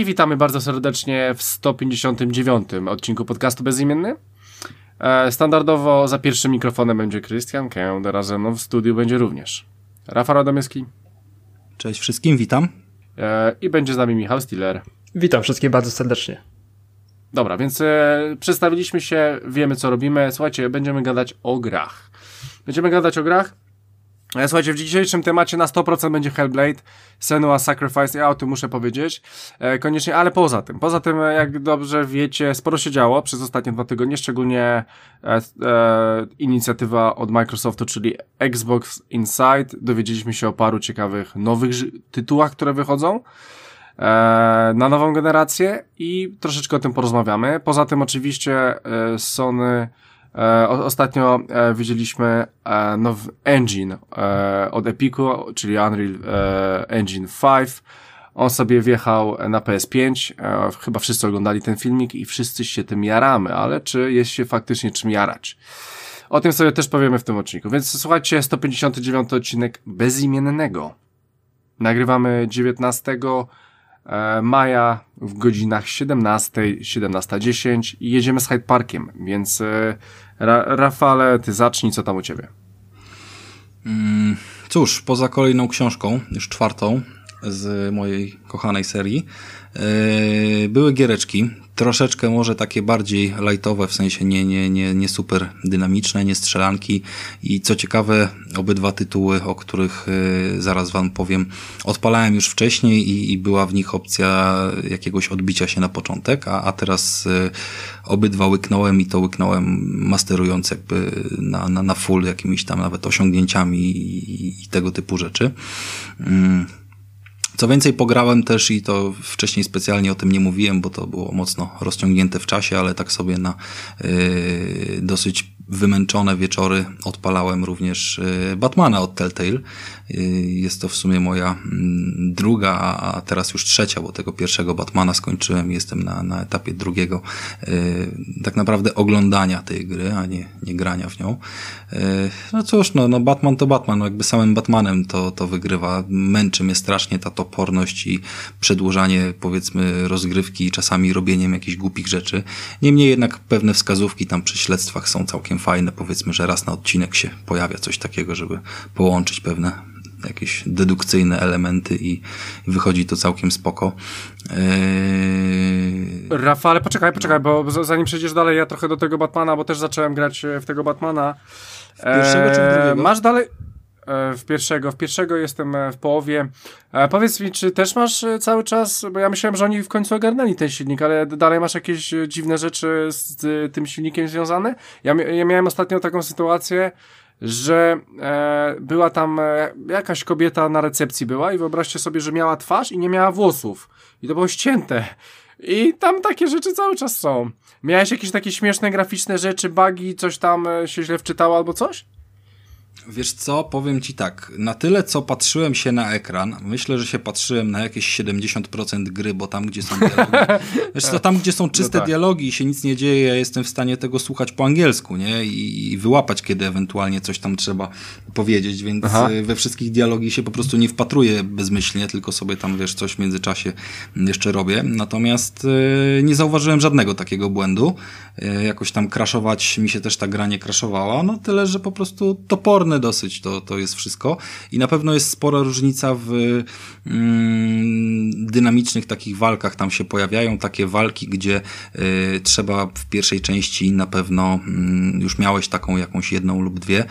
i witamy bardzo serdecznie w 159. odcinku podcastu Bezimienny. Standardowo za pierwszym mikrofonem będzie Krystian Kęder, a ze mną w studiu będzie również Rafał Radomyski. Cześć wszystkim, witam. I będzie z nami Michał Stiller. Witam wszystkich bardzo serdecznie. Dobra, więc przedstawiliśmy się, wiemy co robimy. Słuchajcie, będziemy gadać o grach. Słuchajcie, w dzisiejszym temacie na 100% będzie Hellblade, Senua's Sacrifice, ja o tym muszę powiedzieć koniecznie, ale poza tym, jak dobrze wiecie, sporo się działo przez ostatnie 2 tygodnie, szczególnie inicjatywa od Microsoftu, czyli Xbox Inside. Dowiedzieliśmy się o paru ciekawych nowych tytułach, które wychodzą na nową generację i troszeczkę o tym porozmawiamy. Poza tym oczywiście Sony ostatnio widzieliśmy nowy engine od Epicu, czyli Unreal Engine 5. On sobie wjechał na PS5. Chyba wszyscy oglądali ten filmik i wszyscy się tym jaramy, ale czy jest się faktycznie czym jarać? O tym sobie też powiemy w tym odcinku. Więc słuchajcie, 159 odcinek Bezimiennego. Nagrywamy 19 maja w godzinach 17:10 i jedziemy z Hyde Parkiem, więc Rafale, ty zacznij, co tam u ciebie? Cóż, poza kolejną książką, już 4. z mojej kochanej serii, były giereczki, troszeczkę może takie bardziej lightowe, w sensie nie super dynamiczne, nie strzelanki i co ciekawe, obydwa tytuły, o których zaraz wam powiem, odpalałem już wcześniej i była w nich opcja jakiegoś odbicia się na początek, a teraz obydwa łyknąłem i to łyknąłem masterując jakby na full jakimiś tam nawet osiągnięciami i tego typu rzeczy. Co więcej, pograłem też i to wcześniej specjalnie o tym nie mówiłem, bo to było mocno rozciągnięte w czasie, ale tak sobie na dosyć wymęczone wieczory odpalałem również Batmana od Telltale. Jest to w sumie moja druga, a teraz już trzecia, bo tego pierwszego Batmana skończyłem i jestem na etapie drugiego tak naprawdę oglądania tej gry, a nie grania w nią. No cóż, no Batman to Batman, no jakby samym Batmanem to wygrywa. Męczy mnie strasznie ta toporność i przedłużanie, powiedzmy, rozgrywki, czasami robieniem jakichś głupich rzeczy. Niemniej jednak pewne wskazówki tam przy śledztwach są całkiem fajne, powiedzmy, że raz na odcinek się pojawia coś takiego, żeby połączyć pewne jakieś dedukcyjne elementy i wychodzi to całkiem spoko. Rafale, poczekaj, bo zanim przejdziesz dalej, ja trochę do tego Batmana, bo też zacząłem grać w tego Batmana. W pierwszego czy w drugiego? Masz dalej... W pierwszego jestem w połowie. Powiedz mi, czy też masz cały czas, bo ja myślałem, że oni w końcu ogarnęli ten silnik, ale dalej masz jakieś dziwne rzeczy z tym silnikiem związane? Ja miałem ostatnio taką sytuację, że była tam jakaś kobieta na recepcji była i wyobraźcie sobie, że miała twarz i nie miała włosów. I to było ścięte. I tam takie rzeczy cały czas są. Miałeś jakieś takie śmieszne, graficzne rzeczy, bugi, coś tam się źle wczytało albo coś? Wiesz co, powiem ci tak, na tyle co patrzyłem się na ekran, myślę, że się patrzyłem na jakieś 70% gry, bo tam gdzie są dialogi, wiesz co, tam gdzie są czyste dialogi i się nic nie dzieje, ja jestem w stanie tego słuchać po angielsku, nie? I wyłapać, kiedy ewentualnie coś tam trzeba powiedzieć, więc we wszystkich dialogi się po prostu nie wpatruję bezmyślnie, tylko sobie tam, wiesz, coś w międzyczasie jeszcze robię, natomiast nie zauważyłem żadnego takiego błędu, jakoś tam crashować mi się też ta gra nie crashowała, no tyle, że po prostu toporne dosyć to jest wszystko i na pewno jest spora różnica w dynamicznych takich walkach. Tam się pojawiają takie walki, gdzie trzeba w pierwszej części na pewno już miałeś taką jakąś jedną lub dwie,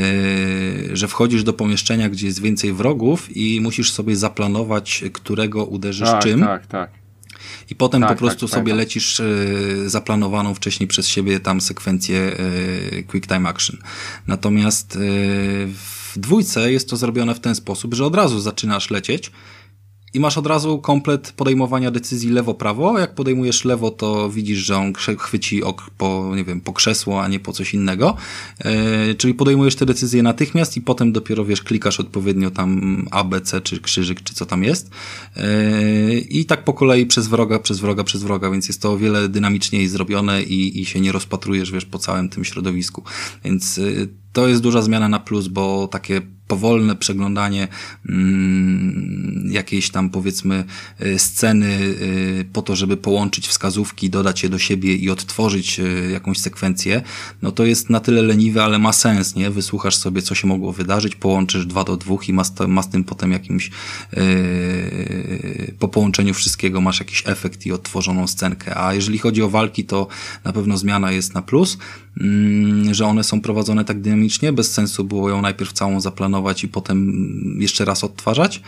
że wchodzisz do pomieszczenia, gdzie jest więcej wrogów i musisz sobie zaplanować, którego uderzysz czym. Tak. I potem po prostu sobie lecisz zaplanowaną wcześniej przez siebie tam sekwencję Quick Time Action. Natomiast w 2 jest to zrobione w ten sposób, że od razu zaczynasz lecieć i masz od razu komplet podejmowania decyzji lewo-prawo. Jak podejmujesz lewo, to widzisz, że on chwyci po krzesło, a nie po coś innego. Czyli podejmujesz te decyzje natychmiast i potem dopiero, wiesz, klikasz odpowiednio tam A, B, C, czy krzyżyk, czy co tam jest. I tak po kolei przez wroga, więc jest to o wiele dynamiczniej zrobione i się nie rozpatrujesz, wiesz, po całym tym środowisku. Więc to jest duża zmiana na plus, bo takie powolne przeglądanie jakiejś tam powiedzmy sceny po to, żeby połączyć wskazówki, dodać je do siebie i odtworzyć jakąś sekwencję, no to jest na tyle leniwe, ale ma sens, nie? Wysłuchasz sobie, co się mogło wydarzyć, połączysz 2 do 2 i ma z tym potem jakimś po połączeniu wszystkiego masz jakiś efekt i odtworzoną scenkę. A jeżeli chodzi o walki, to na pewno zmiana jest na plus, że one są prowadzone tak dynamicznie, bez sensu było ją najpierw całą zaplanować i potem jeszcze raz odtwarzać.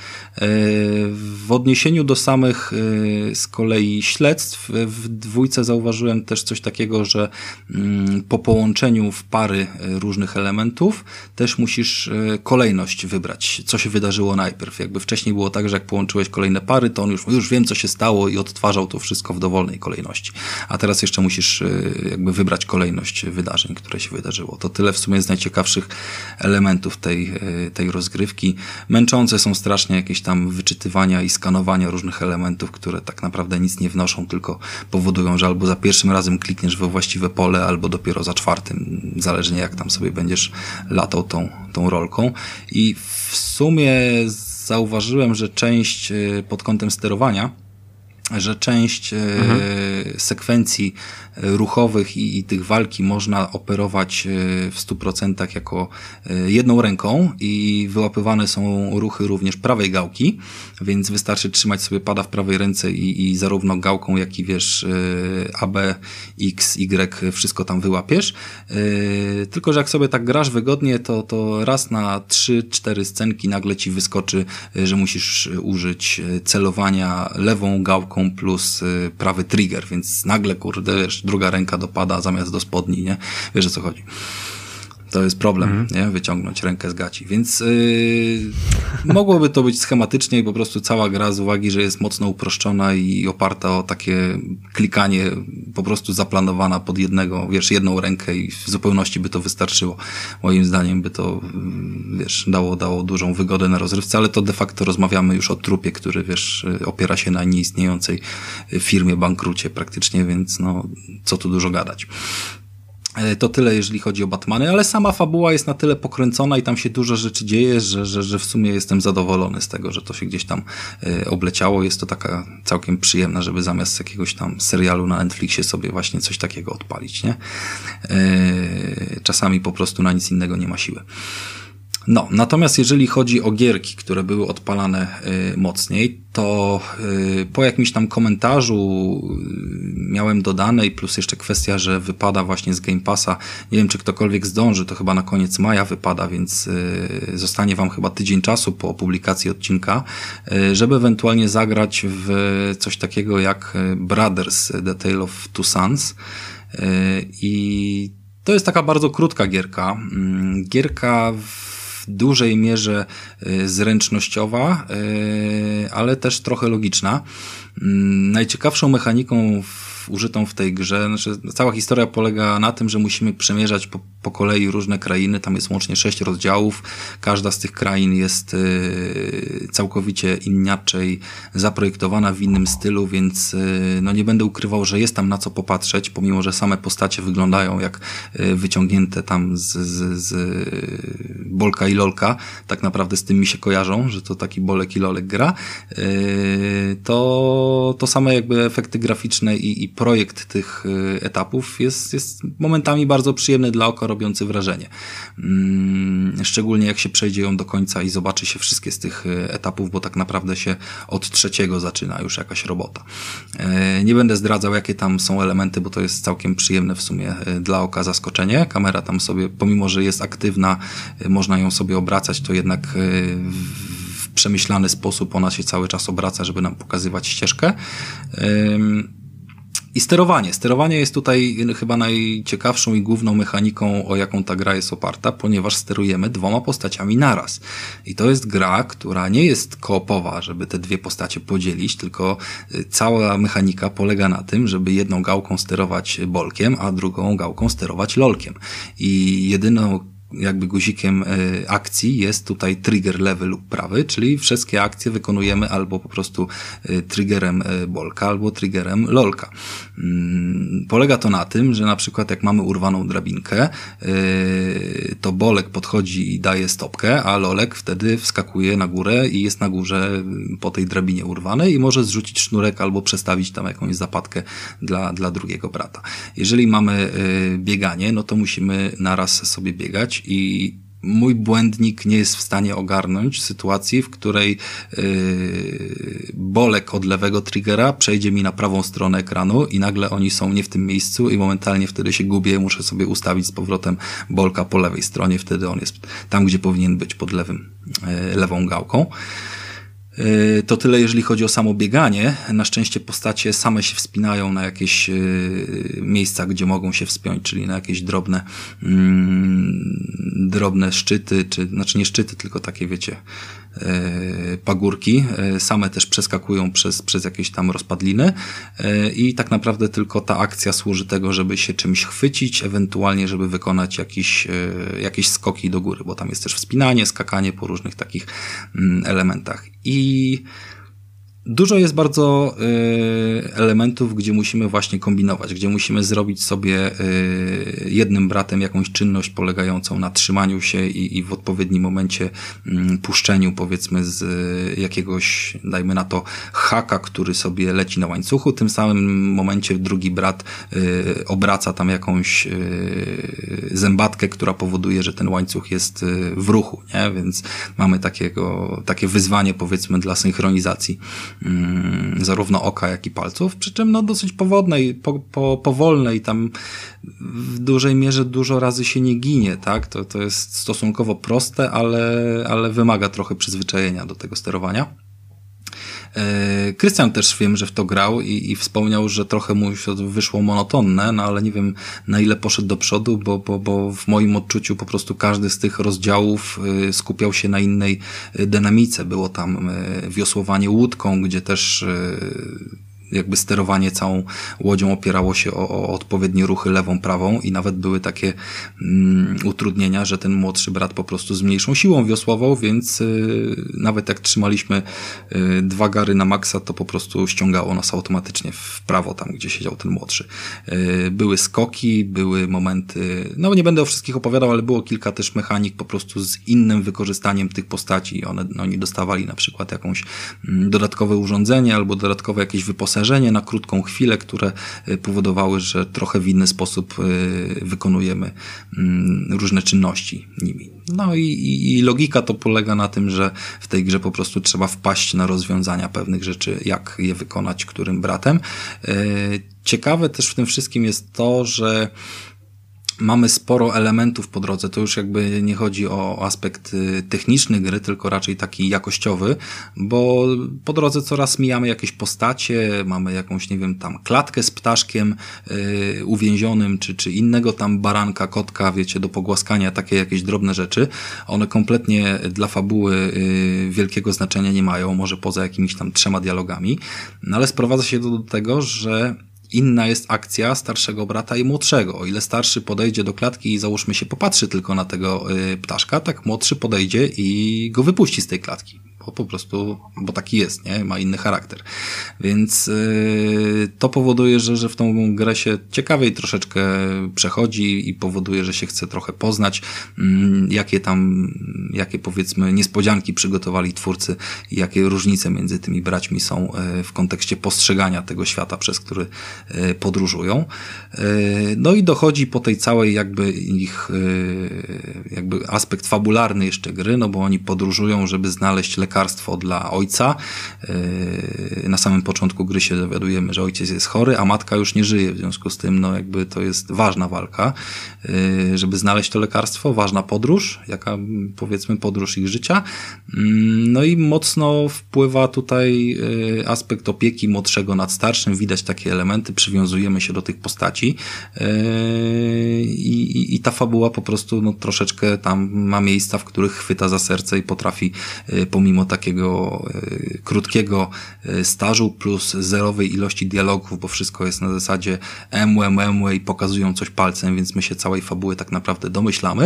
W odniesieniu do samych z kolei śledztw, w 2 zauważyłem też coś takiego, że po połączeniu w pary różnych elementów też musisz kolejność wybrać, co się wydarzyło najpierw. Jakby wcześniej było tak, że jak połączyłeś kolejne pary, to on już wiem, co się stało i odtwarzał to wszystko w dowolnej kolejności. A teraz jeszcze musisz jakby wybrać kolejność wydarzeń, które się wydarzyło. To tyle w sumie z najciekawszych elementów tej rozgrywki. Męczące są strasznie jakieś tam wyczytywania i skanowania różnych elementów, które tak naprawdę nic nie wnoszą, tylko powodują, że albo za pierwszym razem klikniesz we właściwe pole, albo dopiero za 4, zależnie jak tam sobie będziesz latał tą rolką. I w sumie zauważyłem, że część pod kątem sterowania, że część sekwencji ruchowych i tych walki można operować w 100% jako jedną ręką i wyłapywane są ruchy również prawej gałki, więc wystarczy trzymać sobie pada w prawej ręce i zarówno gałką, jak i wiesz A, B, X, Y, wszystko tam wyłapiesz. Tylko że jak sobie tak grasz wygodnie, to raz na 3-4 scenki nagle ci wyskoczy, że musisz użyć celowania lewą gałką plus prawy trigger, więc nagle, kurde, wiesz, druga ręka dopada zamiast do spodni, nie? Wiesz, o co chodzi. To jest problem, nie? Wyciągnąć rękę z gaci. Więc mogłoby to być schematycznie i po prostu cała gra z uwagi, że jest mocno uproszczona i oparta o takie klikanie po prostu zaplanowana pod jedną rękę i w zupełności by to wystarczyło. Moim zdaniem by to, wiesz, dało dużą wygodę na rozrywce, ale to de facto rozmawiamy już o trupie, który, wiesz, opiera się na nieistniejącej firmie, bankrucie praktycznie, więc no, co tu dużo gadać. To tyle, jeżeli chodzi o Batmany, ale sama fabuła jest na tyle pokręcona i tam się dużo rzeczy dzieje, że w sumie jestem zadowolony z tego, że to się gdzieś tam obleciało. Jest to taka całkiem przyjemna, żeby zamiast jakiegoś tam serialu na Netflixie sobie właśnie coś takiego odpalić, nie? Czasami po prostu na nic innego nie ma siły. No, natomiast jeżeli chodzi o gierki, które były odpalane mocniej, to po jakimś tam komentarzu miałem dodane i plus jeszcze kwestia, że wypada właśnie z Game Passa. Nie wiem, czy ktokolwiek zdąży, to chyba na koniec maja wypada, więc zostanie wam chyba tydzień czasu po publikacji odcinka, żeby ewentualnie zagrać w coś takiego jak Brothers, The Tale of Two Sons. I to jest taka bardzo krótka gierka. Gierka w dużej mierze zręcznościowa, ale też trochę logiczna. Najciekawszą mechaniką użytą w tej grze, znaczy cała historia polega na tym, że musimy przemierzać po kolei różne krainy, tam jest łącznie 6 rozdziałów, każda z tych krain jest całkowicie inaczej zaprojektowana w innym stylu, więc no nie będę ukrywał, że jest tam na co popatrzeć, pomimo że same postacie wyglądają jak wyciągnięte tam z Bolka i Lolka, tak naprawdę z tym mi się kojarzą, że to taki Bolek i Lolek gra, to same jakby efekty graficzne i projekt tych etapów jest momentami bardzo przyjemny dla oka, robiący wrażenie. Szczególnie jak się przejdzie ją do końca i zobaczy się wszystkie z tych etapów, bo tak naprawdę się od 3 zaczyna już jakaś robota. Nie będę zdradzał, jakie tam są elementy, bo to jest całkiem przyjemne w sumie dla oka zaskoczenie. Kamera tam sobie, pomimo że jest aktywna, można ją sobie obracać, to jednak w przemyślany sposób ona się cały czas obraca, żeby nam pokazywać ścieżkę. I sterowanie. Sterowanie jest tutaj chyba najciekawszą i główną mechaniką, o jaką ta gra jest oparta, ponieważ sterujemy 2 postaciami naraz. I to jest gra, która nie jest koopowa, żeby te 2 postacie podzielić, tylko cała mechanika polega na tym, żeby jedną gałką sterować Bolkiem, a drugą gałką sterować Lolkiem. I jedyną jakby guzikiem akcji jest tutaj trigger lewy lub prawy, czyli wszystkie akcje wykonujemy albo po prostu triggerem bolka, albo triggerem lolka. Polega to na tym, że na przykład jak mamy urwaną drabinkę, to bolek podchodzi i daje stopkę, a lolek wtedy wskakuje na górę i jest na górze po tej drabinie urwanej i może zrzucić sznurek albo przestawić tam jakąś zapadkę dla drugiego brata. Jeżeli mamy bieganie, no to musimy naraz sobie biegać i mój błędnik nie jest w stanie ogarnąć sytuacji, w której bolek od lewego triggera przejdzie mi na prawą stronę ekranu i nagle oni są nie w tym miejscu i momentalnie wtedy się gubię, muszę sobie ustawić z powrotem bolka po lewej stronie, wtedy on jest tam, gdzie powinien być, pod lewą gałką. To tyle, jeżeli chodzi o samo bieganie. Na szczęście postacie same się wspinają na jakieś miejsca, gdzie mogą się wspiąć, czyli na jakieś drobne szczyty, znaczy nie szczyty, tylko takie, wiecie, pagórki. Same też przeskakują przez jakieś tam rozpadliny i tak naprawdę tylko ta akcja służy tego, żeby się czymś chwycić, ewentualnie żeby wykonać jakieś skoki do góry, bo tam jest też wspinanie, skakanie po różnych takich elementach. I dużo jest bardzo elementów, gdzie musimy właśnie kombinować, gdzie musimy zrobić sobie jednym bratem jakąś czynność polegającą na trzymaniu się i w odpowiednim momencie puszczeniu, powiedzmy, z jakiegoś, dajmy na to, haka, który sobie leci na łańcuchu. Tym samym momencie drugi brat obraca tam jakąś zębatkę, która powoduje, że ten łańcuch jest w ruchu, nie? Więc mamy takie wyzwanie, powiedzmy, dla synchronizacji zarówno oka, jak i palców, przy czym no dosyć powolne i powolne i tam w dużej mierze dużo razy się nie ginie, tak? To jest stosunkowo proste, ale wymaga trochę przyzwyczajenia do tego sterowania. Krystian też wiem, że w to grał i wspomniał, że trochę mu się wyszło monotonne, no ale nie wiem, na ile poszedł do przodu, bo w moim odczuciu po prostu każdy z tych rozdziałów skupiał się na innej dynamice. Było tam wiosłowanie łódką, gdzie też jakby sterowanie całą łodzią opierało się o odpowiednie ruchy lewą, prawą i nawet były takie utrudnienia, że ten młodszy brat po prostu z mniejszą siłą wiosłował, więc nawet jak trzymaliśmy 2 gary na maksa, to po prostu ściągało nas automatycznie w prawo tam, gdzie siedział ten młodszy. Były skoki, były momenty, no nie będę o wszystkich opowiadał, ale było kilka też mechanik po prostu z innym wykorzystaniem tych postaci. Oni dostawali na przykład jakąś dodatkowe urządzenie albo dodatkowe jakieś wyposażenie na krótką chwilę, które powodowały, że trochę w inny sposób wykonujemy różne czynności nimi. No i logika to polega na tym, że w tej grze po prostu trzeba wpaść na rozwiązania pewnych rzeczy, jak je wykonać którym bratem. Ciekawe też w tym wszystkim jest to, że mamy sporo elementów po drodze. To już jakby nie chodzi o aspekt techniczny gry, tylko raczej taki jakościowy, bo po drodze coraz mijamy jakieś postacie, mamy jakąś, nie wiem, tam klatkę z ptaszkiem uwięzionym, czy innego tam baranka, kotka, wiecie, do pogłaskania, takie jakieś drobne rzeczy. One kompletnie dla fabuły wielkiego znaczenia nie mają, może poza jakimiś tam 3 dialogami, no ale sprowadza się to do tego, że inna jest akcja starszego brata i młodszego. O ile starszy podejdzie do klatki i załóżmy się popatrzy tylko na tego ptaszka, tak młodszy podejdzie i go wypuści z tej klatki. Bo taki jest, nie? Ma inny charakter. Więc to powoduje, że w tą grę się ciekawiej troszeczkę przechodzi i powoduje, że się chce trochę poznać, jakie powiedzmy niespodzianki przygotowali twórcy i jakie różnice między tymi braćmi są w kontekście postrzegania tego świata, przez który podróżują. No i dochodzi po tej całej jakby aspekt fabularny jeszcze gry, no bo oni podróżują, żeby znaleźć lekarstwo dla ojca. Na samym początku gry się dowiadujemy, że ojciec jest chory, a matka już nie żyje. W związku z tym, no jakby to jest ważna walka, żeby znaleźć to lekarstwo, ważna podróż, jaka powiedzmy podróż ich życia. No i mocno wpływa tutaj aspekt opieki młodszego nad starszym. Widać takie elementy, przywiązujemy się do tych postaci i ta fabuła po prostu no, troszeczkę tam ma miejsca, w których chwyta za serce i potrafi pomimo mimo takiego krótkiego stażu plus zerowej ilości dialogów, bo wszystko jest na zasadzie emłe i pokazują coś palcem, więc my się całej fabuły tak naprawdę domyślamy.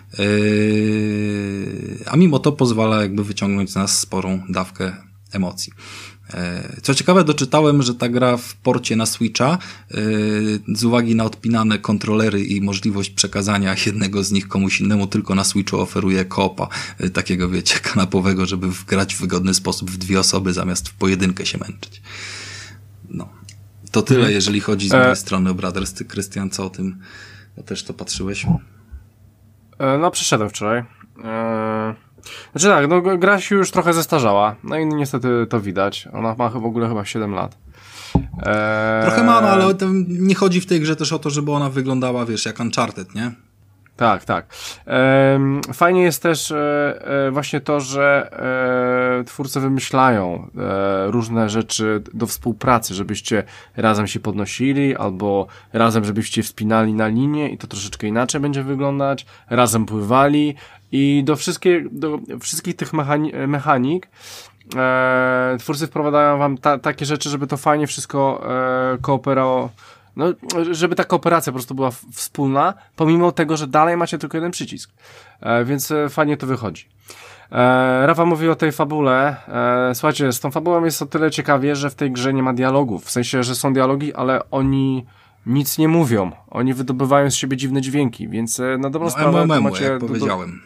A mimo to pozwala jakby wyciągnąć z nas sporą dawkę emocji. Co ciekawe, doczytałem, że ta gra w porcie na Switcha z uwagi na odpinane kontrolery i możliwość przekazania jednego z nich komuś innemu tylko na Switchu oferuje koopa takiego, wiecie, kanapowego, żeby grać w wygodny sposób w 2 osoby zamiast w pojedynkę się męczyć. No. To tyle, jeżeli chodzi z mojej strony o Brothers. Ty, Krystian, co o tym? Bo też to patrzyłeś? No, przeszedłem wczoraj. Znaczy tak, no gra się już trochę zestarzała. No i niestety to widać. Ona ma w ogóle chyba 7 lat. Trochę ma, no, ale nie chodzi w tej grze też o to, żeby ona wyglądała, wiesz, jak Uncharted, nie? Tak, tak. Fajnie jest też właśnie to, że twórcy wymyślają różne rzeczy do współpracy, żebyście razem się podnosili, albo razem, żebyście wspinali na linię i to troszeczkę inaczej będzie wyglądać, razem pływali i do wszystkich tych mechanik twórcy wprowadzają wam takie rzeczy, żeby to fajnie wszystko kooperało. No, żeby ta kooperacja po prostu była wspólna, pomimo tego, że dalej macie tylko jeden przycisk. Więc fajnie to wychodzi. Rafa mówi o tej fabule. Słuchajcie, z tą fabułą jest o tyle ciekawie, że w tej grze nie ma dialogów. W sensie, że są dialogi, ale oni nic nie mówią. Oni wydobywają z siebie dziwne dźwięki, więc na dobrą sprawę macie... jak powiedziałem.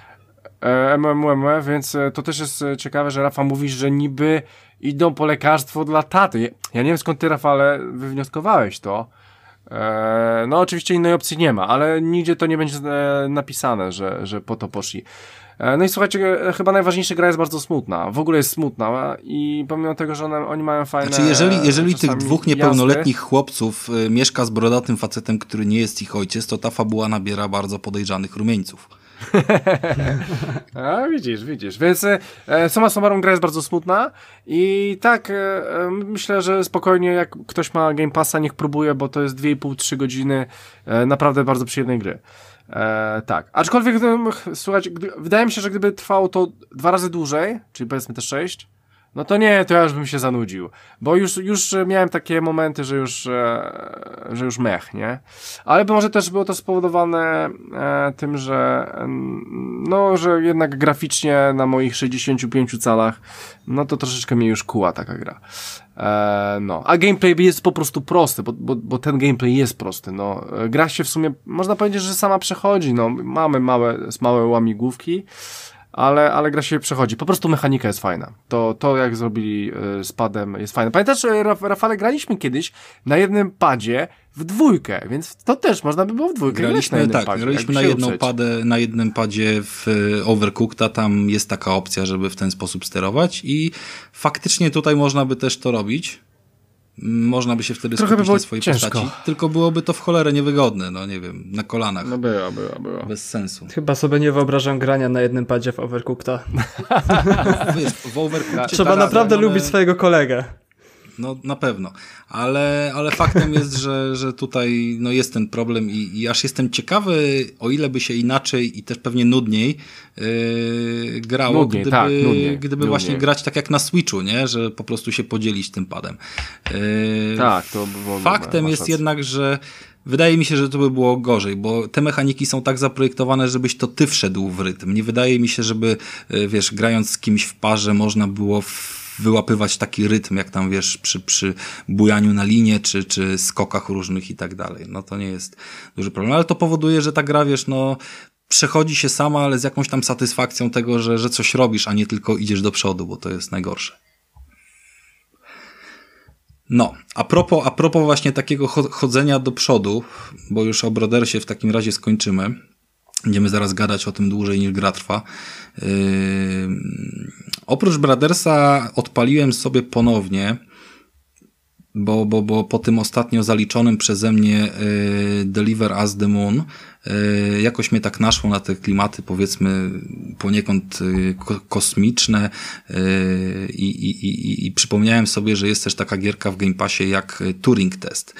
Więc to też jest ciekawe, że Rafa mówi, że niby idą po lekarstwo dla taty. Ja nie wiem, skąd ty, Rafale, wywnioskowałeś to. No oczywiście innej opcji nie ma, ale nigdzie to nie będzie napisane, że po to poszli. No i słuchajcie, chyba najważniejsza gra jest bardzo smutna. W ogóle jest smutna i pomimo tego, że oni mają fajne... Znaczy, jeżeli tych 2 niepełnoletnich chłopców mieszka z brodatym facetem, który nie jest ich ojciec, to ta fabuła nabiera bardzo podejrzanych rumieńców. A, widzisz. Więc summa summarum gra jest bardzo smutna i tak myślę, że spokojnie jak ktoś ma Game Passa, niech próbuje, bo to jest 2,5-3 godziny naprawdę bardzo przyjemnej gry. Tak. Aczkolwiek słuchajcie, wydaje mi się, że gdyby trwało to 2 razy dłużej, czyli powiedzmy te 6, no to nie, to ja już bym się zanudził. Bo już miałem takie momenty, że już mech, nie? Ale może też było to spowodowane tym, że że jednak graficznie na moich 65 calach, no to troszeczkę mnie już kuła taka gra. A gameplay jest po prostu prosty, bo ten gameplay jest prosty, no. Gra się w sumie, można powiedzieć, że sama przechodzi, no. Mamy małe łamigłówki, ale gra się przechodzi. Po prostu mechanika jest fajna. To jak zrobili z padem jest fajne. Pamiętasz, Rafale, graliśmy kiedyś na jednym padzie w 2, więc to też można by było w 2 graliśmy na jednym padzie w Overcooked'a, tam jest taka opcja, żeby w ten sposób sterować i faktycznie tutaj można by też to robić. Można by się wtedy skupić na swojej postaci. Tylko byłoby to w cholerę niewygodne, no nie wiem, na kolanach. No było. Bez sensu. Chyba sobie nie wyobrażam grania na jednym padzie w Overcooked'a. Wiesz, w Overcooked'cie trzeba naprawdę lubić swojego kolegę. No na pewno, ale faktem jest, że tutaj no, jest ten problem i aż jestem ciekawy, o ile by się inaczej i też pewnie nudniej grało, gdyby właśnie grać tak jak na Switchu, nie? Że po prostu się podzielić tym padem. Tak, to by było faktem jest jednak, że wydaje mi się, że to by było gorzej, bo te mechaniki są tak zaprojektowane, żebyś to ty wszedł w rytm. Nie wydaje mi się, żeby, wiesz, grając z kimś w parze można było wyłapywać taki rytm, jak tam, wiesz, przy bujaniu na linię, czy skokach różnych i tak dalej. No to nie jest duży problem, ale to powoduje, że ta gra, wiesz, no przechodzi się sama, ale z jakąś tam satysfakcją tego, że coś robisz, a nie tylko idziesz do przodu, bo to jest najgorsze. No, a propos właśnie takiego chodzenia do przodu, bo już o Brothersie w takim razie skończymy. Będziemy zaraz gadać o tym dłużej niż gra trwa. Oprócz Brothersa odpaliłem sobie ponownie, bo po tym ostatnio zaliczonym przeze mnie Deliver Us the Moon jakoś mnie tak naszło na te klimaty, powiedzmy, poniekąd kosmiczne i przypomniałem sobie, że jest też taka gierka w Game Passie jak Turing Test.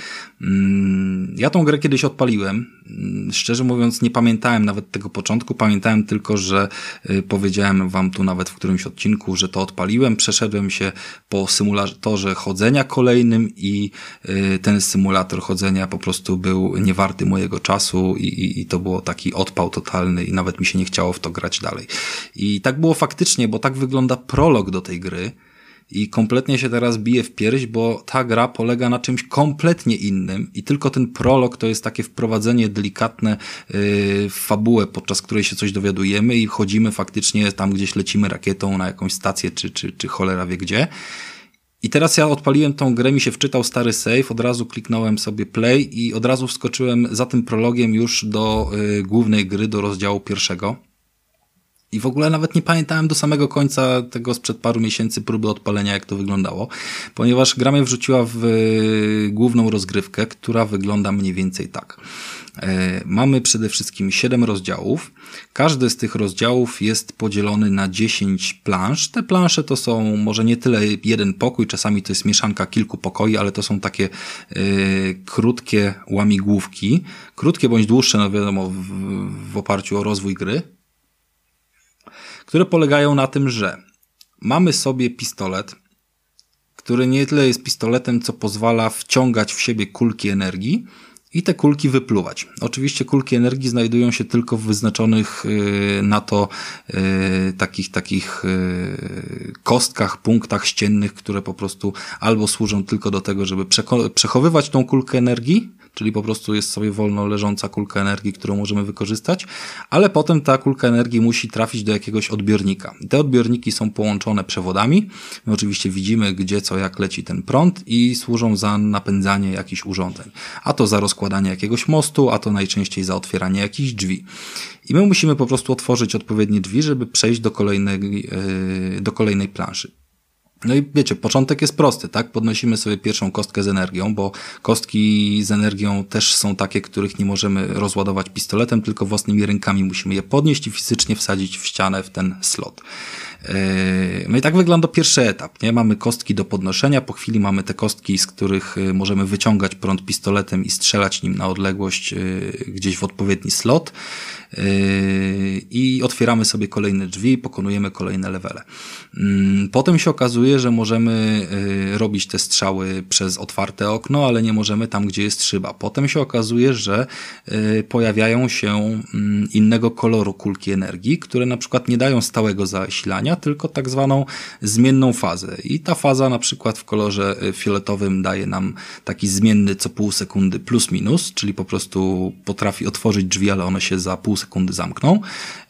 Ja tą grę kiedyś odpaliłem. Szczerze mówiąc, nie pamiętałem nawet tego początku, pamiętałem tylko, że powiedziałem wam tu nawet w którymś odcinku, że to odpaliłem, przeszedłem się po symulatorze chodzenia kolejnym i ten symulator chodzenia po prostu był niewarty mojego czasu i to było taki odpał totalny i nawet mi się nie chciało w to grać dalej. I tak było faktycznie, bo tak wygląda prolog do tej gry. I kompletnie się teraz bije w pierś, bo ta gra polega na czymś kompletnie innym i tylko ten prolog to jest takie wprowadzenie delikatne w fabułę, podczas której się coś dowiadujemy i chodzimy faktycznie tam gdzieś lecimy rakietą na jakąś stację czy cholera wie gdzie. I teraz ja odpaliłem tą grę, mi się wczytał stary save, od razu kliknąłem sobie play i od razu wskoczyłem za tym prologiem już do głównej gry, do rozdziału 1. I w ogóle nawet nie pamiętałem do samego końca tego sprzed paru miesięcy próby odpalenia, jak to wyglądało, ponieważ gra mnie wrzuciła w główną rozgrywkę, która wygląda mniej więcej tak. Mamy przede wszystkim 7 rozdziałów. Każdy z tych rozdziałów jest podzielony na 10 plansz. Te plansze to są może nie tyle jeden pokój, czasami to jest mieszanka kilku pokoi, ale to są takie krótkie łamigłówki. Krótkie bądź dłuższe, no wiadomo, w oparciu o rozwój gry, które polegają na tym, że mamy sobie pistolet, który nie tyle jest pistoletem, co pozwala wciągać w siebie kulki energii i te kulki wypluwać. Oczywiście kulki energii znajdują się tylko w wyznaczonych na to takich kostkach, punktach ściennych, które po prostu albo służą tylko do tego, żeby przechowywać tą kulkę energii, czyli po prostu jest sobie wolno leżąca kulka energii, którą możemy wykorzystać, ale potem ta kulka energii musi trafić do jakiegoś odbiornika. Te odbiorniki są połączone przewodami. My oczywiście widzimy, gdzie, co, jak leci ten prąd i służą za napędzanie jakichś urządzeń. A to za rozkładanie jakiegoś mostu, a to najczęściej za otwieranie jakichś drzwi. I my musimy po prostu otworzyć odpowiednie drzwi, żeby przejść do kolejnej planszy. No i wiecie, początek jest prosty, tak? Podnosimy sobie pierwszą kostkę z energią, bo kostki z energią też są takie, których nie możemy rozładować pistoletem, tylko własnymi rękami musimy je podnieść i fizycznie wsadzić w ścianę w ten slot. No i tak wygląda pierwszy etap, nie? Mamy kostki do podnoszenia, po chwili mamy te kostki, z których możemy wyciągać prąd pistoletem i strzelać nim na odległość gdzieś w odpowiedni slot i otwieramy sobie kolejne drzwi, pokonujemy kolejne levele. Potem się okazuje, że możemy robić te strzały przez otwarte okno, ale nie możemy tam, gdzie jest szyba. Potem się okazuje, że pojawiają się innego koloru kulki energii, które na przykład nie dają stałego zasilania, tylko tak zwaną zmienną fazę. I ta faza na przykład w kolorze fioletowym daje nam taki zmienny co pół sekundy plus minus, czyli po prostu potrafi otworzyć drzwi, ale one się za pół sekundy zamkną.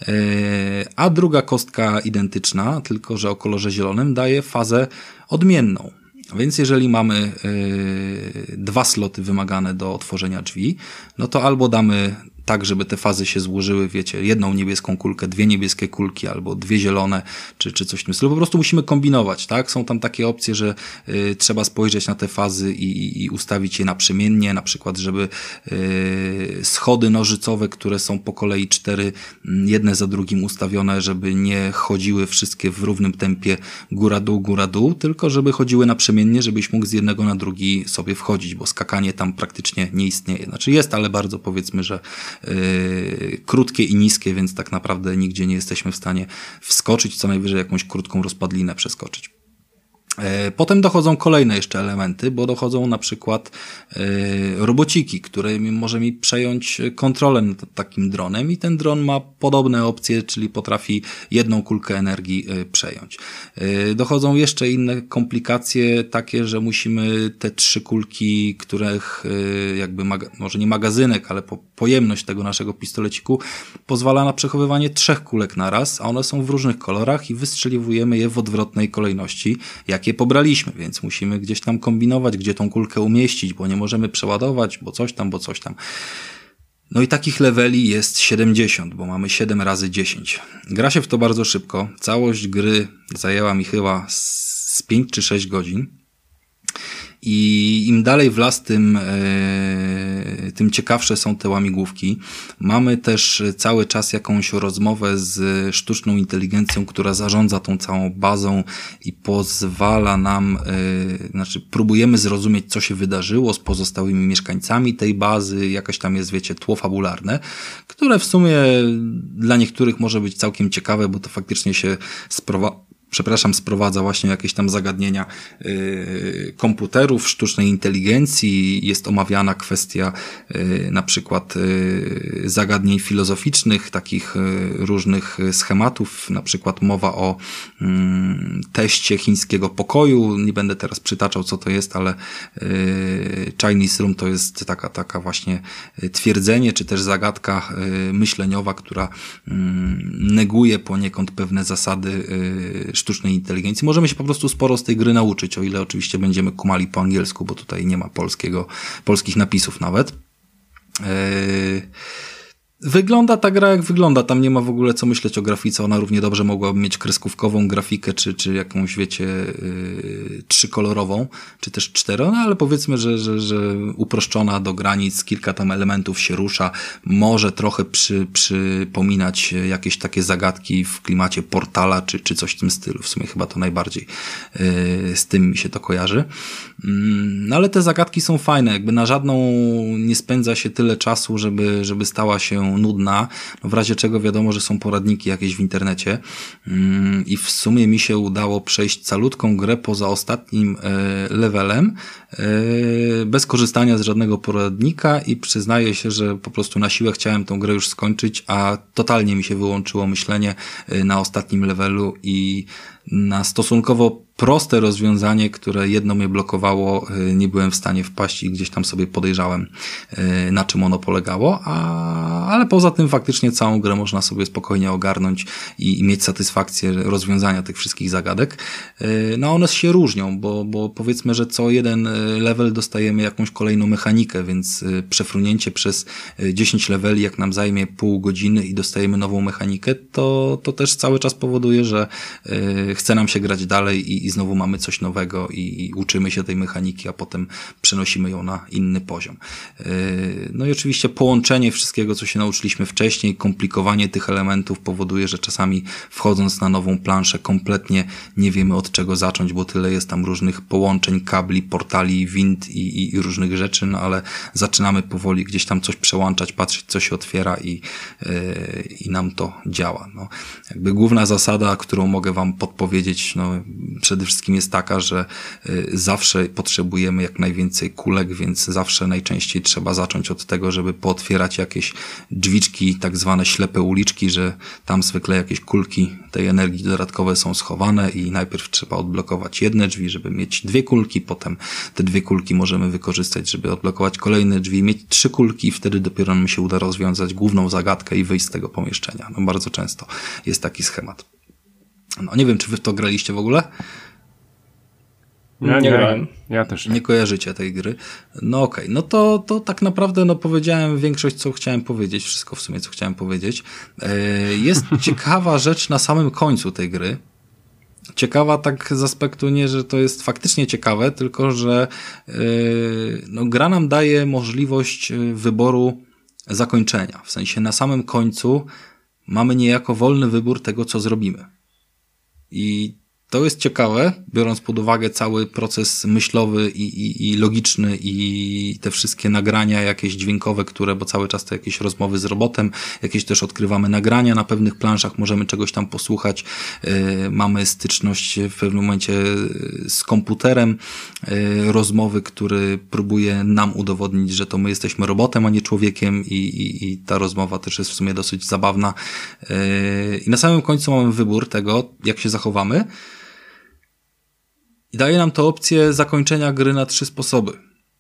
A druga kostka identyczna, tylko że o kolorze zielonym, daje fazę odmienną. Więc jeżeli mamy 2 sloty wymagane do otworzenia drzwi, no to albo damy tak, żeby te fazy się złożyły, wiecie, jedną niebieską kulkę, 2 niebieskie kulki, albo 2 zielone, czy coś w tym stylu. Po prostu musimy kombinować, tak? Są tam takie opcje, że trzeba spojrzeć na te fazy i ustawić je naprzemiennie, na przykład, żeby schody nożycowe, które są po kolei 4, jedne za drugim ustawione, żeby nie chodziły wszystkie w równym tempie góra dół, tylko żeby chodziły naprzemiennie, żebyś mógł z jednego na drugi sobie wchodzić, bo skakanie tam praktycznie nie istnieje. Znaczy jest, ale bardzo powiedzmy, że krótkie i niskie, więc tak naprawdę nigdzie nie jesteśmy w stanie wskoczyć, co najwyżej jakąś krótką rozpadlinę przeskoczyć. Potem dochodzą kolejne jeszcze elementy, bo dochodzą na przykład robociki, które może mi przejąć kontrolę nad takim dronem i ten dron ma podobne opcje, czyli potrafi jedną kulkę energii przejąć. Dochodzą jeszcze inne komplikacje takie, że musimy te 3 kulki, których jakby może nie magazynek, ale pojemność tego naszego pistoleciku pozwala na przechowywanie 3 kulek na raz, a one są w różnych kolorach i wystrzeliwujemy je w odwrotnej kolejności, jakie pobraliśmy, więc musimy gdzieś tam kombinować, gdzie tą kulkę umieścić, bo nie możemy przeładować, bo coś tam. No i takich leveli jest 70, bo mamy 7 razy 10. Gra się w to bardzo szybko. Całość gry zajęła mi chyba z 5 czy 6 godzin. I im dalej w las, tym ciekawsze są te łamigłówki. Mamy też cały czas jakąś rozmowę z sztuczną inteligencją, która zarządza tą całą bazą i pozwala nam, próbujemy zrozumieć, co się wydarzyło z pozostałymi mieszkańcami tej bazy, jakaś tam jest, wiecie, tło fabularne, które w sumie dla niektórych może być całkiem ciekawe, bo to faktycznie się sprowadza właśnie jakieś tam zagadnienia komputerów, sztucznej inteligencji. Jest omawiana kwestia na przykład zagadnień filozoficznych, takich różnych schematów, na przykład mowa o teście chińskiego pokoju. Nie będę teraz przytaczał, co to jest, ale Chinese Room to jest taka właśnie twierdzenie, czy też zagadka myśleniowa, która neguje poniekąd pewne zasady sztucznej inteligencji. Możemy się po prostu sporo z tej gry nauczyć, o ile oczywiście będziemy kumali po angielsku, bo tutaj nie ma polskich napisów nawet. Wygląda ta gra jak wygląda, tam nie ma w ogóle co myśleć o grafice, ona równie dobrze mogłaby mieć kreskówkową grafikę, czy jakąś, wiecie, trzykolorową, czy też cztero, ale powiedzmy, że uproszczona do granic, kilka tam elementów się rusza, może trochę przypominać jakieś takie zagadki w klimacie Portala, czy coś w tym stylu, w sumie chyba to najbardziej z tym mi się to kojarzy. No ale te zagadki są fajne, jakby na żadną nie spędza się tyle czasu, żeby stała się nudna, no w razie czego wiadomo, że są poradniki jakieś w internecie i w sumie mi się udało przejść calutką grę poza ostatnim levelem bez korzystania z żadnego poradnika i przyznaję się, że po prostu na siłę chciałem tą grę już skończyć, a totalnie mi się wyłączyło myślenie na ostatnim levelu i na stosunkowo proste rozwiązanie, które jedno mnie blokowało, nie byłem w stanie wpaść i gdzieś tam sobie podejrzałem, na czym ono polegało, ale poza tym faktycznie całą grę można sobie spokojnie ogarnąć i mieć satysfakcję rozwiązania tych wszystkich zagadek. No one się różnią, bo powiedzmy, że co jeden level dostajemy jakąś kolejną mechanikę, więc przefrunięcie przez 10 leveli, jak nam zajmie pół godziny i dostajemy nową mechanikę, to też cały czas powoduje, że chce nam się grać dalej i znowu mamy coś nowego i uczymy się tej mechaniki, a potem przenosimy ją na inny poziom. No i oczywiście połączenie wszystkiego, co się nauczyliśmy wcześniej, komplikowanie tych elementów powoduje, że czasami wchodząc na nową planszę kompletnie nie wiemy od czego zacząć, bo tyle jest tam różnych połączeń, kabli, portali, wind i różnych rzeczy, no ale zaczynamy powoli gdzieś tam coś przełączać, patrzeć co się otwiera i nam to działa. No, jakby główna zasada, którą mogę wam podpowiedzieć, no przede wszystkim jest taka, że zawsze potrzebujemy jak najwięcej kulek, więc zawsze najczęściej trzeba zacząć od tego, żeby pootwierać jakieś drzwiczki, tak zwane ślepe uliczki, że tam zwykle jakieś kulki tej energii dodatkowe są schowane i najpierw trzeba odblokować jedne drzwi, żeby mieć 2 kulki, potem te 2 kulki możemy wykorzystać, żeby odblokować kolejne drzwi, mieć 3 kulki i wtedy dopiero nam się uda rozwiązać główną zagadkę i wyjść z tego pomieszczenia. No bardzo często jest taki schemat. No nie wiem, czy wy w to graliście w ogóle? Nie grałem. Ja też nie. Nie kojarzycie tej gry. No okej, no to tak naprawdę no powiedziałem większość, co chciałem powiedzieć, wszystko w sumie, co chciałem powiedzieć. Jest ciekawa rzecz na samym końcu tej gry. Ciekawa tak z aspektu nie, że to jest faktycznie ciekawe, tylko że no, gra nam daje możliwość wyboru zakończenia. W sensie na samym końcu mamy niejako wolny wybór tego, co zrobimy. I to jest ciekawe, biorąc pod uwagę cały proces myślowy i logiczny i te wszystkie nagrania jakieś dźwiękowe, bo cały czas to jakieś rozmowy z robotem, jakieś też odkrywamy nagrania na pewnych planszach, możemy czegoś tam posłuchać, mamy styczność w pewnym momencie z komputerem, rozmowy, który próbuje nam udowodnić, że to my jesteśmy robotem, a nie człowiekiem i ta rozmowa też jest w sumie dosyć zabawna. I na samym końcu mamy wybór tego, jak się zachowamy. I daje nam to opcję zakończenia gry na 3 sposoby.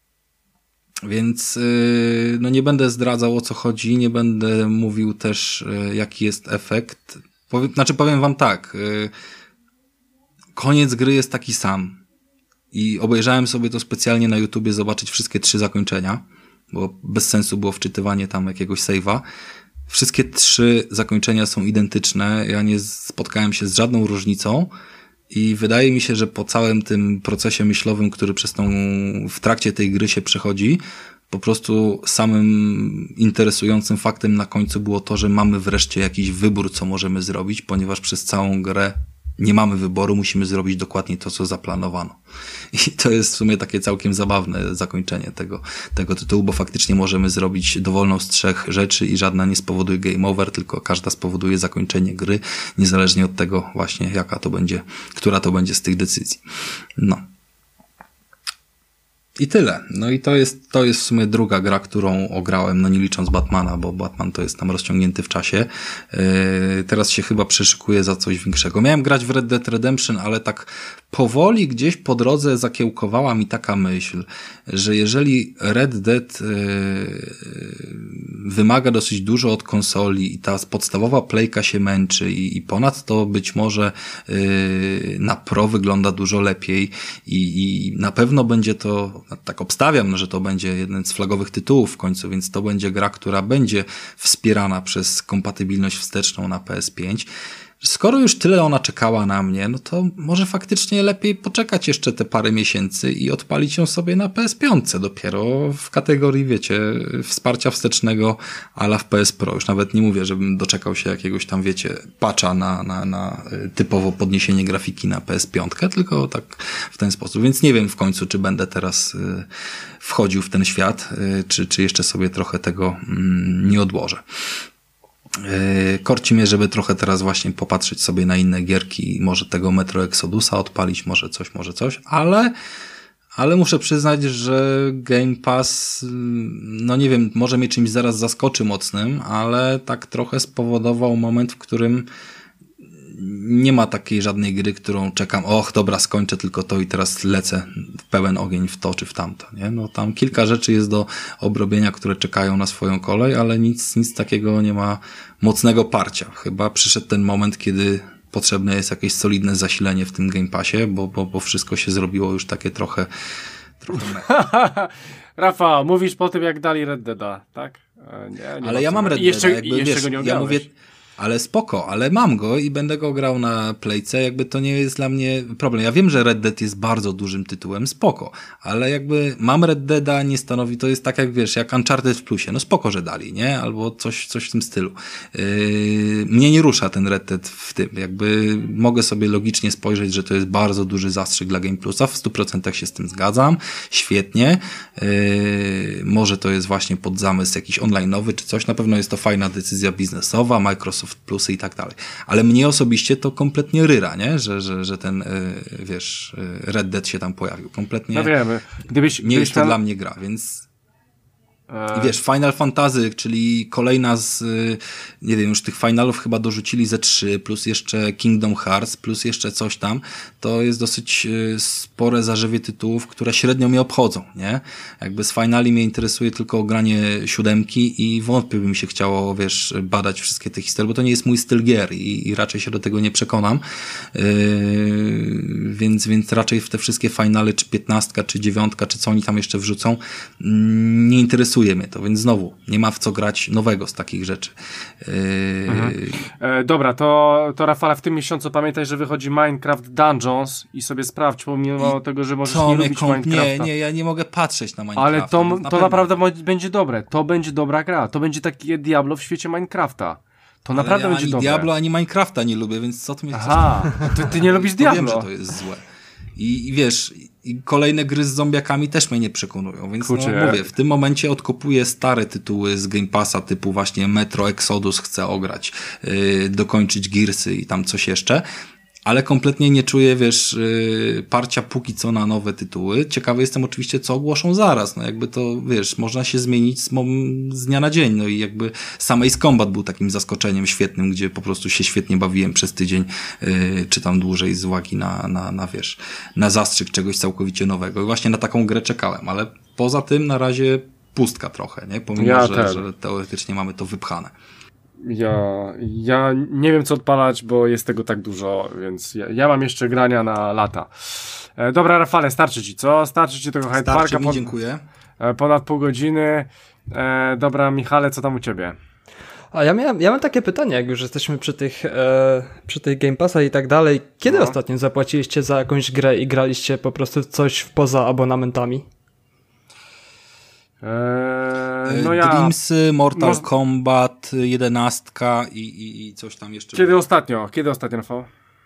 Więc no nie będę zdradzał, o co chodzi, nie będę mówił też, jaki jest efekt. Powiem wam tak, koniec gry jest taki sam. I obejrzałem sobie to specjalnie na YouTubie, zobaczyć wszystkie 3 zakończenia, bo bez sensu było wczytywanie tam jakiegoś save'a. Wszystkie 3 zakończenia są identyczne, ja nie spotkałem się z żadną różnicą. I wydaje mi się, że po całym tym procesie myślowym, który w trakcie tej gry się przechodzi, po prostu samym interesującym faktem na końcu było to, że mamy wreszcie jakiś wybór, co możemy zrobić, ponieważ przez całą grę nie mamy wyboru, musimy zrobić dokładnie to, co zaplanowano. I to jest w sumie takie całkiem zabawne zakończenie tego tytułu, bo faktycznie możemy zrobić dowolną z 3 rzeczy i żadna nie spowoduje game over, tylko każda spowoduje zakończenie gry, niezależnie od tego właśnie, która to będzie z tych decyzji. No. I tyle. No i to jest w sumie druga gra, którą ograłem, no nie licząc Batmana, bo Batman to jest tam rozciągnięty w czasie. Teraz się chyba przeszykuję za coś większego. Miałem grać w Red Dead Redemption, ale tak powoli gdzieś po drodze zakiełkowała mi taka myśl, że jeżeli Red Dead wymaga dosyć dużo od konsoli i ta podstawowa playka się męczy i ponadto być może na Pro wygląda dużo lepiej i na pewno będzie to, tak obstawiam, że to będzie jeden z flagowych tytułów w końcu, więc to będzie gra, która będzie wspierana przez kompatybilność wsteczną na PS5. Skoro już tyle ona czekała na mnie, no to może faktycznie lepiej poczekać jeszcze te parę miesięcy i odpalić ją sobie na PS5 dopiero w kategorii, wiecie, wsparcia wstecznego a la w PS Pro. Już nawet nie mówię, żebym doczekał się jakiegoś tam, wiecie, patcha na typowo podniesienie grafiki na PS5, tylko tak w ten sposób. Więc nie wiem w końcu, czy będę teraz wchodził w ten świat, czy jeszcze sobie trochę tego nie odłożę. Korci mnie, żeby trochę teraz właśnie popatrzeć sobie na inne gierki, może tego Metro Exodusa odpalić, może coś, ale muszę przyznać, że Game Pass, no nie wiem, może mnie czymś zaraz zaskoczy mocnym, ale tak trochę spowodował moment, w którym nie ma takiej żadnej gry, którą czekam, dobra, skończę tylko to i teraz lecę w pełen ogień w to czy w tamto, nie? No tam kilka rzeczy jest do obrobienia, które czekają na swoją kolej, ale nic takiego nie ma mocnego parcia. Chyba przyszedł ten moment, kiedy potrzebne jest jakieś solidne zasilenie w tym Game Passie, bo wszystko się zrobiło już takie trochę Rafa, mówisz po tym, jak dali Red Deada, tak? Nie ale ja mam Red Deada, jakby, wiesz, go nie ja mówię, ale spoko, ale mam go i będę go grał na Playce, jakby to nie jest dla mnie problem. Ja wiem, że Red Dead jest bardzo dużym tytułem, spoko, ale jakby mam Red Deada, nie stanowi, to jest tak jak wiesz, jak Uncharted w plusie, no spoko, że dali, nie? Albo coś w tym stylu. Mnie nie rusza ten Red Dead w tym, jakby mogę sobie logicznie spojrzeć, że to jest bardzo duży zastrzyk dla Game Plusa, w 100% się z tym zgadzam, świetnie, może to jest właśnie pod zamysł jakiś online'owy czy coś, na pewno jest to fajna decyzja biznesowa, Microsoft Plusy i tak dalej. Ale mnie osobiście to kompletnie ryra, nie? Że ten, wiesz, Red Dead się tam pojawił. Kompletnie no wiemy. Nie jest to dla mnie gra, więc i wiesz, Final Fantasy, czyli kolejna z, nie wiem, już tych finalów chyba dorzucili ze 3, plus jeszcze Kingdom Hearts, plus jeszcze coś tam, to jest dosyć spore zarzewie tytułów, które średnio mnie obchodzą, nie? Jakby z finali mnie interesuje tylko granie 7 i wątpię by mi się chciało, wiesz, badać wszystkie te historie, bo to nie jest mój styl gier i raczej się do tego nie przekonam, więc raczej w te wszystkie finale, czy 15, czy 9, czy co oni tam jeszcze wrzucą, nie interesuje mnie to, więc znowu nie ma w co grać nowego z takich rzeczy. Dobra, to Rafale, w tym miesiącu pamiętaj, że wychodzi Minecraft Dungeons i sobie sprawdź, pomimo tego, że możesz nie lubić Minecrafta. Nie, ja nie mogę patrzeć na Minecrafta. Ale to naprawdę będzie dobre. To będzie dobra gra. To będzie takie Diablo w świecie Minecrafta. To naprawdę będzie dobre. Diablo, ani Minecrafta nie lubię, więc co tu mnie... Aha, ty nie lubisz Diablo. Wiem, że to jest złe. I wiesz, i kolejne gry z zombiakami też mnie nie przekonują, więc mówię, w tym momencie odkopuję stare tytuły z Game Passa, typu właśnie Metro Exodus chcę ograć, dokończyć Gearsy i tam coś jeszcze, ale kompletnie nie czuję, wiesz, parcia póki co na nowe tytuły. Ciekawy jestem oczywiście, co ogłoszą zaraz. No jakby to, wiesz, można się zmienić z dnia na dzień. No i jakby sam Ace Combat był takim zaskoczeniem świetnym, gdzie po prostu się świetnie bawiłem przez tydzień, czy tam dłużej z uwagi na wiesz, na zastrzyk czegoś całkowicie nowego. I właśnie na taką grę czekałem, ale poza tym na razie pustka trochę, nie? Pomimo, że teoretycznie mamy to wypchane. Ja nie wiem, co odpalać, bo jest tego tak dużo, więc ja mam jeszcze grania na lata. Dobra, Rafale, starczy ci, co? Starczy ci tego Hyde Parka? Dziękuję. Ponad pół godziny. Dobra, Michale, co tam u ciebie? A ja mam takie pytanie, jak już jesteśmy przy tych Game Passach i tak dalej. Kiedy ostatnio zapłaciliście za jakąś grę i graliście po prostu coś poza abonamentami? Dreamsy, Mortal Kombat, 11 i coś tam jeszcze. Kiedy ostatnio, Rafał?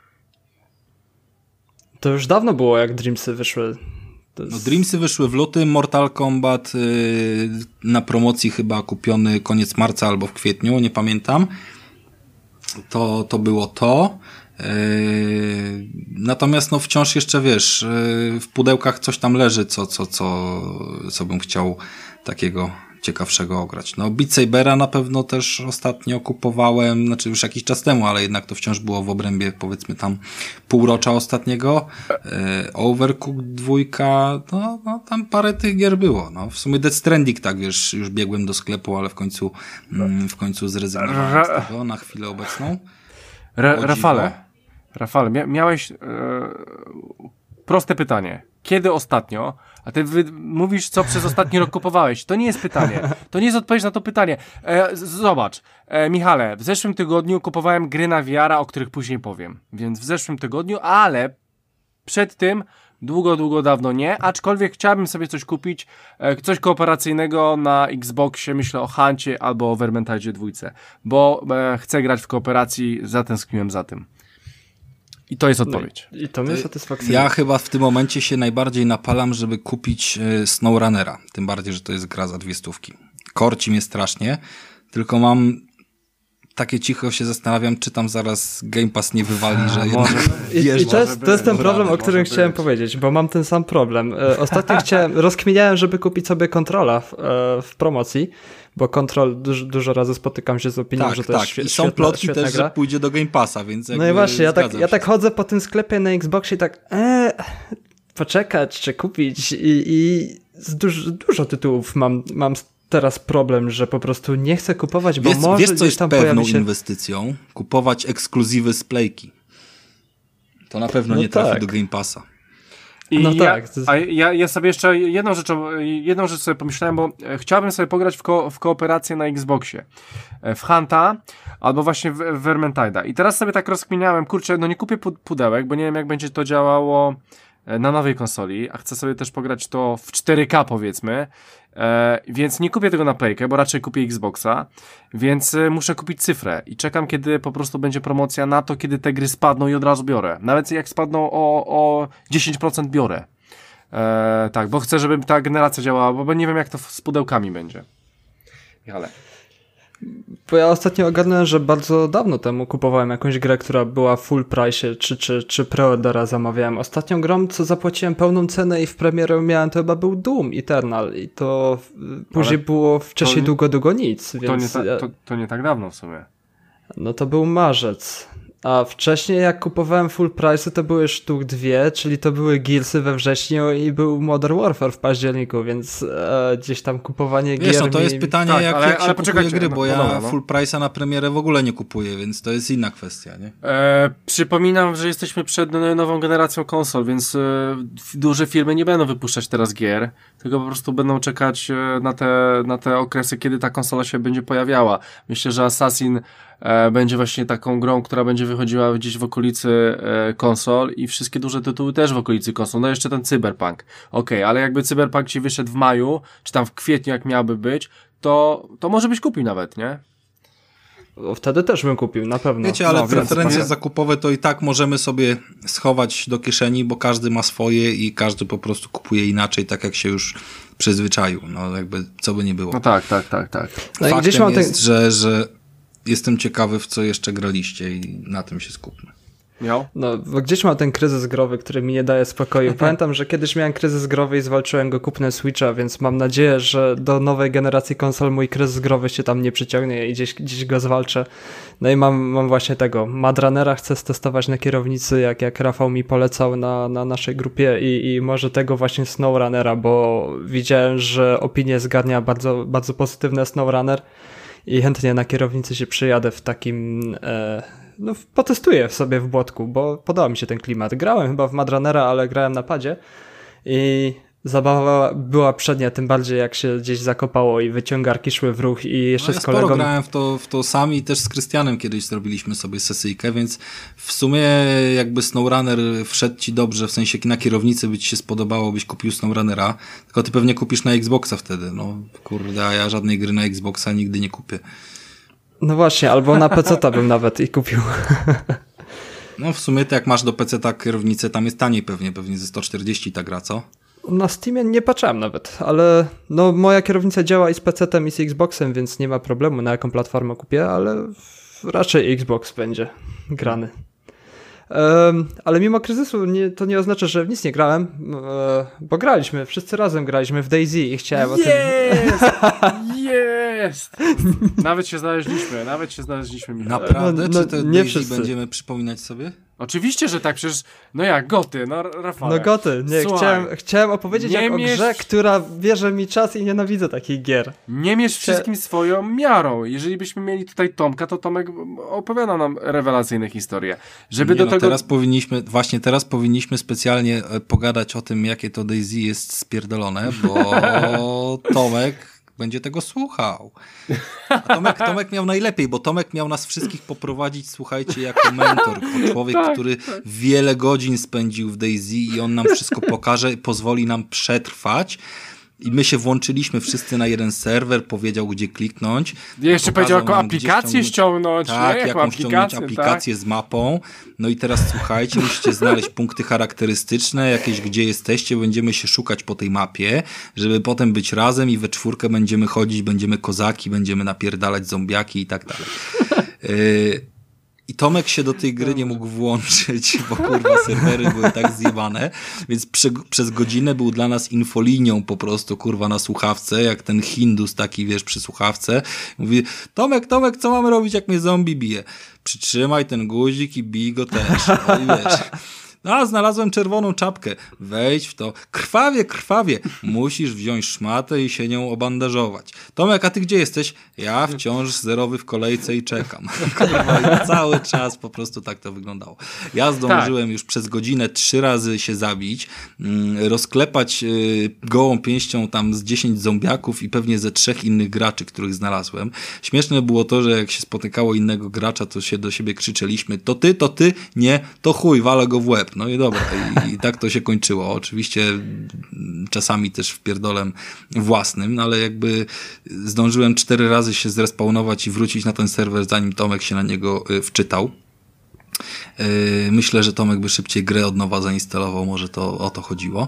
To już dawno było, jak Dreamsy wyszły. Dreamsy wyszły w lutym, Mortal Kombat na promocji chyba kupiony koniec marca albo w kwietniu, nie pamiętam. To było to. Natomiast wciąż jeszcze wiesz, w pudełkach coś tam leży, co bym chciał takiego ciekawszego ograć. Beat Sabera na pewno też ostatnio kupowałem, znaczy już jakiś czas temu, ale jednak to wciąż było w obrębie powiedzmy tam półrocza ostatniego. Overcooked 2, tam parę tych gier było. W sumie Death Stranding, tak wiesz, już biegłem do sklepu, ale w końcu zrezygnowałem z tego na chwilę obecną. Rafale, miałeś proste pytanie. Kiedy ostatnio? A ty mówisz, co przez ostatni rok kupowałeś. To nie jest pytanie. To nie jest odpowiedź na to pytanie. Zobacz, Michale, w zeszłym tygodniu kupowałem gry na VR-a, o których później powiem. Więc w zeszłym tygodniu, ale przed tym długo dawno nie, aczkolwiek chciałbym sobie coś kupić, coś kooperacyjnego na Xboxie, myślę o Huncie albo o Vermintide 2, bo chcę grać w kooperacji, zatęskniłem za tym. I to jest odpowiedź. I to mnie satysfakcjonuje. Ja chyba w tym momencie się najbardziej napalam, żeby kupić SnowRunnera. Tym bardziej, że to jest gra za 200. Korci mnie strasznie, tylko mam takie cicho się zastanawiam, czy tam zaraz Game Pass nie wywali, że I to jest ten problem, o którym chciałem powiedzieć, bo mam ten sam problem. Ostatnio rozkminiałem, żeby kupić sobie Controla w promocji, bo Control dużo razy spotykam się z opinią, że to jest i są plotki też, gra. że pójdzie do Game Passa, więc no i właśnie, ja tak chodzę po tym sklepie na Xboxie i tak poczekać, czy kupić i dużo tytułów mam teraz problem, że po prostu nie chcę kupować, bo może wiesz, co gdzieś tam jest pewną pojawi się... inwestycją? Kupować ekskluzywy z Playki. To na pewno nie trafi do Game Passa. Ja sobie jeszcze jedną rzecz sobie pomyślałem, bo chciałbym sobie pograć w kooperację na Xboxie. W Hunta albo właśnie w Vermintide'a. I teraz sobie tak rozkminiałem, kurczę, nie kupię pudełek, bo nie wiem jak będzie to działało na nowej konsoli, a chcę sobie też pograć to w 4K powiedzmy, więc nie kupię tego na Playkę, bo raczej kupię Xboxa, więc muszę kupić cyfrę i czekam, kiedy po prostu będzie promocja na to, kiedy te gry spadną i od razu biorę. Nawet jak spadną o 10% biorę. Tak, bo chcę, żeby ta generacja działała, bo nie wiem jak to z pudełkami będzie. Ale... Bo ja ostatnio ogarnąłem, że bardzo dawno temu kupowałem jakąś grę, która była w full price, czy preordera zamawiałem. Ostatnią grą, co zapłaciłem pełną cenę i w premierę miałem, to chyba był Doom Eternal i to później było wcześniej długo nic. Więc to nie tak dawno w sumie. No to był marzec. A wcześniej jak kupowałem full price, to były sztuk 2, czyli to były Gearsy we wrześniu i był Modern Warfare w październiku, więc gdzieś tam kupowanie gier... Wiesz, to jest pytanie, tak, jak się kupuje gry, bo ja dobra. full price'a na premierę w ogóle nie kupuję, więc to jest inna kwestia, nie? Przypominam, że jesteśmy przed nową generacją konsol, więc duże firmy nie będą wypuszczać teraz gier, tylko po prostu będą czekać na te okresy, kiedy ta konsola się będzie pojawiała. Myślę, że Assassin będzie właśnie taką grą, która będzie wychodziła gdzieś w okolicy konsol i wszystkie duże tytuły też w okolicy konsol. No jeszcze ten Cyberpunk. Okej, ale jakby Cyberpunk ci wyszedł w maju, czy tam w kwietniu jak miałby być, to może byś kupił nawet, nie? Wtedy też bym kupił, na pewno. Wiecie, ale preferencje zakupowe to i tak możemy sobie schować do kieszeni, bo każdy ma swoje i każdy po prostu kupuje inaczej, tak jak się już przyzwyczaił. No jakby, co by nie było. No tak. No Faktem gdzieś mam jest, że jestem ciekawy, w co jeszcze graliście i na tym się skupmy. No, bo gdzieś mam ten kryzys growy, który mi nie daje spokoju. Pamiętam, że kiedyś miałem kryzys growy i zwalczyłem go kupnem Switcha, więc mam nadzieję, że do nowej generacji konsol mój kryzys growy się tam nie przyciągnie i gdzieś go zwalczę. No i mam właśnie tego. Mad Runnera chcę stestować na kierownicy, jak Rafał mi polecał na naszej grupie i może tego właśnie SnowRunnera, bo widziałem, że opinie zgarnia bardzo, bardzo pozytywne SnowRunner i chętnie na kierownicy się przyjadę w takim... potestuję sobie w błotku, bo podoba mi się ten klimat. Grałem chyba w Mad Runnera, ale grałem na padzie i zabawa była przednia, tym bardziej jak się gdzieś zakopało i wyciągarki szły w ruch i jeszcze ja z kolegą... sporo grałem w to sami, też z Krystianem kiedyś zrobiliśmy sobie sesyjkę, więc w sumie jakby SnowRunner wszedł ci dobrze, w sensie na kierownicy by ci się spodobało, byś kupił SnowRunnera, tylko ty pewnie kupisz na Xboxa wtedy, no kurde, a ja żadnej gry na Xboxa nigdy nie kupię. No właśnie, albo na PC-ta bym nawet i kupił. No w sumie to jak masz do PC-ta kierownicę, tam jest taniej pewnie ze 140 ta gra, co? Na Steamie nie patrzyłem nawet, ale no moja kierownica działa i z PC-tem i z Xboxem, więc nie ma problemu, na jaką platformę kupię, ale raczej Xbox będzie grany. Ale mimo kryzysu to nie oznacza, że w nic nie grałem, bo graliśmy, wszyscy razem graliśmy w DayZ i chciałem o tym... Jest! Nawet się znaleźliśmy. Michał. Naprawdę? No, czy to nie DayZ wszyscy. będziemy przypominać sobie? Oczywiście, że tak, przecież, no jak, goty, no Rafale. No goty, nie, chciałem opowiedzieć nie jak o grze, która bierze mi czas i nienawidzę takich gier. Nie mierz wszystkim swoją miarą. Jeżeli byśmy mieli tutaj Tomka, to Tomek opowiada nam rewelacyjne historie. Żeby do tego... Teraz powinniśmy specjalnie pogadać o tym, jakie to DayZ jest spierdolone, bo Tomek będzie tego słuchał. A Tomek miał najlepiej, bo Tomek miał nas wszystkich poprowadzić, słuchajcie, jako mentor, jako człowiek, który wiele godzin spędził w DayZ i on nam wszystko pokaże, pozwoli nam przetrwać. I my się włączyliśmy wszyscy na jeden serwer, powiedział, gdzie kliknąć. Jeszcze powiedział, jaką aplikację ściągnąć. Tak, nie? jaką ściągnąć aplikację z mapą. No i teraz słuchajcie, musicie znaleźć punkty charakterystyczne, jakieś gdzie jesteście, będziemy się szukać po tej mapie, żeby potem być razem i we czwórkę będziemy chodzić, będziemy kozaki, będziemy napierdalać zombiaki i tak dalej. I Tomek się do tej gry nie mógł włączyć, bo kurwa serwery były tak zjebane, więc przez godzinę był dla nas infolinią po prostu, kurwa, na słuchawce, jak ten Hindus taki, wiesz, przy słuchawce. Mówi, Tomek, co mamy robić, jak mnie zombie bije? Przytrzymaj ten guzik i bij go też. No i wiesz... A, znalazłem czerwoną czapkę. Wejdź w to. Krwawie. Musisz wziąć szmatę i się nią obandażować. Tomek, a ty gdzie jesteś? Ja wciąż zerowy w kolejce i czekam. Kurwa, i cały czas po prostu tak to wyglądało. Ja zdążyłem już przez godzinę 3 razy się zabić, rozklepać gołą pięścią tam z 10 zombiaków i pewnie ze 3 innych graczy, których znalazłem. Śmieszne było to, że jak się spotykało innego gracza, to się do siebie krzyczeliśmy, to ty, nie, to chuj, walę go w łeb. No i dobra, i tak to się kończyło. Oczywiście czasami też wpierdolem własnym, no ale jakby zdążyłem 4 razy się zrespawnować i wrócić na ten serwer, zanim Tomek się na niego wczytał. Myślę, że Tomek by szybciej grę od nowa zainstalował, może to o to chodziło.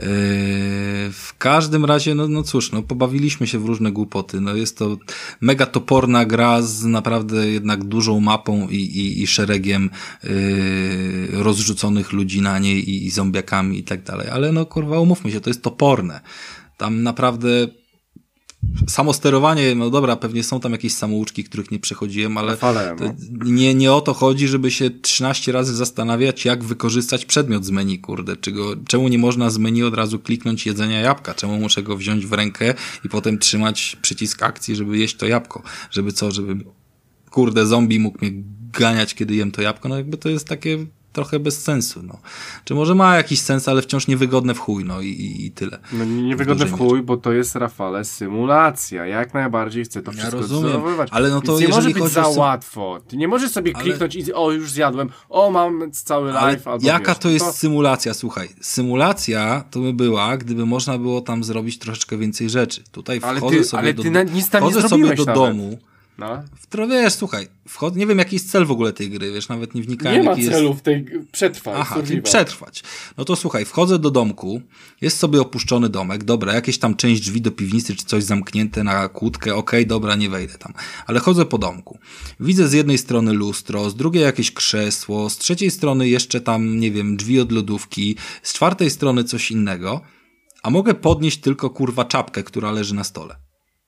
W każdym razie, no cóż, pobawiliśmy się w różne głupoty. No jest to mega toporna gra z naprawdę jednak dużą mapą i szeregiem rozrzuconych ludzi na niej i zombiakami i tak dalej. Ale no kurwa, umówmy się, to jest toporne. Tam naprawdę samo sterowanie, no dobra, pewnie są tam jakieś samouczki, których nie przechodziłem, ale nie o to chodzi, żeby się 13 razy zastanawiać, jak wykorzystać przedmiot z menu, kurde. Czemu nie można z menu od razu kliknąć jedzenia jabłka? Czemu muszę go wziąć w rękę i potem trzymać przycisk akcji, żeby jeść to jabłko? Żeby kurde, zombie mógł mnie ganiać, kiedy jem to jabłko? No jakby to jest takie trochę bez sensu, no. Czy może ma jakiś sens, ale wciąż niewygodne w chuj, no i tyle. No niewygodne w chuj, bo to jest, Rafale, symulacja. Jak najbardziej chcę to wszystko odwzorowywać. Ale no to więc nie może być za łatwo. Ty nie możesz sobie kliknąć i już zjadłem, mam cały live. Albo jaka to jest symulacja? Słuchaj, symulacja to by była, gdyby można było tam zrobić troszeczkę więcej rzeczy. Tutaj wchodzę sobie do domu. No. Wiesz, słuchaj, nie wiem jaki jest cel w ogóle tej gry, wiesz, nawet nie wnikałem. Nie ma celu w tej przetrwać. Aha, czyli przetrwać. No to słuchaj, wchodzę do domku, jest sobie opuszczony domek, dobra, jakieś tam część drzwi do piwnicy czy coś zamknięte na kłódkę, okej, dobra, nie wejdę tam. Ale chodzę po domku. Widzę z jednej strony lustro, z drugiej jakieś krzesło, z trzeciej strony jeszcze tam, nie wiem, drzwi od lodówki, z czwartej strony coś innego, a mogę podnieść tylko kurwa czapkę, która leży na stole.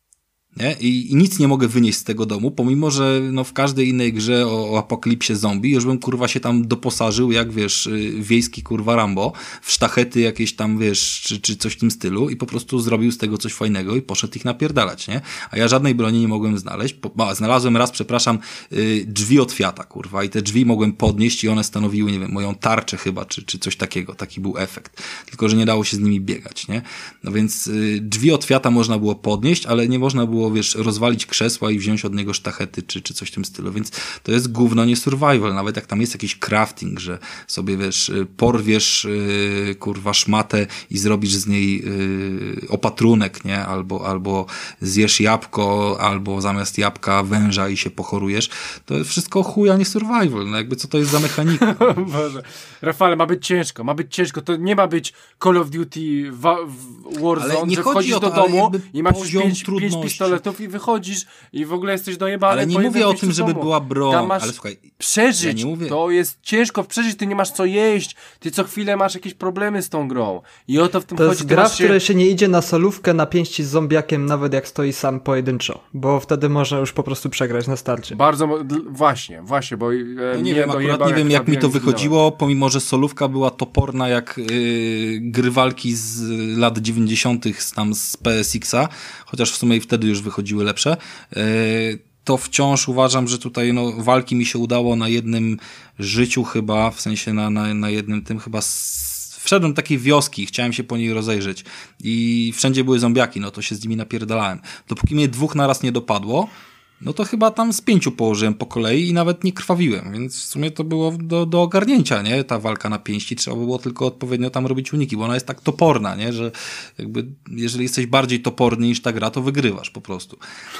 Nie? I nic nie mogę wynieść z tego domu, pomimo, że no w każdej innej grze o apokalipsie zombie już bym kurwa się tam doposażył, jak wiesz, wiejski kurwa Rambo, w sztachety jakieś tam, wiesz, czy coś w tym stylu i po prostu zrobił z tego coś fajnego i poszedł ich napierdalać, nie? A ja żadnej broni nie mogłem znaleźć. Znalazłem raz, przepraszam, drzwi od Fiata, kurwa, i te drzwi mogłem podnieść i one stanowiły, nie wiem, moją tarczę chyba, czy coś takiego. Taki był efekt. Tylko, że nie dało się z nimi biegać, nie? No więc drzwi od Fiata można było podnieść, ale nie można było, wiesz, rozwalić krzesła i wziąć od niego sztachety, czy coś w tym stylu, więc to jest gówno, nie survival, nawet jak tam jest jakiś crafting, że sobie, wiesz, porwiesz, kurwa, szmatę i zrobisz z niej opatrunek, nie, albo zjesz jabłko, albo zamiast jabłka węża i się pochorujesz, to jest wszystko chuja, nie survival, no jakby co to jest za mechanika? Boże. Rafale, ma być ciężko, to nie ma być Call of Duty Warzone, że wchodzisz do domu i masz już 5 pistoletów i wychodzisz i w ogóle jesteś dojebany. Ale nie mówię o tym, żeby była broń, ale słuchaj, przeżyć, ja nie mówię... to jest ciężko przeżyć, ty nie masz co jeść, ty co chwilę masz jakieś problemy z tą grą i o to w tym to chodzi. To jest gra, w której się nie idzie na solówkę na pięści z zombiakiem, nawet jak stoi sam pojedynczo, bo wtedy można już po prostu przegrać na starcie. Bardzo, właśnie, bo no nie wiem, akurat nie wiem jak mi to wychodziło, pomimo, że solówka była toporna jak gry walki z lat 90. z PSX-a, chociaż w sumie i wtedy już wychodziły lepsze, to wciąż uważam, że tutaj no, walki mi się udało na jednym życiu chyba, w sensie na jednym tym chyba wszedłem do takiej wioski, chciałem się po niej rozejrzeć i wszędzie były zombiaki, no to się z nimi napierdalałem. Dopóki mnie 2 naraz nie dopadło, no to chyba tam z 5 położyłem po kolei i nawet nie krwawiłem, więc w sumie to było do ogarnięcia, nie? Ta walka na pięści, trzeba było tylko odpowiednio tam robić uniki, bo ona jest tak toporna, nie? Że jakby jeżeli jesteś bardziej toporny niż ta gra, to wygrywasz po prostu.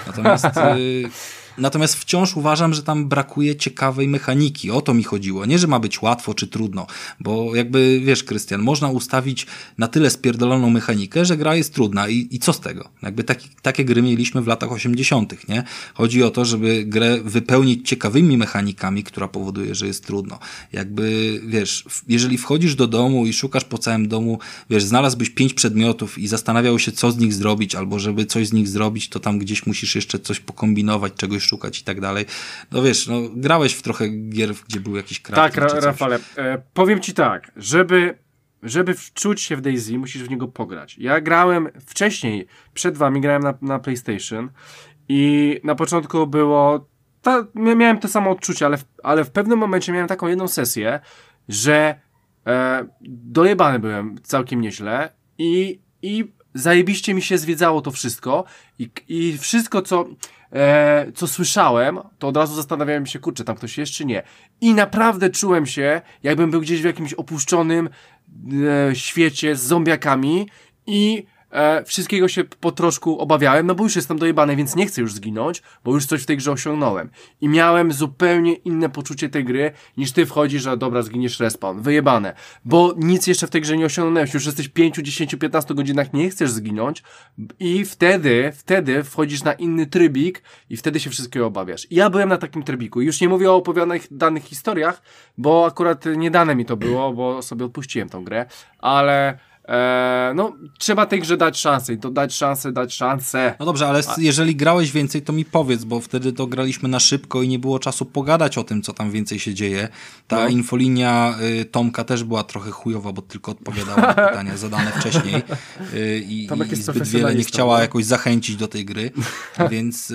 Natomiast wciąż uważam, że tam brakuje ciekawej mechaniki. O to mi chodziło. Nie, że ma być łatwo czy trudno, bo jakby, wiesz, Krystian, można ustawić na tyle spierdoloną mechanikę, że gra jest trudna i co z tego? Jakby takie gry mieliśmy w latach 80., nie? Chodzi o to, żeby grę wypełnić ciekawymi mechanikami, która powoduje, że jest trudno. Jakby, wiesz, jeżeli wchodzisz do domu i szukasz po całym domu, wiesz, znalazłbyś 5 przedmiotów i zastanawiał się, co z nich zrobić, albo żeby coś z nich zrobić, to tam gdzieś musisz jeszcze coś pokombinować, czegoś szukać i tak dalej. No wiesz, no grałeś w trochę gier, gdzie był jakiś crafting. Tak, Rafale, powiem ci tak, żeby wczuć się w DayZ, musisz w niego pograć. Ja grałem wcześniej, przed wami grałem na PlayStation i na początku było, miałem to samo odczucie, ale w pewnym momencie miałem taką jedną sesję, że dojebany byłem całkiem nieźle i zajebiście mi się zwiedzało to wszystko i wszystko, co słyszałem, to od razu zastanawiałem się, kurczę, tam ktoś jest czy nie. I naprawdę czułem się, jakbym był gdzieś w jakimś opuszczonym świecie z zombiakami i wszystkiego się po troszku obawiałem, no bo już jestem dojebany, więc nie chcę już zginąć, bo już coś w tej grze osiągnąłem. I miałem zupełnie inne poczucie tej gry, niż ty wchodzisz, że dobra, zginiesz respawn. Wyjebane. Bo nic jeszcze w tej grze nie osiągnąłeś. Już jesteś 5, 10, 15 godzinach, nie chcesz zginąć i wtedy wchodzisz na inny trybik i wtedy się wszystkiego obawiasz. I ja byłem na takim trybiku. Już nie mówię o opowiadanych danych historiach, bo akurat nie dane mi to było, bo sobie odpuściłem tą grę, ale no, trzeba tej grze dać szansę i to dać szansę. No dobrze, ale jeżeli grałeś więcej, to mi powiedz, bo wtedy to graliśmy na szybko i nie było czasu pogadać o tym, co tam więcej się dzieje. Ta infolinia Tomka też była trochę chujowa, bo tylko odpowiadała na pytania zadane wcześniej i zbyt wiele nie chciała jakoś zachęcić do tej gry, więc...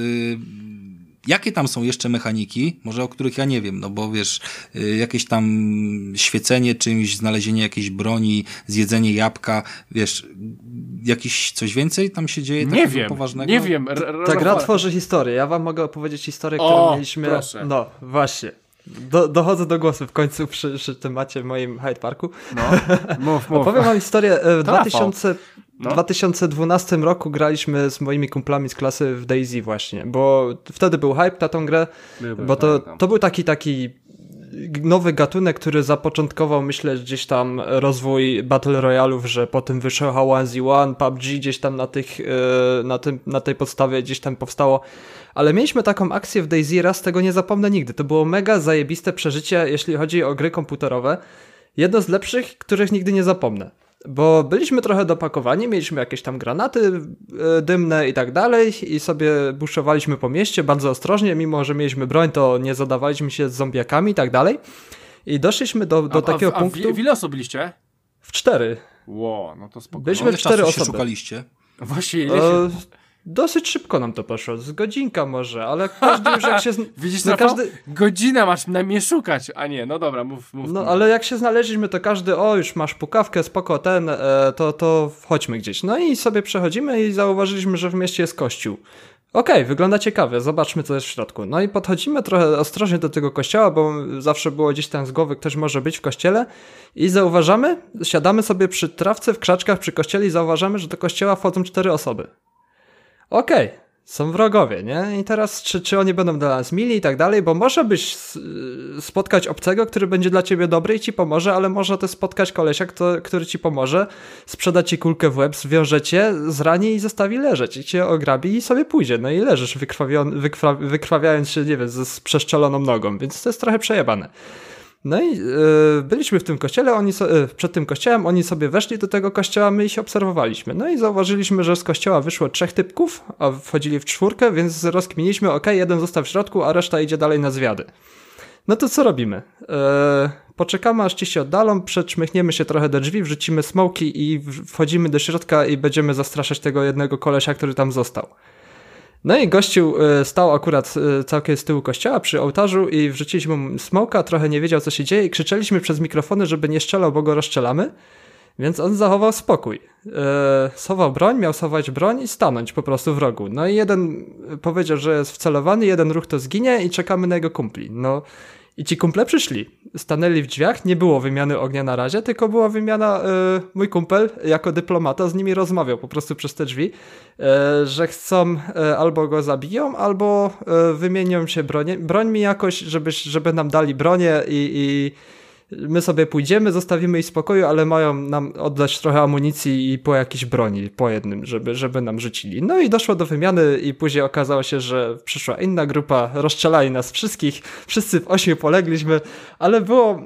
Jakie tam są jeszcze mechaniki, może o których ja nie wiem, no bo wiesz, jakieś tam świecenie czymś, znalezienie jakiejś broni, zjedzenie jabłka, wiesz, jakiś coś więcej tam się dzieje takiego poważnego? Nie wiem. Ta gra tworzy historię. Ja wam mogę opowiedzieć historię, którą mieliśmy... Proszę. No, właśnie. Dochodzę do głosu w końcu przy temacie w moim Hyde Parku. No, mów. Opowiem wam historię. W 2012 roku graliśmy z moimi kumplami z klasy w DayZ właśnie, bo wtedy był hype na tą grę, bo to był taki nowy gatunek, który zapoczątkował, myślę, gdzieś tam rozwój Battle Royale'ów, że potem wyszło H1Z1, PUBG gdzieś tam na tej podstawie gdzieś tam powstało. Ale mieliśmy taką akcję w DayZ, raz tego nie zapomnę nigdy. To było mega zajebiste przeżycie, jeśli chodzi o gry komputerowe. Jedno z lepszych, których nigdy nie zapomnę. Bo byliśmy trochę dopakowani, mieliśmy jakieś tam granaty dymne i tak dalej i sobie buszowaliśmy po mieście bardzo ostrożnie, mimo że mieliśmy broń, to nie zadawaliśmy się z zombiakami i tak dalej. I doszliśmy do takiego punktu... W ile osób byliście? W 4. Ło, no to spokojnie. Byliśmy w 4 osoby. Szukaliście? Właśnie, ile się... Dosyć szybko nam to poszło, z godzinka może, ale każdy już jak się... Widzisz, no każdy... Godzinę masz na mnie szukać, a nie, no dobra, mów. No ale jak się znaleźliśmy, to każdy, już masz pukawkę, spoko, to chodźmy gdzieś. No i sobie przechodzimy i zauważyliśmy, że w mieście jest kościół. Okej, wygląda ciekawie, zobaczmy co jest w środku. No i podchodzimy trochę ostrożnie do tego kościoła, bo zawsze było gdzieś tam z głowy, ktoś może być w kościele i zauważamy, siadamy sobie przy trawce w krzaczkach przy kościele i zauważamy, że do kościoła wchodzą 4 osoby. Okej, są wrogowie, nie? I teraz czy oni będą dla nas mili i tak dalej, bo może byś spotkać obcego, który będzie dla ciebie dobry i ci pomoże, ale może też spotkać kolesia, który ci pomoże, sprzeda ci kulkę w łeb, zwiąże cię, zrani i zostawi leżeć i cię ograbi i sobie pójdzie. No i leżysz wykrwawiając się, nie wiem, z przeszczeloną nogą, więc to jest trochę przejebane. No i byliśmy w tym kościele, przed tym kościołem, oni sobie weszli do tego kościoła, my ich obserwowaliśmy. No i zauważyliśmy, że z kościoła wyszło 3 typków, a wchodzili w 4, więc rozkminiliśmy, jeden został w środku, a reszta idzie dalej na zwiady. No to co robimy? Poczekamy, aż ci się oddalą, przeczmychniemy się trochę do drzwi, wrzucimy smoki i wchodzimy do środka i będziemy zastraszać tego jednego kolesia, który tam został. No i gościu stał akurat całkiem z tyłu kościoła przy ołtarzu i wrzuciliśmy mu smoka, trochę nie wiedział co się dzieje i krzyczeliśmy przez mikrofony, żeby nie strzelał, bo go rozstrzelamy, więc on zachował spokój. Schował broń, miał schować broń i stanąć po prostu w rogu. No i jeden powiedział, że jest wcelowany, jeden ruch to zginie i czekamy na jego kumpli. No i ci kumple przyszli, stanęli w drzwiach, nie było wymiany ognia na razie, tylko była wymiana, mój kumpel jako dyplomata z nimi rozmawiał po prostu przez te drzwi, że chcą albo go zabiją, albo wymienią się brońmi jakoś, żeby nam dali bronię i my sobie pójdziemy, zostawimy ich w spokoju, ale mają nam oddać trochę amunicji i po jakiejś broni, po jednym, żeby nam rzucili. No i doszło do wymiany i później okazało się, że przyszła inna grupa, rozstrzelali nas wszystkich, wszyscy w 8 polegliśmy, ale było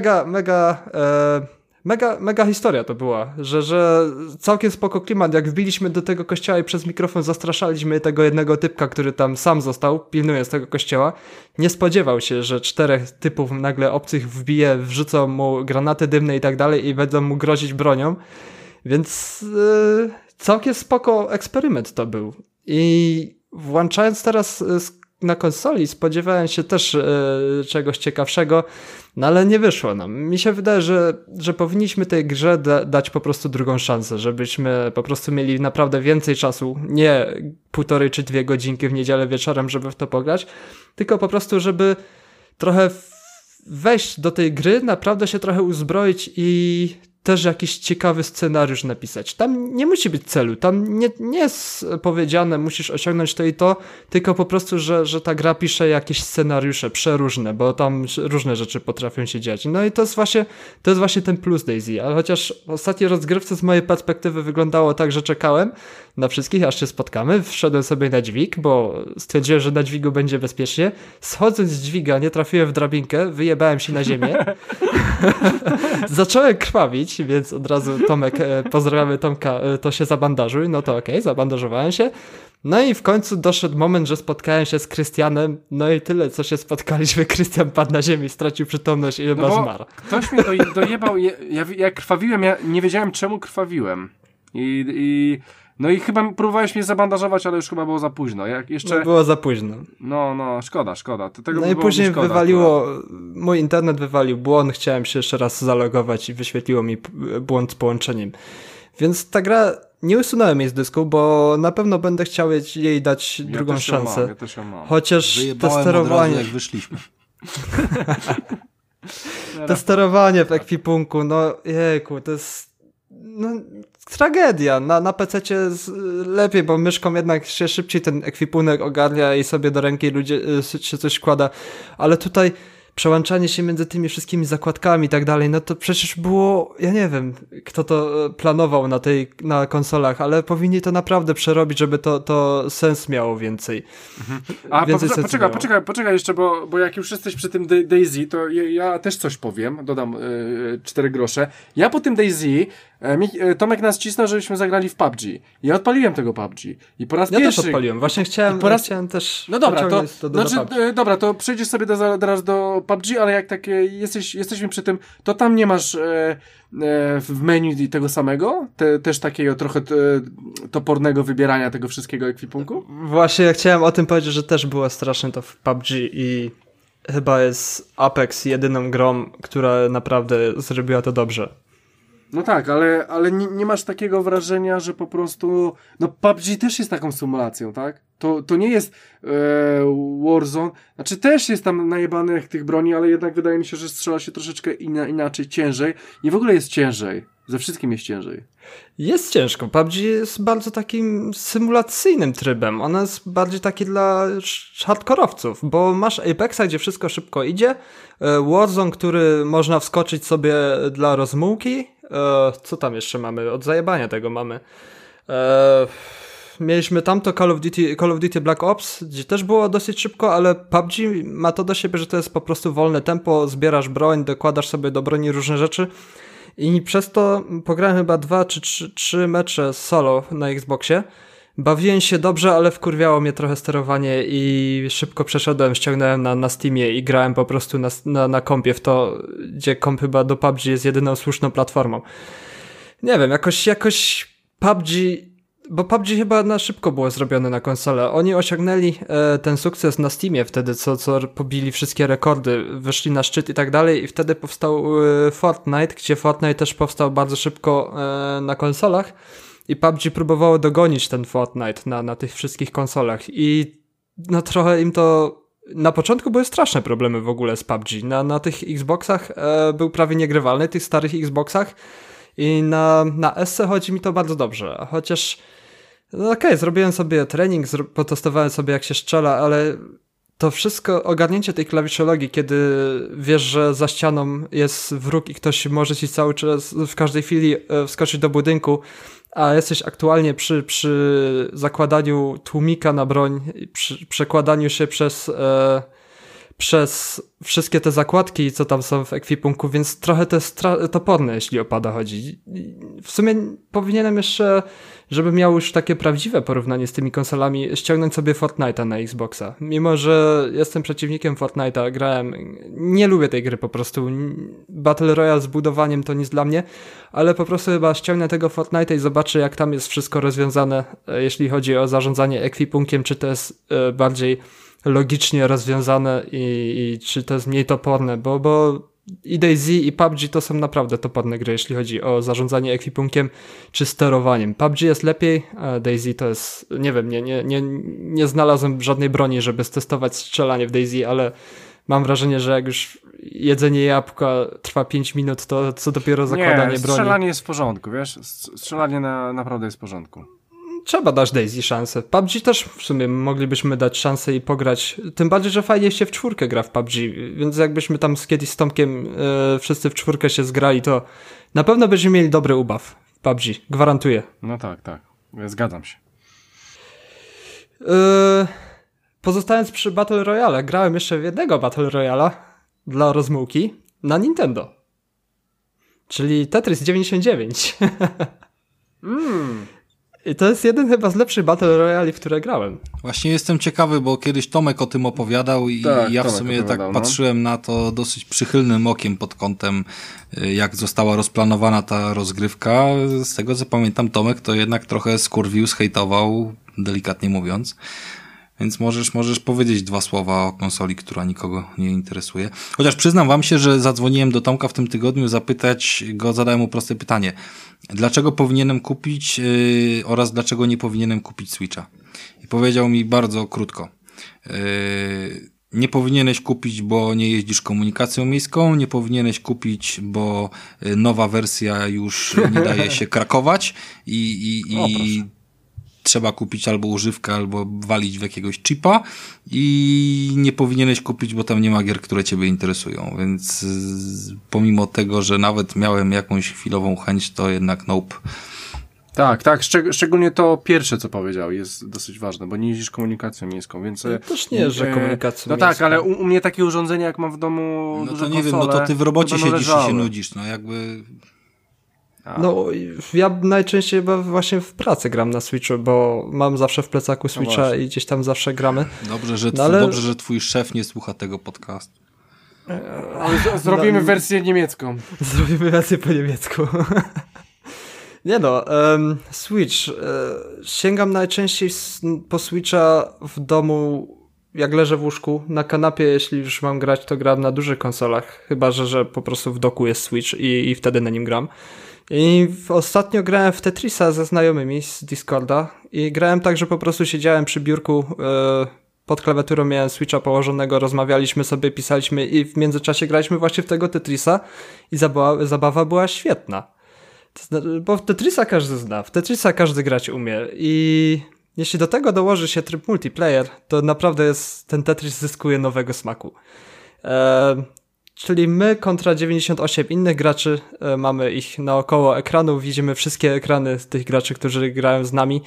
mega historia to była, że całkiem spoko klimat, jak wbiliśmy do tego kościoła i przez mikrofon zastraszaliśmy tego jednego typka, który tam sam został, pilnując tego kościoła. Nie spodziewał się, że 4 typów nagle obcych wbije, wrzucą mu granaty dymne i tak dalej i będą mu grozić bronią, więc całkiem spoko eksperyment to był. I włączając teraz na konsoli spodziewałem się też czegoś ciekawszego, no ale nie wyszło nam. Mi się wydaje, że powinniśmy tej grze dać po prostu drugą szansę, żebyśmy po prostu mieli naprawdę więcej czasu, nie 1,5 czy 2 godzinki w niedzielę wieczorem, żeby w to pograć, tylko po prostu, żeby trochę wejść do tej gry, naprawdę się trochę uzbroić i też jakiś ciekawy scenariusz napisać. Tam nie musi być celu, tam nie jest powiedziane, musisz osiągnąć to i to, tylko po prostu, że ta gra pisze jakieś scenariusze przeróżne, bo tam różne rzeczy potrafią się dziać. No i to jest właśnie ten plus DayZ, ale chociaż w ostatniej rozgrywce z mojej perspektywy wyglądało tak, że czekałem na wszystkich, aż się spotkamy, wszedłem sobie na dźwig, bo stwierdziłem, że na dźwigu będzie bezpiecznie. Schodząc z dźwiga, nie trafiłem w drabinkę, wyjebałem się na ziemię. Zacząłem krwawić, więc od razu Tomek, pozdrawiamy Tomka, to się zabandażuj, no to okej, zabandażowałem się. No i w końcu doszedł moment, że spotkałem się z Krystianem, no i tyle, co się spotkaliśmy, Krystian padł na ziemię, stracił przytomność i chyba zmarł. Ktoś mnie dojebał, ja krwawiłem, ja nie wiedziałem czemu krwawiłem. No i chyba próbowałeś mnie zabandażować, ale już chyba było za późno. No było za późno. No, szkoda. Tego no i później mój internet wywalił błąd, chciałem się jeszcze raz zalogować i wyświetliło mi błąd z połączeniem. Więc ta gra, nie usunąłem jej z dysku, bo na pewno będę chciał jej dać drugą szansę. Ja też ją mam. Chociaż to sterowanie... jak wyszliśmy. To sterowanie w ekwipunku, no jejku, to jest... No, tragedia. Na PC-cie lepiej, bo myszką jednak się szybciej ten ekwipunek ogarnia i sobie do ręki się coś wkłada, ale tutaj przełączanie się między tymi wszystkimi zakładkami i tak dalej, no to przecież było, ja nie wiem, kto to planował na konsolach, ale powinni to naprawdę przerobić, żeby to sens miało więcej. A poczekaj jeszcze, bo jak już jesteś przy tym DayZ, to ja też coś powiem, dodam 4 grosze. Ja po tym DayZ Tomek nas cisnął, żebyśmy zagrali w PUBG. Ja odpaliłem tego PUBG. I po raz pierwszy... Ja też odpaliłem. Właśnie chciałem też no dobra, to, do PUBG. Dobra, to przejdziesz sobie teraz do PUBG, ale jak takie jesteśmy przy tym, to tam nie masz w menu tego samego? Też takiego trochę topornego wybierania tego wszystkiego ekwipunku? Właśnie ja chciałem o tym powiedzieć, że też było straszne to w PUBG i chyba jest Apex jedyną grą, która naprawdę zrobiła to dobrze. No tak, ale nie masz takiego wrażenia, że po prostu... No PUBG też jest taką symulacją, tak? To nie jest Warzone. Znaczy też jest tam najebanych tych broni, ale jednak wydaje mi się, że strzela się troszeczkę inaczej, ciężej. I w ogóle jest ciężej. Ze wszystkim jest ciężej. Jest ciężko. PUBG jest bardzo takim symulacyjnym trybem. Ona jest bardziej taki dla hardkorowców, bo masz Apexa, gdzie wszystko szybko idzie. Warzone, który można wskoczyć sobie dla rozmułki. Co tam jeszcze mamy? Od zajebania tego mamy. Mieliśmy tamto Call of Duty Black Ops, gdzie też było dosyć szybko, ale PUBG ma to do siebie, że to jest po prostu wolne tempo, zbierasz broń, dokładasz sobie do broni różne rzeczy i przez to pograłem chyba 2 czy 3 mecze solo na Xboxie. Bawiłem się dobrze, ale wkurwiało mnie trochę sterowanie i szybko przeszedłem, ściągnąłem na Steamie i grałem po prostu na kompie w to, gdzie komp chyba do PUBG jest jedyną słuszną platformą. Nie wiem, jakoś PUBG... Bo PUBG chyba na szybko było zrobione na konsolę. Oni osiągnęli ten sukces na Steamie wtedy, co pobili wszystkie rekordy, wyszli na szczyt i tak dalej i wtedy powstał Fortnite, gdzie Fortnite też powstał bardzo szybko na konsolach i PUBG próbowało dogonić ten Fortnite na tych wszystkich konsolach i no trochę im to... Na początku były straszne problemy w ogóle z PUBG. Na tych Xboxach był prawie niegrywalny, tych starych Xboxach i na SC chodzi mi to bardzo dobrze, chociaż no okej, zrobiłem sobie trening, potestowałem sobie jak się strzela, ale to wszystko, ogarnięcie tej klawiszologii, kiedy wiesz, że za ścianą jest wróg i ktoś może ci cały czas w każdej chwili wskoczyć do budynku, a jesteś aktualnie przy zakładaniu tłumika na broń, przy przekładaniu się przez wszystkie te zakładki, co tam są w ekwipunku, więc trochę to jest toporne, jeśli o pada chodzi. W sumie powinienem jeszcze, żeby miał już takie prawdziwe porównanie z tymi konsolami, ściągnąć sobie Fortnite'a na Xboxa. Mimo że jestem przeciwnikiem Fortnite'a, grałem, nie lubię tej gry po prostu. Battle Royale z budowaniem to nic dla mnie, ale po prostu chyba ściągnę tego Fortnite'a i zobaczę, jak tam jest wszystko rozwiązane, jeśli chodzi o zarządzanie ekwipunkiem, czy to jest bardziej logicznie rozwiązane i czy to jest mniej toporne, bo i DayZ i PUBG to są naprawdę toporne gry, jeśli chodzi o zarządzanie ekwipunkiem czy sterowaniem. PUBG jest lepiej, a DayZ to jest, nie wiem, nie znalazłem żadnej broni, żeby stestować strzelanie w DayZ, ale mam wrażenie, że jak już jedzenie jabłka trwa 5 minut, to co dopiero zakładanie broni. Strzelanie jest w porządku, wiesz? Strzelanie naprawdę jest w porządku. Trzeba dać DayZ szansę. PUBG też w sumie moglibyśmy dać szansę i pograć. Tym bardziej, że fajnie się w czwórkę gra w PUBG, więc jakbyśmy tam kiedyś z Tomkiem wszyscy w czwórkę się zgrali, to na pewno będziemy mieli dobry ubaw w PUBG. Gwarantuję. No tak. Ja zgadzam się. Pozostając przy Battle Royale, grałem jeszcze w jednego Battle Royala dla rozmułki na Nintendo. Czyli Tetris 99. I to jest jeden chyba z lepszych Battle Royale, w które grałem. Właśnie jestem ciekawy, bo kiedyś Tomek o tym opowiadał i tak, ja w sumie tak patrzyłem na to dosyć przychylnym okiem pod kątem, jak została rozplanowana ta rozgrywka. Z tego co pamiętam, Tomek to jednak trochę skurwił, zhejtował, delikatnie mówiąc. Więc możesz powiedzieć 2 słowa o konsoli, która nikogo nie interesuje. Chociaż przyznam wam się, że zadzwoniłem do Tomka w tym tygodniu zadałem mu proste pytanie. Dlaczego powinienem kupić oraz dlaczego nie powinienem kupić Switcha? I powiedział mi bardzo krótko. Nie powinieneś kupić, bo nie jeździsz komunikacją miejską, nie powinieneś kupić, bo nowa wersja już nie daje się krakować i trzeba kupić albo używkę, albo walić w jakiegoś chipa i nie powinieneś kupić, bo tam nie ma gier, które ciebie interesują, więc pomimo tego, że nawet miałem jakąś chwilową chęć, to jednak nope. Tak, szczególnie to pierwsze, co powiedział, jest dosyć ważne, bo nie jeździsz komunikacją miejską, więc... Ja też nie, że komunikacją miejską. No tak, ale u mnie takie urządzenie, jak mam w domu no duże to nie konsole, wiem, no to ty w robocie siedzisz leżały. i się nudzisz, no jakby... No, ja najczęściej chyba właśnie w pracy gram na Switchu, bo mam zawsze w plecaku Switcha i gdzieś tam zawsze gramy. Dobrze, że twój szef nie słucha tego podcastu. Zrobimy wersję niemiecką. Zrobimy wersję po niemiecku. Nie no, Switch. Sięgam najczęściej po Switcha w domu, jak leżę w łóżku. Na kanapie, jeśli już mam grać, to gram na dużych konsolach. Chyba, że po prostu w doku jest Switch i wtedy na nim gram. I ostatnio grałem w Tetrisa ze znajomymi z Discorda i grałem tak, że po prostu siedziałem przy biurku, pod klawiaturą miałem Switcha położonego, rozmawialiśmy sobie, pisaliśmy i w międzyczasie graliśmy właśnie w tego Tetrisa i zabawa była świetna. Bo w Tetrisa każdy zna, w Tetrisa każdy grać umie i jeśli do tego dołoży się tryb multiplayer, to naprawdę ten Tetris zyskuje nowego smaku. Czyli my kontra 98 innych graczy, mamy ich naokoło ekranu, widzimy wszystkie ekrany z tych graczy, którzy grają z nami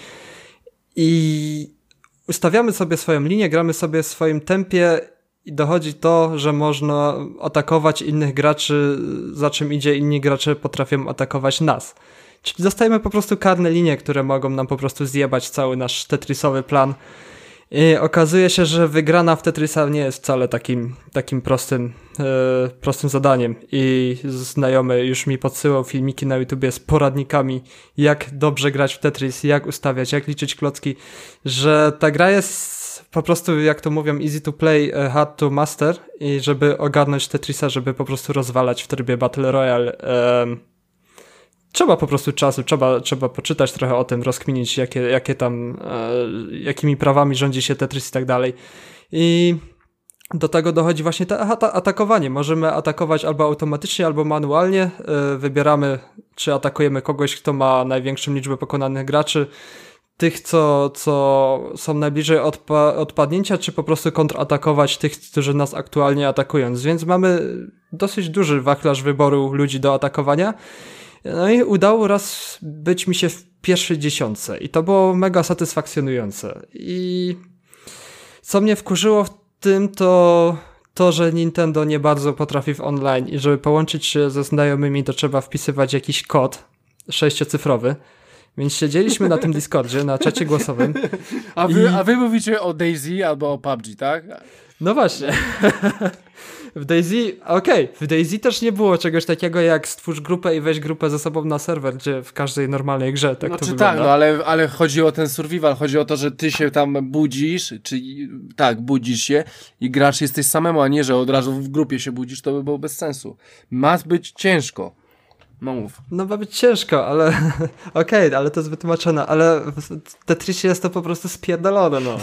i ustawiamy sobie swoją linię, gramy sobie w swoim tempie i dochodzi to, że można atakować innych graczy, za czym idzie inni gracze potrafią atakować nas. Czyli dostajemy po prostu karne linie, które mogą nam po prostu zjebać cały nasz tetrisowy plan. I okazuje się, że wygrana w Tetrisa nie jest wcale takim prostym zadaniem. I znajomy już mi podsyłał filmiki na YouTubie z poradnikami, jak dobrze grać w Tetris, jak ustawiać, jak liczyć klocki, że ta gra jest po prostu, jak to mówią, easy to play, hard to master i żeby ogarnąć Tetrisa, żeby po prostu rozwalać w trybie Battle Royale, trzeba po prostu czasu, trzeba poczytać trochę o tym, rozkminić jakie tam, jakimi prawami rządzi się Tetris i tak dalej. I do tego dochodzi właśnie atakowanie. Możemy atakować albo automatycznie, albo manualnie. Wybieramy, czy atakujemy kogoś, kto ma największą liczbę pokonanych graczy, tych, co są najbliżej odpadnięcia, czy po prostu kontratakować tych, którzy nas aktualnie atakują. Więc mamy dosyć duży wachlarz wyboru ludzi do atakowania. No i udało raz być mi się w pierwszej dziesiątce i to było mega satysfakcjonujące. I co mnie wkurzyło w tym, to, że Nintendo nie bardzo potrafi w online i żeby połączyć się ze znajomymi, to trzeba wpisywać jakiś kod 6-cyfrowy. Więc siedzieliśmy na tym Discordzie, na czacie głosowym. A wy mówicie o DayZ albo o PUBG, tak? No właśnie. W DayZ też nie było czegoś takiego jak stwórz grupę i weź grupę ze sobą na serwer, gdzie w każdej normalnej grze tak to wygląda. Tak, no ale chodzi o ten survival, chodzi o to, że ty się tam budzisz, budzisz się i grasz jesteś samemu, a nie, że od razu w grupie się budzisz, to by było bez sensu. Ma być ciężko. No mów. No ma być ciężko, ale ale to jest wytłumaczone, ale w Tetrisie jest to po prostu spierdolone, no.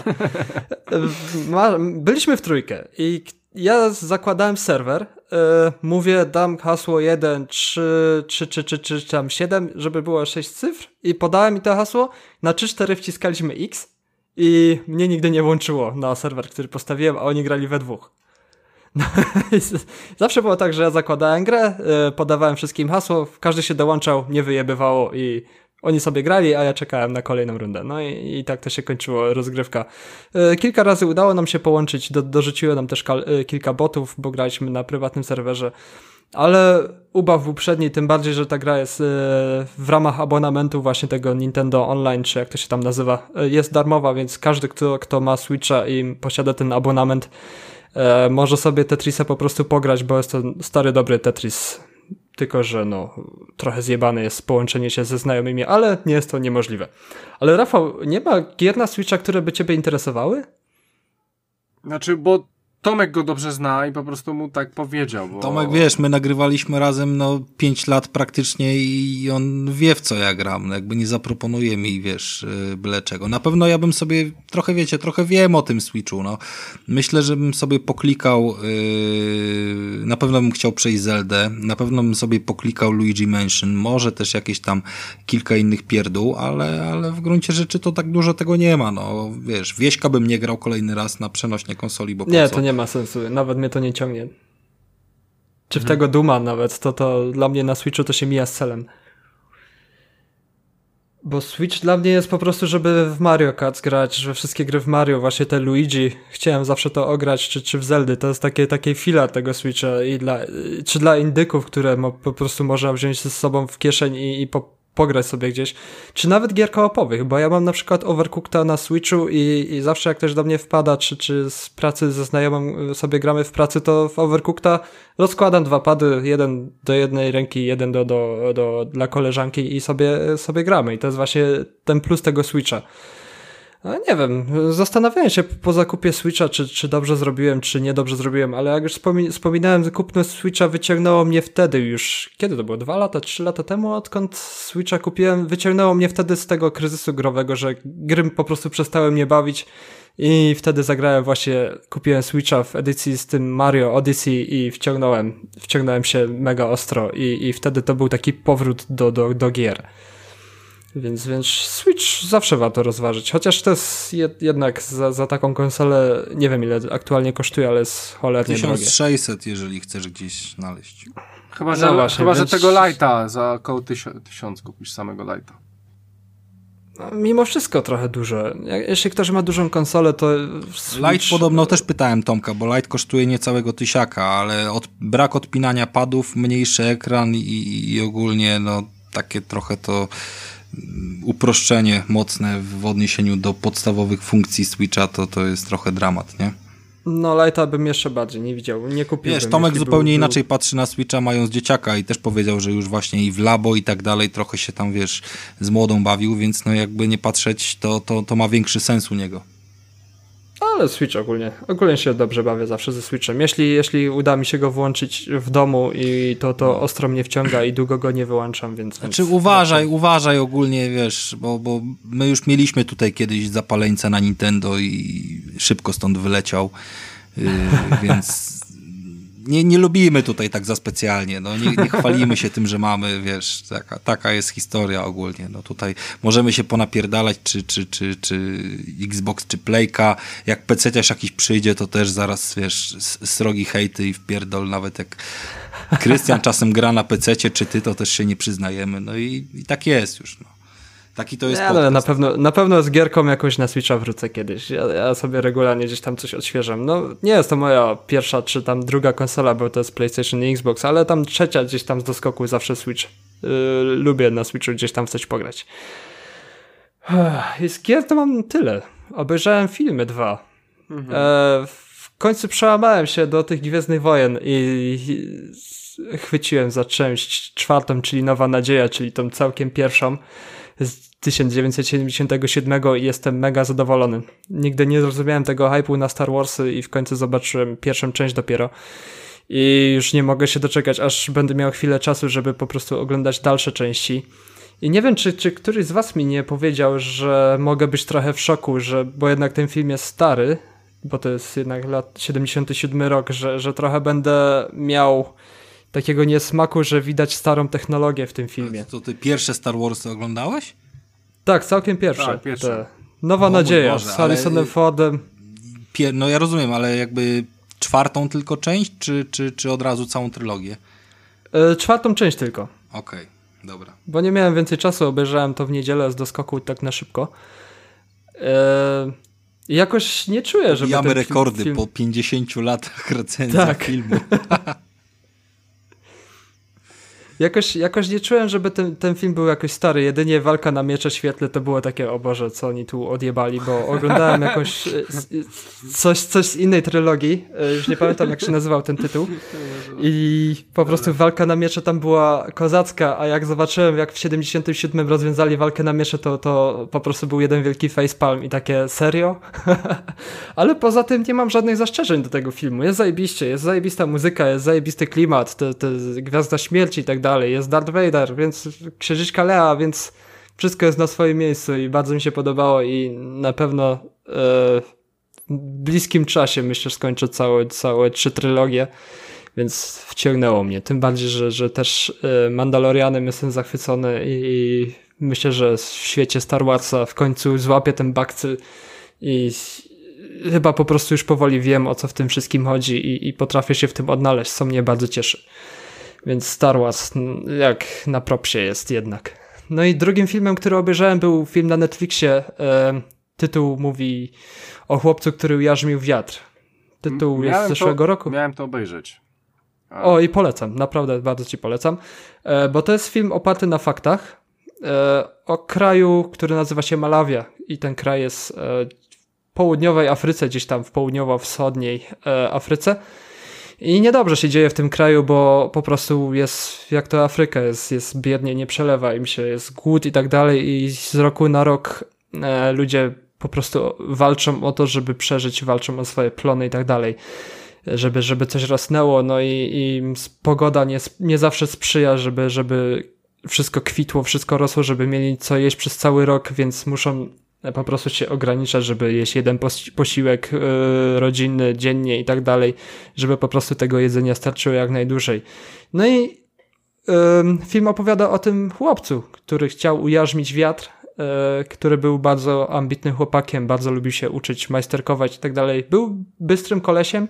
Byliśmy w trójkę i ja zakładałem serwer, mówię, dam hasło 1, 3, tam 7, żeby było 6 cyfr i podałem mi to hasło, na 3-4 wciskaliśmy X i mnie nigdy nie włączyło na serwer, który postawiłem, a oni grali we dwóch. No, zawsze było tak, że ja zakładałem grę, podawałem wszystkim hasło, każdy się dołączał, nie wyjebywało i oni sobie grali, a ja czekałem na kolejną rundę. No i tak to się kończyło rozgrywka. Kilka razy udało nam się połączyć, dorzuciło nam też kilka botów, bo graliśmy na prywatnym serwerze, ale ubaw był przedni, tym bardziej, że ta gra jest w ramach abonamentu właśnie tego Nintendo Online, czy jak to się tam nazywa, jest darmowa, więc każdy, kto ma Switcha i posiada ten abonament, może sobie Tetrisa po prostu pograć, bo jest to stary, dobry Tetris. Tylko że trochę zjebane jest połączenie się ze znajomymi, ale nie jest to niemożliwe. Ale Rafał, nie ma gier na Switcha, które by ciebie interesowały? Znaczy, bo Tomek go dobrze zna i po prostu mu tak powiedział. Bo... Tomek, wiesz, my nagrywaliśmy razem 5 lat praktycznie i on wie, w co ja gram. Jakby nie zaproponuje mi, wiesz, byle czego. Na pewno ja bym sobie trochę wiem o tym Switchu. Myślę, że bym sobie poklikał, na pewno bym chciał przejść Zeldę, na pewno bym sobie poklikał Luigi Mansion, może też jakieś tam kilka innych pierdół, ale w gruncie rzeczy to tak dużo tego nie ma. Wiesz, Wieśka bym nie grał kolejny raz na przenośnej konsoli, bo nie, to nie ma sensu, nawet mnie to nie ciągnie. Czy w tego Duma nawet, to dla mnie na Switchu to się mija z celem. Bo Switch dla mnie jest po prostu, żeby w Mario Kart grać, że wszystkie gry w Mario, właśnie te Luigi, chciałem zawsze to ograć, czy w Zeldy, to jest takie filar tego Switcha i czy dla indyków, które po prostu można wziąć ze sobą w kieszeń i pograć sobie gdzieś, czy nawet gier koopowych, bo ja mam na przykład Overcooked'a na Switchu i zawsze jak ktoś do mnie wpada, czy z pracy ze znajomym sobie gramy w pracy, to w Overcooked'a rozkładam 2 pady, jeden do jednej ręki, jeden dla koleżanki i sobie gramy i to jest właśnie ten plus tego Switcha. Ale nie wiem, zastanawiałem się po zakupie Switcha, czy dobrze zrobiłem, czy niedobrze zrobiłem, ale jak już wspominałem, kupno Switcha wyciągnęło mnie wtedy już, kiedy to było, 2 lata, 3 lata temu, odkąd Switcha kupiłem, wyciągnęło mnie wtedy z tego kryzysu growego, że gry po prostu przestały mnie bawić i wtedy zagrałem właśnie, kupiłem Switcha w edycji z tym Mario Odyssey i wciągnąłem się mega ostro i wtedy to był taki powrót do gier. Więc Switch zawsze warto rozważyć, chociaż to jest jednak za taką konsolę, nie wiem ile aktualnie kosztuje, ale jest cholernie 1600, jeżeli chcesz gdzieś znaleźć. Chyba, że tego Lite'a za około 1000 kupisz samego Lite'a. No, mimo wszystko trochę dużo. Jeśli ktoś ma dużą konsolę, to Switch... Lite podobno też pytałem Tomka, bo Lite kosztuje niecałego 1000, ale brak odpinania padów, mniejszy ekran i ogólnie no takie trochę to uproszczenie mocne w odniesieniu do podstawowych funkcji Switcha, to jest trochę dramat, nie? No Lite'a bym jeszcze bardziej nie widział, nie kupiłbym. Wiesz, Tomek zupełnie inaczej patrzy na Switcha mając dzieciaka i też powiedział, że już właśnie i w Labo i tak dalej trochę się tam, wiesz, z młodą bawił, więc no jakby nie patrzeć, to ma większy sens u niego. Ale Switch ogólnie się dobrze bawię zawsze ze Switchem. Jeśli uda mi się go włączyć w domu i to ostro mnie wciąga i długo go nie wyłączam, więc... Znaczy uważaj ogólnie, wiesz, bo my już mieliśmy tutaj kiedyś zapaleńca na Nintendo i szybko stąd wyleciał, więc nie lubimy tutaj tak za specjalnie, no nie chwalimy się tym, że mamy, wiesz, taka jest historia ogólnie, no tutaj możemy się ponapierdalać, czy Xbox, czy Playka, jak PC-ciarz jakiś przyjdzie, to też zaraz, wiesz, srogi hejty i wpierdol, nawet jak Krystian czasem gra na PC-cie, czy ty, to też się nie przyznajemy, no i tak jest już, no. Taki to jest podcast. Ale na pewno z gierką jakoś na Switcha wrócę kiedyś. Ja sobie regularnie gdzieś tam coś odświeżam. No nie jest to moja pierwsza czy tam druga konsola, bo to jest PlayStation i Xbox, ale tam trzecia gdzieś tam z doskoku zawsze Switch. Lubię na Switchu gdzieś tam w coś pograć. I z gier to mam tyle. Obejrzałem filmy 2. W końcu przełamałem się do tych Gwiezdnych Wojen i chwyciłem za część 4, czyli Nowa Nadzieja, czyli tą całkiem pierwszą z 1977 i jestem mega zadowolony. Nigdy nie zrozumiałem tego hype'u na Star Warsy i w końcu zobaczyłem pierwszą część dopiero. I już nie mogę się doczekać, aż będę miał chwilę czasu, żeby po prostu oglądać dalsze części. I nie wiem, czy któryś z was mi nie powiedział, że mogę być trochę w szoku, bo jednak ten film jest stary, bo to jest jednak lat 77 rok, że trochę będę miał takiego niesmaku, że widać starą technologię w tym filmie. To ty pierwsze Star Warsy oglądałeś? Tak, całkiem pierwsze. Tak, pierwsze. Nowa Nadzieja z Harrisonem Fordem. No ja rozumiem, ale jakby 4 tylko część, czy od razu całą trylogię? 4 część tylko. Okej, dobra. Bo nie miałem więcej czasu, obejrzałem to w niedzielę z doskoku tak na szybko. Jakoś nie czuję, żeby Bijamy rekordy po 50 latach recenzji filmu. Jakoś nie czułem, żeby ten film był jakoś stary. Jedynie walka na miecze świetle to było takie, o Boże, co oni tu odjebali, bo oglądałem jakoś coś z innej trylogii. Już nie pamiętam, jak się nazywał ten tytuł. I po prostu walka na miecze tam była kozacka, a jak zobaczyłem, jak w 77 rozwiązali walkę na miecze, to po prostu był jeden wielki facepalm i takie, serio? Ale poza tym nie mam żadnych zastrzeżeń do tego filmu. Jest zajebiście, jest zajebista muzyka, jest zajebisty klimat, Gwiazda Śmierci i tak dalej. Jest Darth Vader, więc księżyczka Lea, więc wszystko jest na swoim miejscu i bardzo mi się podobało i na pewno w bliskim czasie myślę, że skończę całe 3 trylogie, więc wciągnęło mnie. Tym bardziej, że też Mandalorianem jestem zachwycony i myślę, że w świecie Star Warsa w końcu złapię ten bakcyl i chyba po prostu już powoli wiem, o co w tym wszystkim chodzi i potrafię się w tym odnaleźć, co mnie bardzo cieszy. Więc Star Wars jak na propsie jest jednak. No i drugim filmem, który obejrzałem, był film na Netflixie. Tytuł mówi o chłopcu, który ujarzmił wiatr. Tytuł jest z zeszłego roku. Miałem to obejrzeć. O, i polecam, naprawdę bardzo ci polecam, bo to jest film oparty na faktach o kraju, który nazywa się Malawia i ten kraj jest w południowej Afryce, gdzieś tam w południowo-wschodniej Afryce i niedobrze się dzieje w tym kraju, bo po prostu jest, jak to Afryka, jest biednie, nie przelewa im się, jest głód i tak dalej i z roku na rok ludzie po prostu walczą o to, żeby przeżyć, walczą o swoje plony i tak dalej. Żeby coś rosnęło, no i pogoda nie zawsze sprzyja, żeby wszystko kwitło, wszystko rosło, żeby mieli co jeść przez cały rok, więc muszą po prostu się ograniczać, żeby jeść jeden posiłek rodzinny dziennie i tak dalej, żeby po prostu tego jedzenia starczyło jak najdłużej. No i film opowiada o tym chłopcu, który chciał ujarzmić wiatr, który był bardzo ambitnym chłopakiem, bardzo lubił się uczyć, majsterkować i tak dalej. Był bystrym kolesiem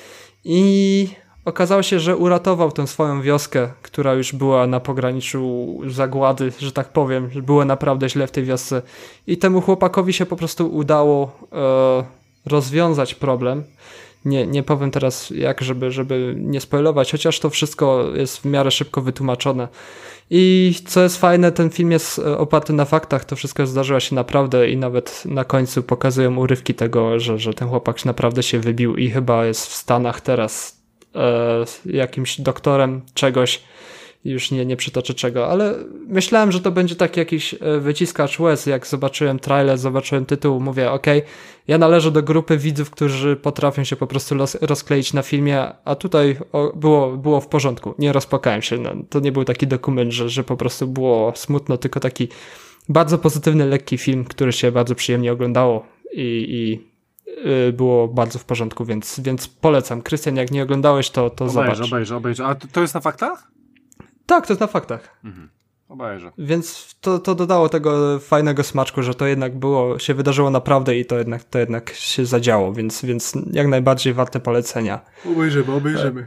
i okazało się, że uratował tę swoją wioskę, która już była na pograniczu zagłady, że tak powiem, że było naprawdę źle w tej wiosce i temu chłopakowi się po prostu udało rozwiązać problem. Nie powiem teraz jak, żeby nie spoilować, chociaż to wszystko jest w miarę szybko wytłumaczone. I co jest fajne, ten film jest oparty na faktach, to wszystko zdarzyło się naprawdę i nawet na końcu pokazują urywki tego, że ten chłopak naprawdę się wybił i chyba jest w Stanach teraz jakimś doktorem czegoś, już nie przytoczę czego, ale myślałem, że to będzie taki jakiś wyciskacz łez, jak zobaczyłem trailer, zobaczyłem tytuł, mówię okej, ja należę do grupy widzów, którzy potrafią się po prostu rozkleić na filmie, a tutaj było w porządku, nie rozpłakałem się, no, to nie był taki dokument, że po prostu było smutno, tylko taki bardzo pozytywny, lekki film, który się bardzo przyjemnie oglądało i było bardzo w porządku, więc polecam. Krystian, jak nie oglądałeś, to zobacz. Obejrzę. A to jest na faktach? Tak, to jest na faktach. Obejrzę. Więc to dodało tego fajnego smaczku, że to jednak się wydarzyło naprawdę i to jednak się zadziało, więc jak najbardziej warte polecenia. Obejrzymy.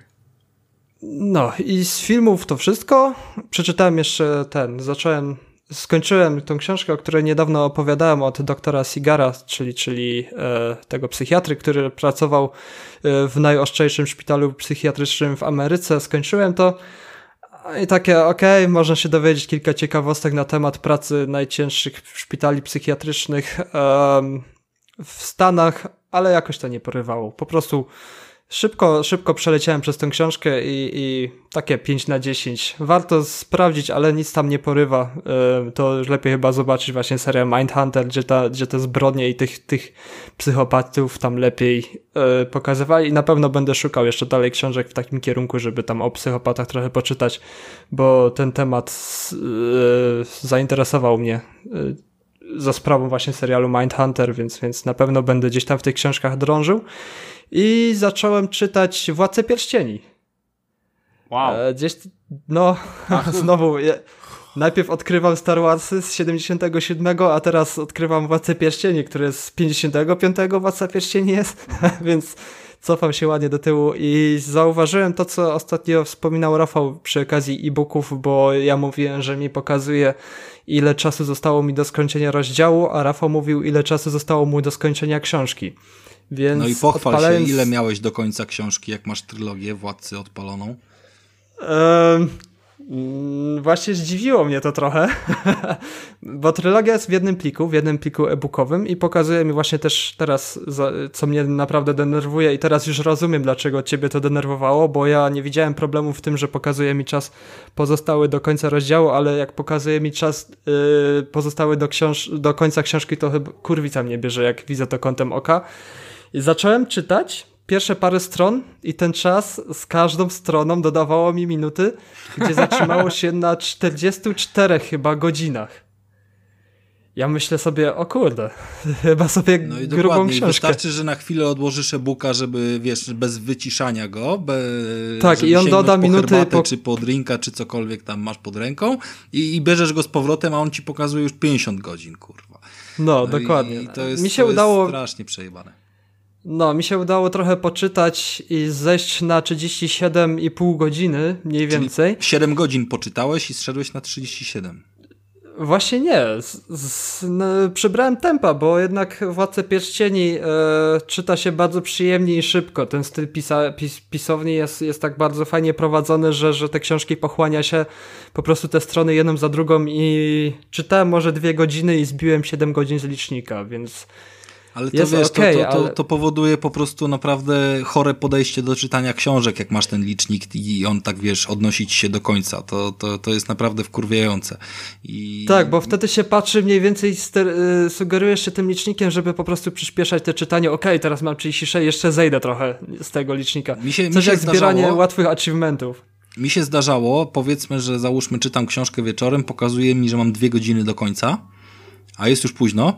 No i z filmów to wszystko. Przeczytałem jeszcze skończyłem tą książkę, o której niedawno opowiadałem, od doktora Sigara, czyli tego psychiatry, który pracował w najostrzejszym szpitalu psychiatrycznym w Ameryce. Skończyłem to i takie można się dowiedzieć kilka ciekawostek na temat pracy najcięższych szpitali psychiatrycznych w Stanach, ale jakoś to nie porywało. Po prostu szybko przeleciałem przez tę książkę i takie 5/10. Warto sprawdzić, ale nic tam nie porywa. To lepiej chyba zobaczyć właśnie serię Mindhunter, gdzie te zbrodnie i tych psychopatów tam lepiej pokazywali i na pewno będę szukał jeszcze dalej książek w takim kierunku, żeby tam o psychopatach trochę poczytać, bo ten temat zainteresował mnie za sprawą właśnie serialu Mindhunter, więc na pewno będę gdzieś tam w tych książkach drążył. I zacząłem czytać Władcę Pierścieni. Wow. Znowu, najpierw odkrywam Star Warsy z 77, a teraz odkrywam Władcę Pierścieni, który jest z 55, Władca Pierścieni jest, więc cofam się ładnie do tyłu i zauważyłem to, co ostatnio wspominał Rafał przy okazji e-booków, bo ja mówiłem, że mi pokazuje, ile czasu zostało mi do skończenia rozdziału, a Rafał mówił, ile czasu zostało mu do skończenia książki. Więc no i pochwal się, ile miałeś do końca książki, jak masz trylogię Władcy odpaloną? Właśnie zdziwiło mnie to trochę, bo trylogia jest w jednym pliku e-bookowym i pokazuje mi właśnie też teraz, co mnie naprawdę denerwuje i teraz już rozumiem, dlaczego ciebie to denerwowało, bo ja nie widziałem problemu w tym, że pokazuje mi czas pozostały do końca rozdziału, ale jak pokazuje mi czas pozostały do końca książki, to chyba kurwica mnie bierze, jak widzę to kątem oka. I zacząłem czytać pierwsze parę stron i ten czas z każdą stroną dodawało mi minuty, gdzie zatrzymało się na 44 chyba godzinach. Ja myślę sobie, o kurde, chyba sobie no i grubą dokładnie. książkę. Wystarczy, że na chwilę odłożysz e-booka, żeby, wiesz, bez wyciszania go, tak, i on doda minuty czy po drinka, czy cokolwiek tam masz pod ręką i bierzesz go z powrotem, a on ci pokazuje już 50 godzin, kurwa. No dokładnie. I to jest, mi się udało strasznie przejebane. No, mi się udało trochę poczytać i zejść na 37,5 godziny, mniej więcej. Czyli 7 godzin poczytałeś i zszedłeś na 37. Właśnie nie. Przybrałem tempa, bo jednak Władcę Pierścieni czyta się bardzo przyjemnie i szybko. Ten styl pisowni jest tak bardzo fajnie prowadzony, że te książki pochłania się po prostu te strony jedną za drugą i czytałem może 2 godziny i zbiłem 7 godzin z licznika, więc... Ale to wiesz, to powoduje po prostu naprawdę chore podejście do czytania książek, jak masz ten licznik i on tak, wiesz, odnosić się do końca. To jest naprawdę wkurwiające. Tak, bo wtedy się patrzy mniej więcej, sugerujesz się tym licznikiem, żeby po prostu przyspieszać te czytanie. Okej, teraz mam 36, jeszcze zejdę trochę z tego licznika. Coś jak zbieranie łatwych achievementów. Mi się zdarzało, powiedzmy, że załóżmy czytam książkę wieczorem, pokazuje mi, że mam 2 godziny do końca, a jest już późno.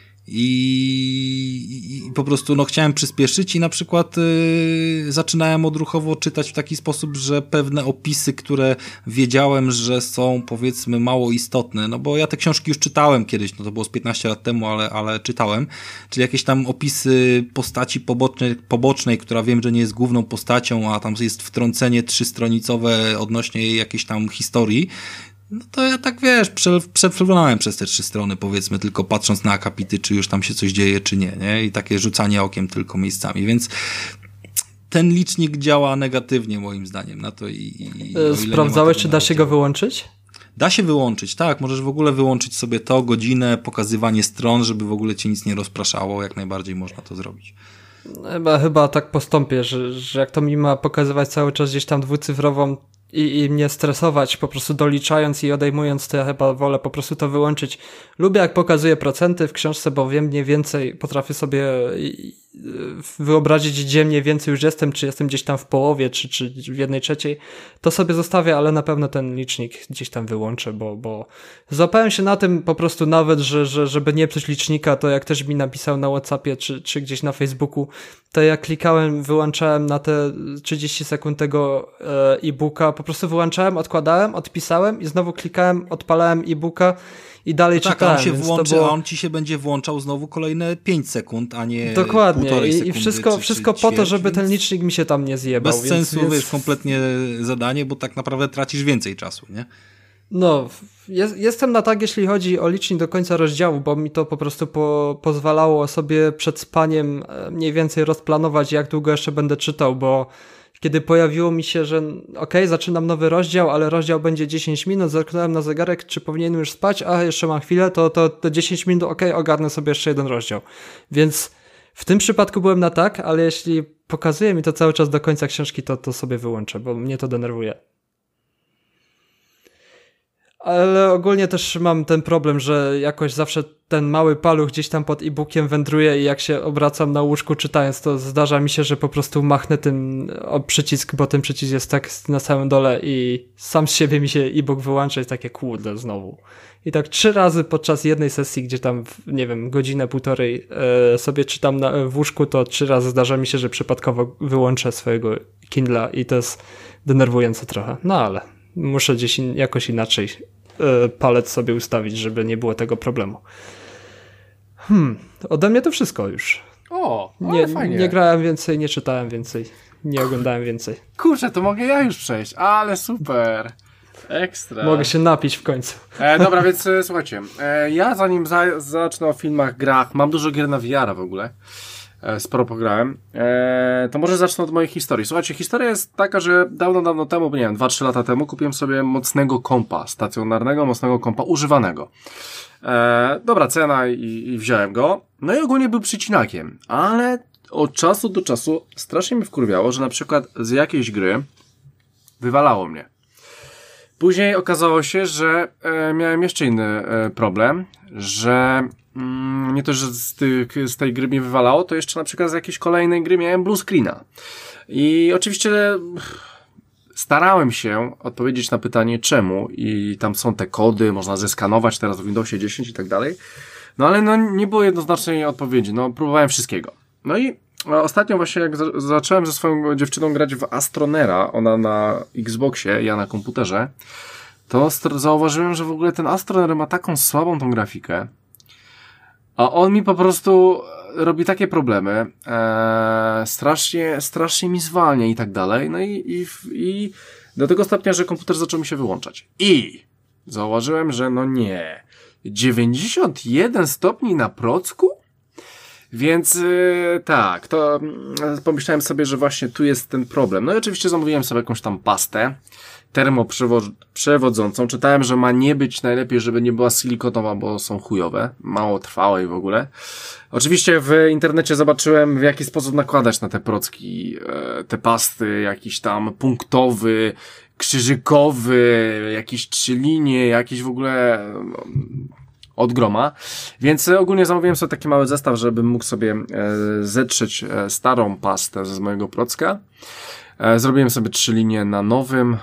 I po prostu chciałem przyspieszyć i na przykład zaczynałem odruchowo czytać w taki sposób, że pewne opisy, które wiedziałem, że są powiedzmy mało istotne, no bo ja te książki już czytałem kiedyś, to było z 15 lat temu, ale czytałem, czyli jakieś tam opisy postaci pobocznej, która wiem, że nie jest główną postacią, a tam jest wtrącenie 3-stronicowe odnośnie jej jakiejś tam historii. No to ja tak, wiesz, przeflunąłem przez te 3 strony, powiedzmy, tylko patrząc na akapity, czy już tam się coś dzieje, czy nie? I takie rzucanie okiem tylko miejscami, więc ten licznik działa negatywnie moim zdaniem na to Sprawdzałeś, czy da się go wyłączyć? Da się wyłączyć, tak, możesz w ogóle wyłączyć sobie to, godzinę, pokazywanie stron, żeby w ogóle cię nic nie rozpraszało, jak najbardziej można to zrobić. Chyba tak postąpię, że jak to mi ma pokazywać cały czas gdzieś tam dwucyfrową i mnie stresować po prostu doliczając i odejmując, to ja chyba wolę po prostu to wyłączyć. Lubię jak pokazuje procenty w książce, bo wiem mniej więcej, potrafię sobie wyobrazić, gdzie mniej więcej już jestem, czy jestem gdzieś tam w połowie, czy w 1/3. To sobie zostawię, ale na pewno ten licznik gdzieś tam wyłączę, bo złapałem się na tym po prostu nawet, żeby nie psuć licznika, to jak ktoś mi napisał na WhatsAppie, czy gdzieś na Facebooku, to ja klikałem, wyłączałem na te 30 sekund tego e-booka, po prostu wyłączałem, odkładałem, odpisałem i znowu klikałem, odpalałem e-booka i dalej czytałem. Tak, on się włączy, a on ci się będzie włączał znowu kolejne 5 sekund, a nie dokładnie. 1,5 sekundy. I wszystko po to, żeby ten licznik mi się tam nie zjebał. Bez sensu, wiesz, kompletnie zadanie, bo tak naprawdę tracisz więcej czasu, nie? No, jestem na tak, jeśli chodzi o licznik do końca rozdziału, bo mi to po prostu pozwalało sobie przed spaniem mniej więcej rozplanować, jak długo jeszcze będę czytał, bo kiedy pojawiło mi się, że zaczynam nowy rozdział, ale rozdział będzie 10 minut, zerknąłem na zegarek, czy powinienem już spać, jeszcze mam chwilę, to 10 minut, ogarnę sobie jeszcze jeden rozdział. Więc w tym przypadku byłem na tak, ale jeśli pokazuje mi to cały czas do końca książki, to sobie wyłączę, bo mnie to denerwuje. Ale ogólnie też mam ten problem, że jakoś zawsze ten mały paluch gdzieś tam pod e-bookiem wędruje i jak się obracam na łóżku czytając, to zdarza mi się, że po prostu machnę tym przycisk, bo ten przycisk jest tak na samym dole i sam z siebie mi się e-book wyłącza i jest takie kurde znowu. I tak 3 razy podczas jednej sesji, gdzie tam, nie wiem, godzinę, półtorej sobie czytam w łóżku, to 3 razy zdarza mi się, że przypadkowo wyłączę swojego Kindla i to jest denerwujące trochę. No ale muszę gdzieś jakoś inaczej palec sobie ustawić, żeby nie było tego problemu. Ode mnie to wszystko już. Fajnie. Nie grałem więcej, nie czytałem więcej, nie oglądałem więcej. Kurczę, to mogę ja już przejść, ale super. Ekstra. Mogę się napić w końcu. Dobra, więc słuchajcie, ja zanim zacznę o filmach, grach, mam dużo gier na VR w ogóle, sporo pograłem, to może zacznę od mojej historii. Słuchajcie, historia jest taka, że dawno temu, nie wiem, 2-3 lata temu kupiłem sobie mocnego kompa, stacjonarnego, mocnego kompa, używanego. Dobra cena i wziąłem go. No i ogólnie był przycinakiem, ale od czasu do czasu strasznie mnie wkurwiało, że na przykład z jakiejś gry wywalało mnie. Później okazało się, że miałem jeszcze inny problem, że nie to, że z tej gry mnie wywalało, to jeszcze na przykład z jakiejś kolejnej gry miałem blue screena. I oczywiście starałem się odpowiedzieć na pytanie czemu i tam są te kody, można zeskanować teraz w Windowsie 10 i tak dalej. No ale nie było jednoznacznej odpowiedzi, próbowałem wszystkiego. No i ostatnio właśnie jak zacząłem ze swoją dziewczyną grać w Astronera, ona na Xboxie, ja na komputerze, to zauważyłem, że w ogóle ten Astroner ma taką słabą tą grafikę, a on mi po prostu robi takie problemy, strasznie mi zwalnia i tak dalej, no i do tego stopnia, że komputer zaczął mi się wyłączać. I Zauważyłem, że no nie. 91 stopni na procku? Więc tak, to pomyślałem sobie, że właśnie tu jest ten problem. No i oczywiście zamówiłem sobie jakąś tam pastę termoprzewodzącą. Czytałem, że ma nie być najlepiej, żeby nie była silikonowa, bo są chujowe, mało trwałe i w ogóle. Oczywiście w internecie zobaczyłem, w jaki sposób nakładać na te procki te pasty, jakiś tam punktowy, krzyżykowy, jakieś 3 linie, jakiś w ogóle od groma, więc ogólnie zamówiłem sobie taki mały zestaw, żebym mógł sobie zetrzeć starą pastę z mojego procka. Zrobiłem sobie 3 linie na nowym,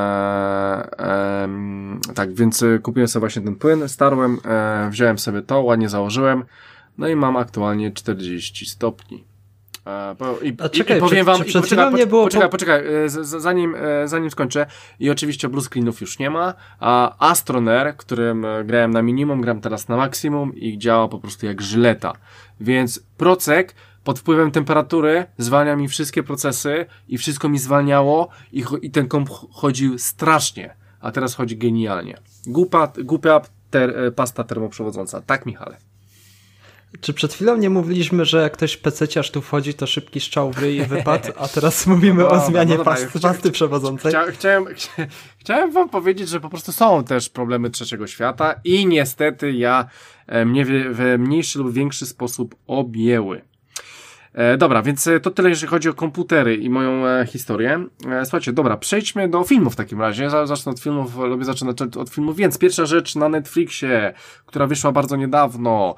tak, więc kupiłem sobie właśnie ten płyn, starłem, wziąłem sobie to, ładnie założyłem, no i mam aktualnie 40 stopni. Czekaj, powiem wam, poczekaj, zanim skończę, i oczywiście blue screenów już nie ma, a Astroner, którym grałem na minimum, gram teraz na maksimum i działa po prostu jak żyleta, więc procek pod wpływem temperatury zwalnia mi wszystkie procesy i wszystko mi zwalniało i ten komp chodził strasznie, a teraz chodzi genialnie. Głupia pasta termoprzewodząca, tak, Michale? Czy przed chwilą nie mówiliśmy, że jak ktoś pececiarz tu wchodzi, to szybki strzał wypadł, a teraz mówimy o zmianie pasty przewodzącej? Chciałem wam powiedzieć, że po prostu są też problemy trzeciego świata i niestety mnie w mniejszy lub większy sposób objęły. Dobra, więc to tyle, jeżeli chodzi o komputery i moją historię. Słuchajcie, dobra, przejdźmy do filmów w takim razie. Zacznę od filmów, lubię zaczynać od filmów, więc pierwsza rzecz na Netflixie, która wyszła bardzo niedawno,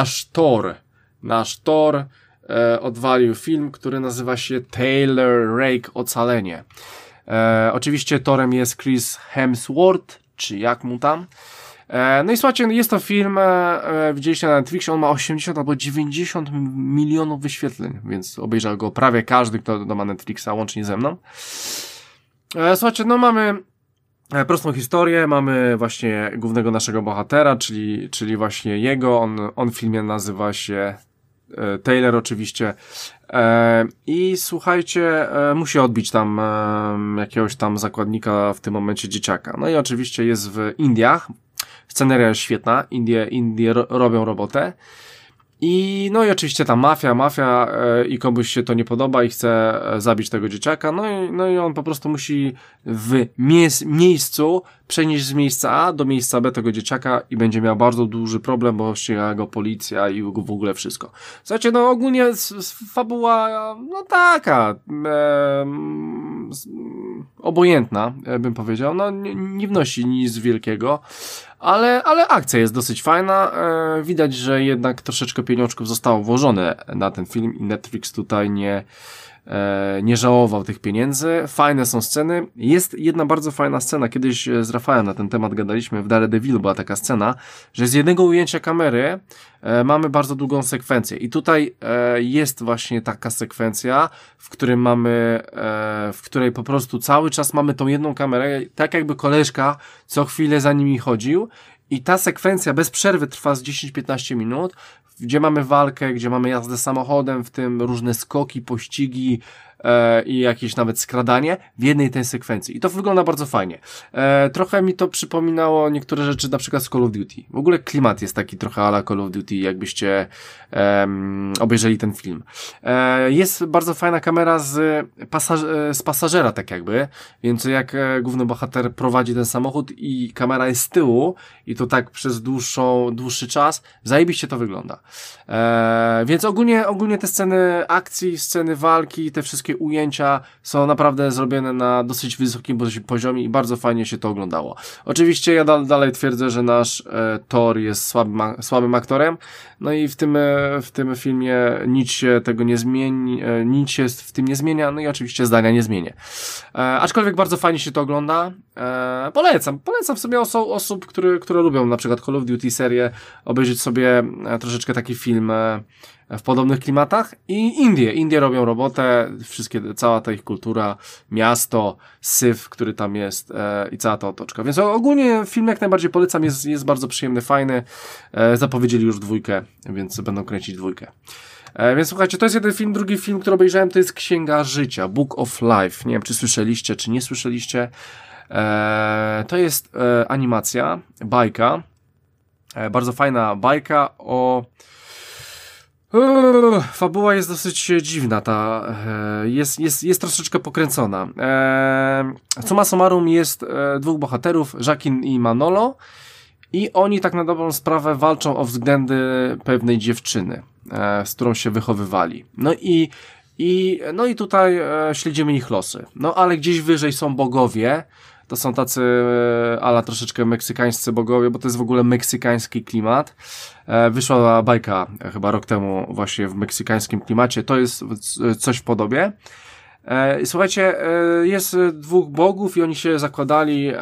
Nasz Thor odwalił film, który nazywa się Taylor Rake Ocalenie. Oczywiście Thorem jest Chris Hemsworth, czy jak mu tam. No i słuchajcie, jest to film, widzieliście na Netflixie, on ma 80 albo 90 milionów wyświetleń, więc obejrzał go prawie każdy, kto ma Netflixa, łącznie ze mną. Słuchajcie, no mamy prostą historię, mamy właśnie głównego naszego bohatera, czyli właśnie jego, on w filmie nazywa się Taylor oczywiście, i słuchajcie, musi odbić tam jakiegoś tam zakładnika, w tym momencie dzieciaka. No i oczywiście jest w Indiach. Sceneria jest świetna, Indie robią robotę. No i oczywiście ta mafia i komuś się to nie podoba i chce zabić tego dzieciaka, no i on po prostu musi w miejscu przenieść z miejsca A do miejsca B tego dzieciaka i będzie miał bardzo duży problem, bo ściga go policja i w ogóle wszystko. Słuchajcie, no ogólnie fabuła, no taka, obojętna, bym powiedział, no nie wnosi nic wielkiego, ale akcja jest dosyć fajna, widać, że jednak troszeczkę pieniążków zostało włożone na ten film i Netflix tutaj nie żałował tych pieniędzy. Fajne są sceny. Jest jedna bardzo fajna scena, kiedyś z Rafałem na ten temat gadaliśmy, w Daredevilu była taka scena, że z jednego ujęcia kamery mamy bardzo długą sekwencję i tutaj jest właśnie taka sekwencja, w której po prostu cały czas mamy tą jedną kamerę, tak jakby koleżka co chwilę za nimi chodził i ta sekwencja bez przerwy trwa z 10-15 minut, gdzie mamy walkę, gdzie mamy jazdę samochodem, w tym różne skoki, pościgi i jakieś nawet skradanie w jednej tej sekwencji. I to wygląda bardzo fajnie. Trochę mi to przypominało niektóre rzeczy, na przykład z Call of Duty. W ogóle klimat jest taki trochę a la Call of Duty, jakbyście obejrzeli ten film. Jest bardzo fajna kamera z pasażera, tak jakby, więc jak główny bohater prowadzi ten samochód i kamera jest z tyłu i to tak przez dłuższy czas, zajebiście to wygląda. Więc ogólnie te sceny akcji, sceny walki, te wszystkie ujęcia są naprawdę zrobione na dosyć wysokim poziomie i bardzo fajnie się to oglądało. Oczywiście ja dalej twierdzę, że nasz Thor jest słabym aktorem, no i w tym filmie nic się tego nie zmieni, nic się w tym nie zmienia, no i oczywiście zdania nie zmienię. Aczkolwiek bardzo fajnie się to ogląda. Polecam w sobie osób, które lubią na przykład Call of Duty serię, obejrzeć sobie troszeczkę taki film w podobnych klimatach i Indie robią robotę, cała ta ich kultura, miasto, syf, który tam jest i cała ta otoczka. Więc ogólnie film jak najbardziej polecam, jest bardzo przyjemny, fajny. Zapowiedzieli już 2, więc będą kręcić 2. Więc słuchajcie, to jest jeden film. Drugi film, który obejrzałem, to jest Księga Życia, Book of Life. Nie wiem, czy słyszeliście, czy nie słyszeliście. To jest animacja, bajka, bardzo fajna bajka o... Fabuła jest dosyć dziwna, jest troszeczkę pokręcona. Summa summarum jest dwóch bohaterów, Jacqueline i Manolo, i oni tak na dobrą sprawę walczą o względy pewnej dziewczyny, z którą się wychowywali. No i tutaj śledzimy ich losy. No ale gdzieś wyżej są bogowie. To są tacy ala troszeczkę meksykańscy bogowie, bo to jest w ogóle meksykański klimat. Wyszła bajka chyba rok temu właśnie w meksykańskim klimacie. To jest coś w podobie. Słuchajcie, jest dwóch bogów i oni się zakładali,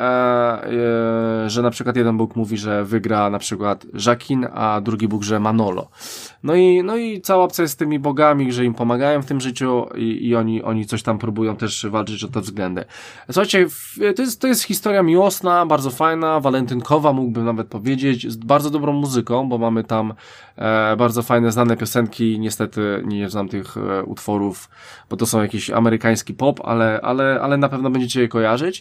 że na przykład jeden bóg mówi, że wygra na przykład Jacqueline, a drugi bóg, że Manolo. No i cała opcja jest z tymi bogami, że im pomagają w tym życiu i oni coś tam próbują też walczyć o te względy. Słuchajcie, to jest historia miłosna, bardzo fajna, walentynkowa mógłbym nawet powiedzieć, z bardzo dobrą muzyką, bo mamy tam bardzo fajne, znane piosenki. Niestety nie znam tych utworów, bo to są jakieś amerykański pop, ale na pewno będziecie je kojarzyć.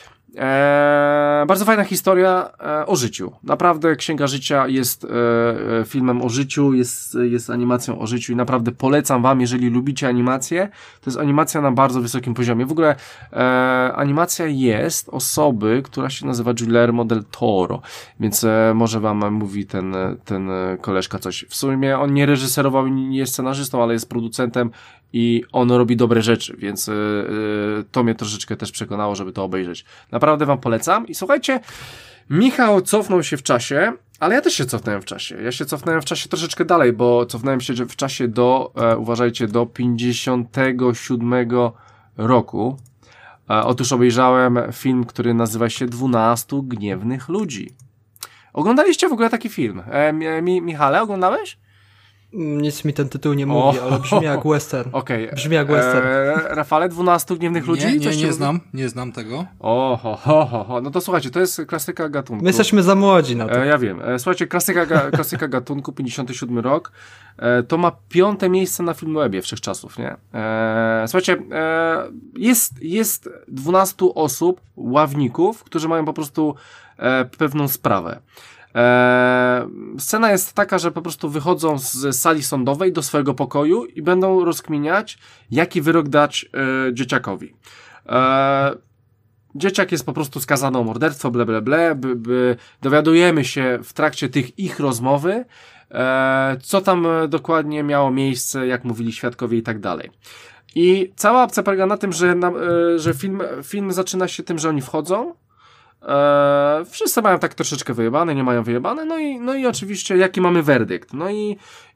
Bardzo fajna historia o życiu. Naprawdę Księga Życia jest filmem o życiu, jest animacją o życiu i naprawdę polecam wam, jeżeli lubicie animację. To jest animacja na bardzo wysokim poziomie. W ogóle animacja jest osoby, która się nazywa Guillermo del Toro, więc może wam mówi ten koleżka coś. W sumie on nie reżyserował, nie jest scenarzystą, ale jest producentem i on robi dobre rzeczy, więc to mnie troszeczkę też przekonało, żeby to obejrzeć. Naprawdę wam polecam. I słuchajcie, Michał cofnął się w czasie, ale ja też się cofnąłem w czasie. Ja się cofnąłem w czasie troszeczkę dalej, bo cofnąłem się w czasie do, uważajcie, do 57 roku. Otóż obejrzałem film, który nazywa się 12 Gniewnych Ludzi. Oglądaliście w ogóle taki film? Michale, oglądałeś? Nic mi ten tytuł nie mówi, ale brzmi jak western. Okej. Brzmi jak western. Rafale, 12 Gniewnych Ludzi? Nie znam tego. No to słuchajcie, to jest klasyka gatunku. My jesteśmy za młodzi na to. Ja wiem. Słuchajcie, klasyka gatunku, 57 rok. To ma 5. miejsce na Filmwebie wszechczasów, nie? Słuchajcie, jest 12 osób, ławników, którzy mają po prostu pewną sprawę. Scena jest taka, że po prostu wychodzą z sali sądowej do swojego pokoju i będą rozkminiać, jaki wyrok dać dzieciakowi. Dzieciak jest po prostu skazany o morderstwo, dowiadujemy się w trakcie tych ich rozmowy, co tam dokładnie miało miejsce, jak mówili świadkowie i tak dalej. I cała opcja polega na tym, że film zaczyna się tym, że oni wchodzą. Wszyscy mają tak troszeczkę wyjebane, nie mają wyjebane, no i oczywiście jaki mamy werdykt. No i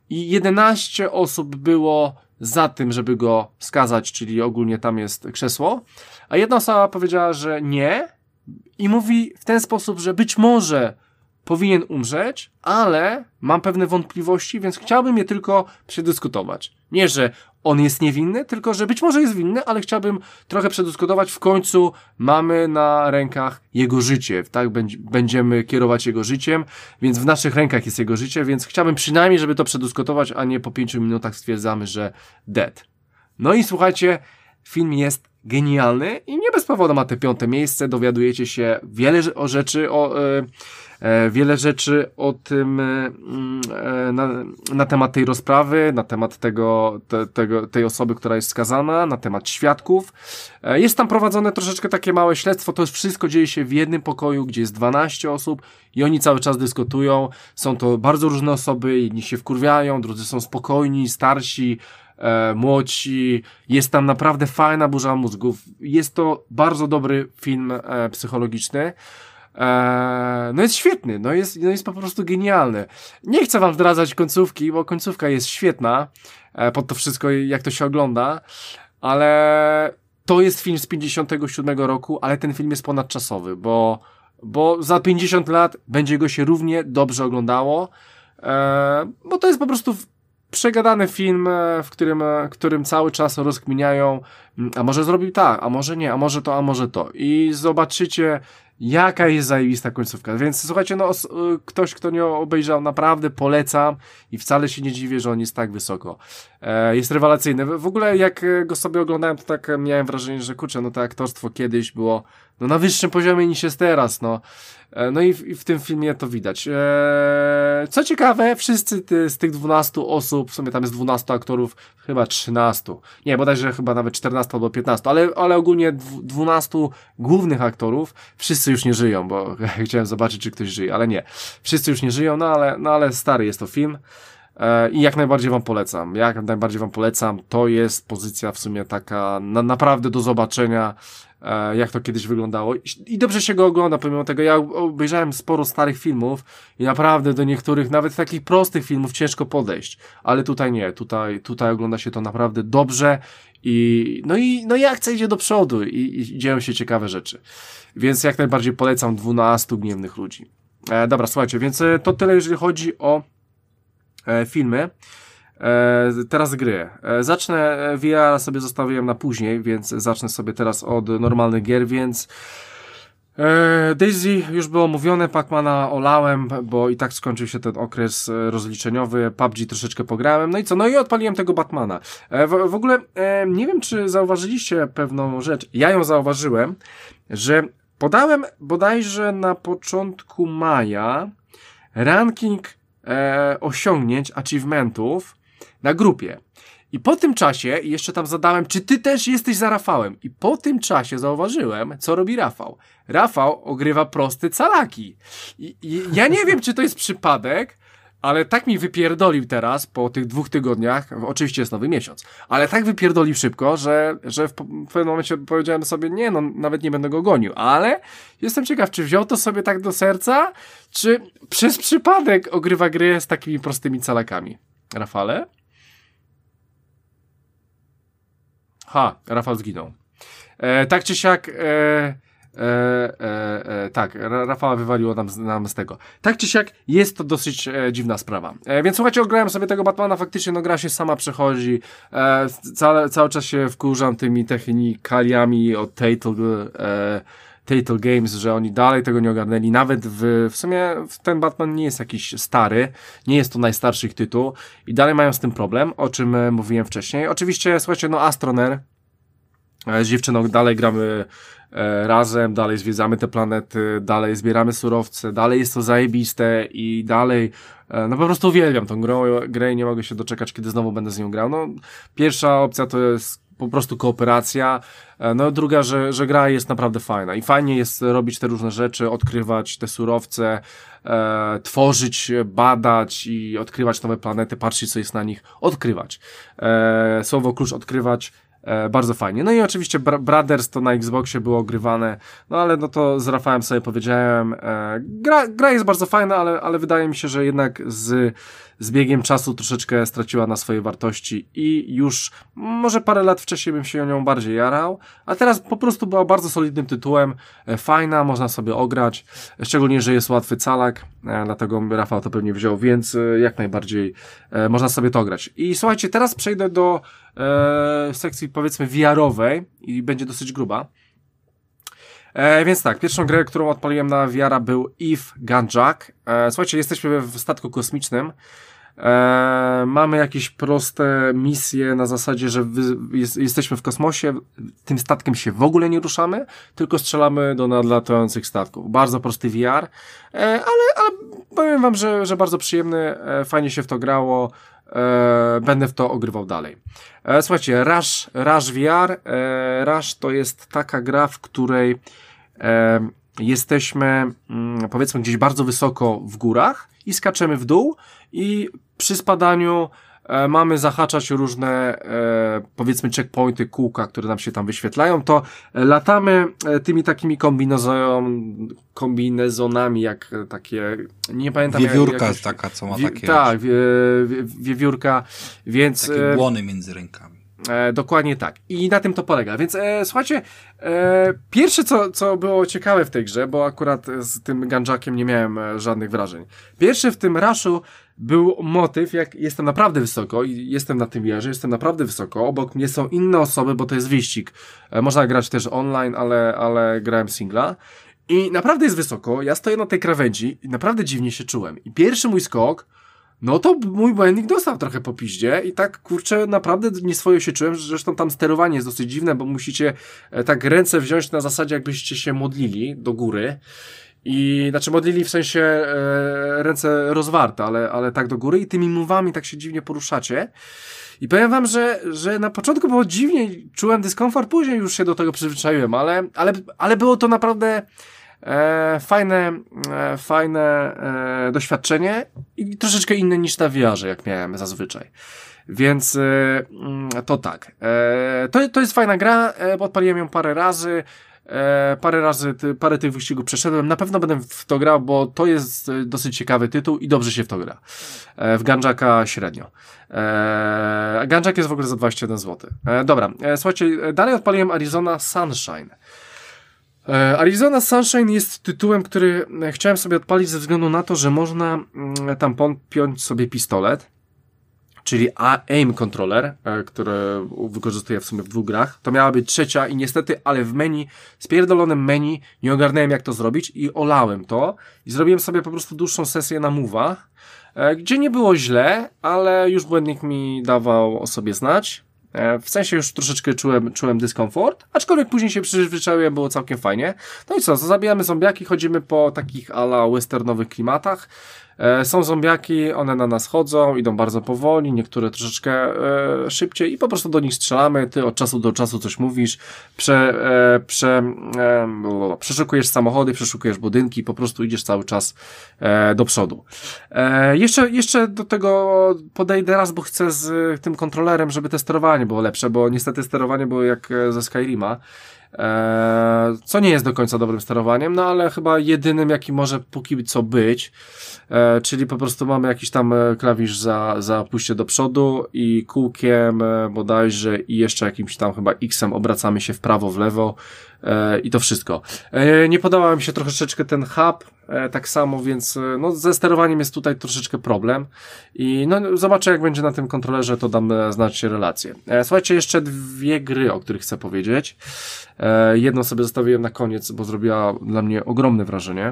11 osób było za tym, żeby go skazać, czyli ogólnie tam jest krzesło, a jedna osoba powiedziała, że nie i mówi w ten sposób, że być może powinien umrzeć, ale mam pewne wątpliwości, więc chciałbym je tylko przedyskutować. Nie, że on jest niewinny, tylko że być może jest winny, ale chciałbym trochę przedyskutować. W końcu mamy na rękach jego życie, tak? Będziemy kierować jego życiem, więc w naszych rękach jest jego życie, więc chciałbym przynajmniej, żeby to przedyskutować, a nie po 5 minutach stwierdzamy, że dead. No i słuchajcie, film jest genialny i nie bez powodu ma te 5. miejsce, dowiadujecie się wiele rzeczy o tym na temat tej rozprawy, na temat tej osoby, która jest skazana, na temat świadków. Jest tam prowadzone troszeczkę takie małe śledztwo, to wszystko dzieje się w jednym pokoju, gdzie jest 12 osób i oni cały czas dyskutują. Są to bardzo różne osoby, jedni się wkurwiają, drudzy są spokojni, starsi, młodsi. Jest tam naprawdę fajna burza mózgów. Jest to bardzo dobry film psychologiczny. No jest świetny, no jest po prostu genialny. Nie chcę wam zdradzać końcówki, bo końcówka jest świetna pod to wszystko, jak to się ogląda, ale to jest film z 57 roku, ale ten film jest ponadczasowy, bo za 50 lat będzie go się równie dobrze oglądało, bo to jest po prostu przegadany film, w którym cały czas rozkminiają, a może zrobił tak, a może nie, a może to. I zobaczycie, Jaka jest zajebista końcówka. Więc słuchajcie, no ktoś, kto nie obejrzał, naprawdę polecam i wcale się nie dziwię, że on jest tak wysoko. Jest rewelacyjny. W ogóle jak go sobie oglądałem, to tak miałem wrażenie, że kurczę, no to aktorstwo kiedyś było no na wyższym poziomie niż jest teraz, no. No i w tym filmie to widać. Co ciekawe, wszyscy z tych 12 osób, w sumie tam jest 12 aktorów, chyba 13. Nie, bodajże chyba nawet 14 albo 15, ale ogólnie 12 głównych aktorów, wszyscy już nie żyją, bo chciałem zobaczyć, czy ktoś żyje, ale nie. Wszyscy już nie żyją, no ale stary jest to film. I jak najbardziej wam polecam. To jest pozycja w sumie taka naprawdę do zobaczenia, jak to kiedyś wyglądało. I dobrze się go ogląda, pomimo tego. Ja obejrzałem sporo starych filmów i naprawdę do niektórych, nawet takich prostych filmów ciężko podejść. Ale tutaj nie. Tutaj ogląda się to naprawdę dobrze i akcja idzie do przodu i dzieją się ciekawe rzeczy. Więc jak najbardziej polecam 12 gniewnych ludzi. Dobra, słuchajcie, więc to tyle, jeżeli chodzi o filmy. Teraz gry. Zacznę, VR sobie zostawiłem na później, więc zacznę sobie teraz od normalnych gier, więc Daisy już było mówione, Pacmana olałem, bo i tak skończył się ten okres rozliczeniowy, PUBG troszeczkę pograłem, no i co? No i odpaliłem tego Batmana. W ogóle nie wiem, czy zauważyliście pewną rzecz. Ja ją zauważyłem, że podałem bodajże na początku maja ranking osiągnięć, achievementów na grupie. I po tym czasie jeszcze tam zadałem, czy ty też jesteś za Rafałem? I po tym czasie zauważyłem, co robi Rafał. Rafał ogrywa proste calaki. I ja nie wiem, czy to jest przypadek, ale tak mi wypierdolił teraz, po tych 2 tygodniach, oczywiście jest nowy miesiąc, ale tak wypierdolił szybko, że w pewnym momencie powiedziałem sobie, nie no, nawet nie będę go gonił, ale jestem ciekaw, czy wziął to sobie tak do serca, czy przez przypadek ogrywa gry z takimi prostymi calakami. Rafale? Rafał zginął. Tak czy siak... tak, Rafała wywaliło nam z tego. Tak czy siak jest to dosyć dziwna sprawa. Więc słuchajcie, ograłem sobie tego Batmana, faktycznie no gra się sama przechodzi, cały czas się wkurzam tymi technikaliami od Telltale Games, że oni dalej tego nie ogarnęli, nawet w sumie ten Batman nie jest jakiś stary, nie jest to najstarszy ich tytuł i dalej mają z tym problem, o czym mówiłem wcześniej. Oczywiście, słuchajcie, no Astroner z dziewczyną dalej gramy razem, dalej zwiedzamy te planety, dalej zbieramy surowce, dalej jest to zajebiste i dalej no po prostu uwielbiam tą grę i nie mogę się doczekać, kiedy znowu będę z nią grał. No, pierwsza opcja to jest po prostu kooperacja, no druga, że gra jest naprawdę fajna i fajnie jest robić te różne rzeczy, odkrywać te surowce, tworzyć, badać i odkrywać nowe planety, patrzeć co jest na nich, odkrywać. Słowo klucz odkrywać. Bardzo fajnie. No i oczywiście Brothers to na Xboxie było ogrywane, no ale no to z Rafałem sobie powiedziałem, gra jest bardzo fajna, ale wydaje mi się, że jednak z biegiem czasu troszeczkę straciła na swojej wartości i już może parę lat wcześniej bym się o nią bardziej jarał, a teraz po prostu była bardzo solidnym tytułem, fajna, można sobie ograć, szczególnie, że jest łatwy calak, dlatego Rafał to pewnie wziął, więc jak najbardziej można sobie to grać. I słuchajcie, teraz przejdę do sekcji powiedzmy VR-owej i będzie dosyć gruba. Więc tak, pierwszą grę, którą odpaliłem na VR-a był Eve Gunjack. Słuchajcie, jesteśmy w statku kosmicznym. Mamy jakieś proste misje na zasadzie, że jesteśmy w kosmosie, tym statkiem się w ogóle nie ruszamy, tylko strzelamy do nadlatujących statków. Bardzo prosty VR, ale powiem wam, że bardzo przyjemny, fajnie się w to grało. Będę w to ogrywał dalej. Słuchajcie, Rush VR. Rush to jest taka gra, w której jesteśmy powiedzmy gdzieś bardzo wysoko w górach i skaczemy w dół i przy spadaniu mamy zahaczać różne powiedzmy checkpointy, kółka, które nam się tam wyświetlają, to latamy tymi takimi kombinezonami, jak takie, nie pamiętam. Wiewiórka jest taka, co ma takie... Tak, wiewiórka, więc... Takie błony między rękami. Dokładnie tak. I na tym to polega. Więc słuchajcie, pierwsze co było ciekawe w tej grze, bo akurat z tym Gunjackiem nie miałem żadnych wrażeń. Pierwszy w tym Rushu był motyw, jak jestem naprawdę wysoko i jestem na tym wieży, jestem naprawdę wysoko, obok mnie są inne osoby, bo to jest wyścig. Można grać też online, ale grałem singla. I naprawdę jest wysoko, ja stoję na tej krawędzi i naprawdę dziwnie się czułem. I pierwszy mój skok, no to mój błędnik dostał trochę po piździe i tak, kurczę, naprawdę nieswojo się czułem, zresztą tam sterowanie jest dosyć dziwne, bo musicie tak ręce wziąć na zasadzie, jakbyście się modlili do góry. I, znaczy modlili w sensie ręce rozwarte, ale tak do góry i tymi mówami tak się dziwnie poruszacie. I powiem wam, że na początku było dziwnie, czułem dyskomfort, później już się do tego przyzwyczaiłem, ale było to naprawdę fajne doświadczenie i troszeczkę inne niż na VR-ze, jak miałem zazwyczaj. Więc to tak. To jest fajna gra, bo odpaliłem ją parę razy, parę tych wyścigów przeszedłem. Na pewno będę w to grał, bo to jest dosyć ciekawy tytuł i dobrze się w to gra. W Gunjacka średnio. Gunjack jest w ogóle za 21 zł. Dobra, słuchajcie, dalej odpaliłem Arizona Sunshine. Arizona Sunshine jest tytułem, który chciałem sobie odpalić ze względu na to, że można tam podpiąć sobie pistolet, czyli aim controller, który wykorzystuję w sumie w 2 grach. To miała być trzecia i niestety, ale w menu, spierdolonym menu, nie ogarnąłem jak to zrobić i olałem to i zrobiłem sobie po prostu dłuższą sesję na move'ach, gdzie nie było źle, ale już błędnik mi dawał o sobie znać. W sensie już troszeczkę czułem dyskomfort, aczkolwiek później się przyzwyczaiłem, było całkiem fajnie. No i co, zabijamy zombiaki, chodzimy po takich ala westernowych klimatach. Są zombiaki, one na nas chodzą, idą bardzo powoli, niektóre troszeczkę szybciej i po prostu do nich strzelamy, ty od czasu do czasu coś mówisz, przeszukujesz samochody, przeszukujesz budynki, po prostu idziesz cały czas do przodu. Jeszcze do tego podejdę raz, bo chcę z tym kontrolerem, żeby te sterowanie było lepsze, bo niestety sterowanie było jak ze Skyrima, co nie jest do końca dobrym sterowaniem, no ale chyba jedynym, jaki może póki co być, czyli po prostu mamy jakiś tam klawisz za pójście do przodu i kółkiem bodajże i jeszcze jakimś tam chyba X-em obracamy się w prawo, w lewo i to wszystko. Nie podobał mi się troszeczkę ten hub, tak samo, więc no ze sterowaniem jest tutaj troszeczkę problem i no zobaczę jak będzie na tym kontrolerze, to dam znać relację. Słuchajcie, jeszcze 2 gry, o których chcę powiedzieć. Jedną sobie zostawiłem na koniec, bo zrobiła dla mnie ogromne wrażenie.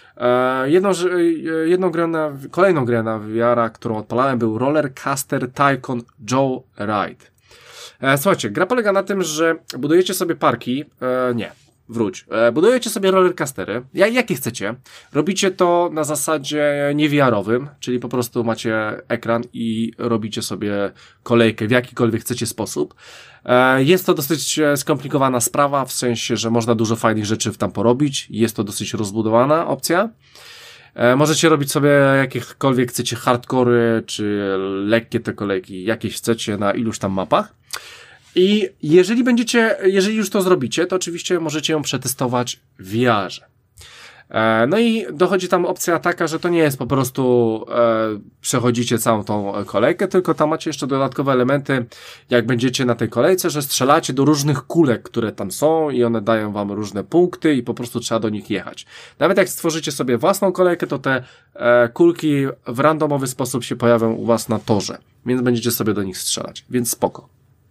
Kolejną grę na VR-a, którą odpalałem, był Roller Coaster Tycoon Joe Ride. Słuchajcie, gra polega na tym, że budujecie sobie parki, budujecie sobie rollercoastery, jakie chcecie, robicie to na zasadzie nie VR-owym, czyli po prostu macie ekran i robicie sobie kolejkę w jakikolwiek chcecie sposób. Jest to dosyć skomplikowana sprawa, w sensie, że można dużo fajnych rzeczy tam porobić, jest to dosyć rozbudowana opcja. Możecie robić sobie jakiekolwiek chcecie hardcory, czy lekkie te kolejki, jakieś chcecie na iluś tam mapach. I jeżeli już to zrobicie, to oczywiście możecie ją przetestować w VR-ze. No i dochodzi tam opcja taka, że to nie jest po prostu przechodzicie całą tą kolejkę, tylko tam macie jeszcze dodatkowe elementy, jak będziecie na tej kolejce, że strzelacie do różnych kulek, które tam są i one dają wam różne punkty i po prostu trzeba do nich jechać. Nawet jak stworzycie sobie własną kolejkę, to te kulki w randomowy sposób się pojawią u was na torze, więc będziecie sobie do nich strzelać, więc spoko.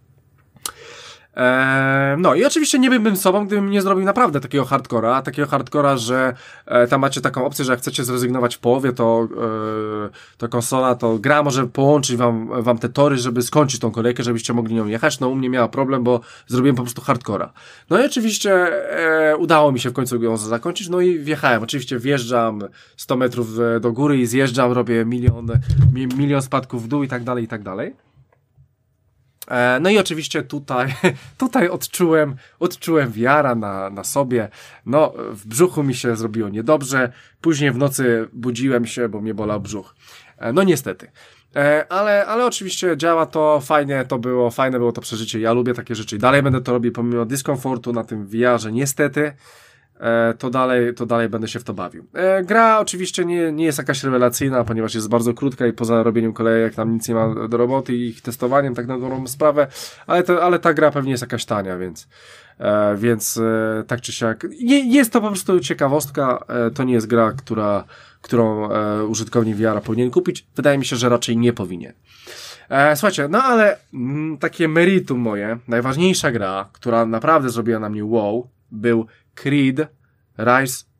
No i oczywiście nie byłbym sobą, gdybym nie zrobił naprawdę takiego hardcora, że tam macie taką opcję, że jak chcecie zrezygnować w połowie, to konsola, to gra może połączyć wam te tory, żeby skończyć tą kolejkę, żebyście mogli nią jechać. No u mnie miała problem, bo zrobiłem po prostu hardcora. No i oczywiście udało mi się w końcu ją zakończyć, no i wjechałem. Oczywiście wjeżdżam 100 metrów do góry i zjeżdżam, robię milion spadków w dół i tak dalej. No i oczywiście tutaj odczułem wiara na sobie, no w brzuchu mi się zrobiło niedobrze, później w nocy budziłem się, bo mnie bolał brzuch, no niestety, ale oczywiście działa to, fajne było to przeżycie, ja lubię takie rzeczy i dalej będę to robił pomimo dyskomfortu na tym VR-ze, niestety, to dalej będę się w to bawił. Gra oczywiście nie jest jakaś rewelacyjna, ponieważ jest bardzo krótka i poza robieniem kolejek tam nic nie ma do roboty i ich testowaniem, tak na dobrą sprawę, ale ta gra pewnie jest jakaś tania, więc tak czy siak jest to po prostu ciekawostka, to nie jest gra, którą użytkownik VR powinien kupić. Wydaje mi się, że raczej nie powinien. Słuchajcie, no ale takie meritum moje, najważniejsza gra, która naprawdę zrobiła na mnie wow, był Creed Rise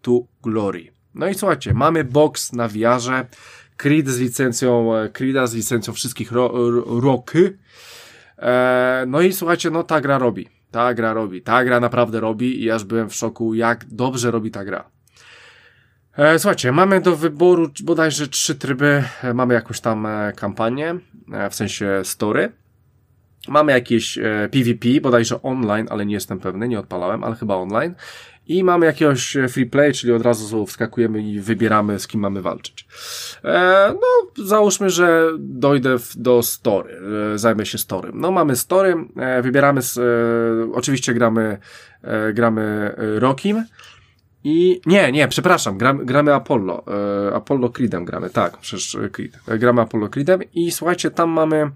to Glory. No i słuchajcie, mamy box na VR-ze, Creed'a z licencją wszystkich Rocky. No i słuchajcie, no ta gra naprawdę robi i aż byłem w szoku, jak dobrze robi ta gra. Słuchajcie, mamy do wyboru bodajże 3 tryby, mamy jakąś tam kampanię, w sensie story. Mamy jakieś PvP, bodajże online, ale nie jestem pewny, nie odpalałem, ale chyba online. I mamy jakiegoś free play, czyli od razu wskakujemy i wybieramy, z kim mamy walczyć. No, załóżmy, że dojdę do story, zajmę się story. No, mamy story, wybieramy, oczywiście gramy Rockim. I przepraszam, gramy Apollo Creedem gramy, tak, przecież Creed. Gramy Apollo Creedem i słuchajcie, tam mamy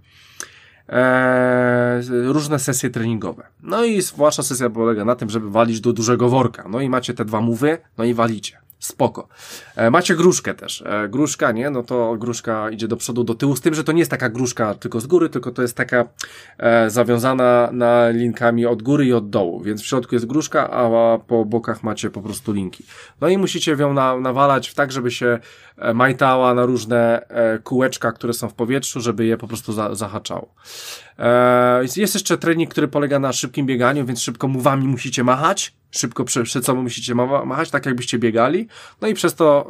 różne sesje treningowe. No i wasza sesja polega na tym, żeby walić do dużego worka. No i macie te 2 move'y, no i walicie. Spoko. Macie gruszkę też. Gruszka, nie? No to gruszka idzie do przodu, do tyłu, z tym, że to nie jest taka gruszka tylko z góry, tylko to jest taka zawiązana na linkami od góry i od dołu, więc w środku jest gruszka, a po bokach macie po prostu linki. No i musicie ją nawalać tak, żeby się majtała na różne kółeczka, które są w powietrzu, żeby je po prostu zahaczało. Jest jeszcze trening, który polega na szybkim bieganiu, więc szybko mówami musicie machać, szybko przed sobą musicie machać, tak jakbyście biegali, no i przez to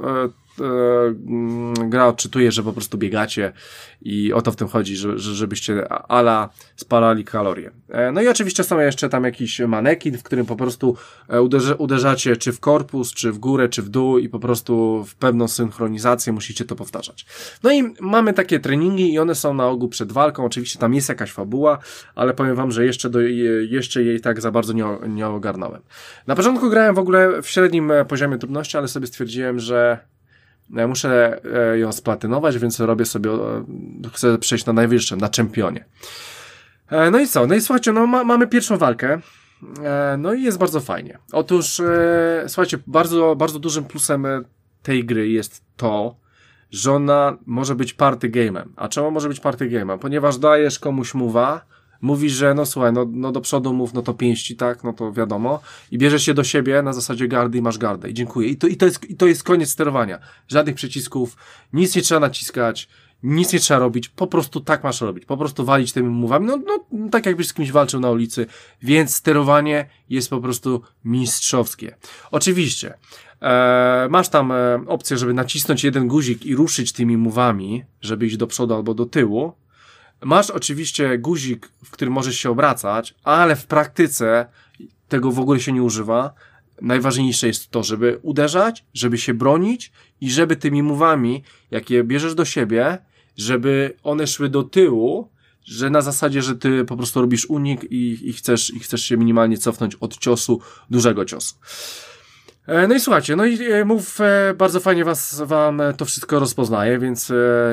gra odczytuje, że po prostu biegacie i o to w tym chodzi, żebyście ala spalali kalorie. No i oczywiście są jeszcze tam jakiś manekin, w którym po prostu uderzacie czy w korpus, czy w górę, czy w dół i po prostu w pewną synchronizację musicie to powtarzać. No i mamy takie treningi i one są na ogół przed walką, oczywiście tam jest jakaś fabuła, ale powiem wam, że jeszcze jej tak za bardzo nie ogarnąłem. Na początku grałem w ogóle w średnim poziomie trudności, ale sobie stwierdziłem, że muszę ją splatynować, więc chcę przejść na najwyższym, na czempionie. No i co? No i słuchajcie, no mamy pierwszą walkę. No i jest bardzo fajnie. Otóż, słuchajcie, bardzo, bardzo dużym plusem tej gry jest to, że ona może być party game'em. A czemu może być party game'em? Ponieważ dajesz komuś move'a, mówisz, że no słuchaj, no do przodu mów, no to pięści, tak, no to wiadomo. I bierzesz się do siebie na zasadzie gardy i masz gardę. I dziękuję. I to jest koniec sterowania. Żadnych przycisków, nic nie trzeba naciskać, nic nie trzeba robić, po prostu tak masz robić. Po prostu walić tymi mówami, no tak jakbyś z kimś walczył na ulicy. Więc sterowanie jest po prostu mistrzowskie. Oczywiście, masz tam opcję, żeby nacisnąć jeden guzik i ruszyć tymi mówami, żeby iść do przodu albo do tyłu. Masz oczywiście guzik, w którym możesz się obracać, ale w praktyce tego w ogóle się nie używa. Najważniejsze jest to, żeby uderzać, żeby się bronić i żeby tymi mówami, jak je bierzesz do siebie, żeby one szły do tyłu, że na zasadzie, że ty po prostu robisz unik i chcesz się minimalnie cofnąć od ciosu, dużego ciosu. No i słuchajcie, no i mów bardzo fajnie wam to wszystko rozpoznaje, więc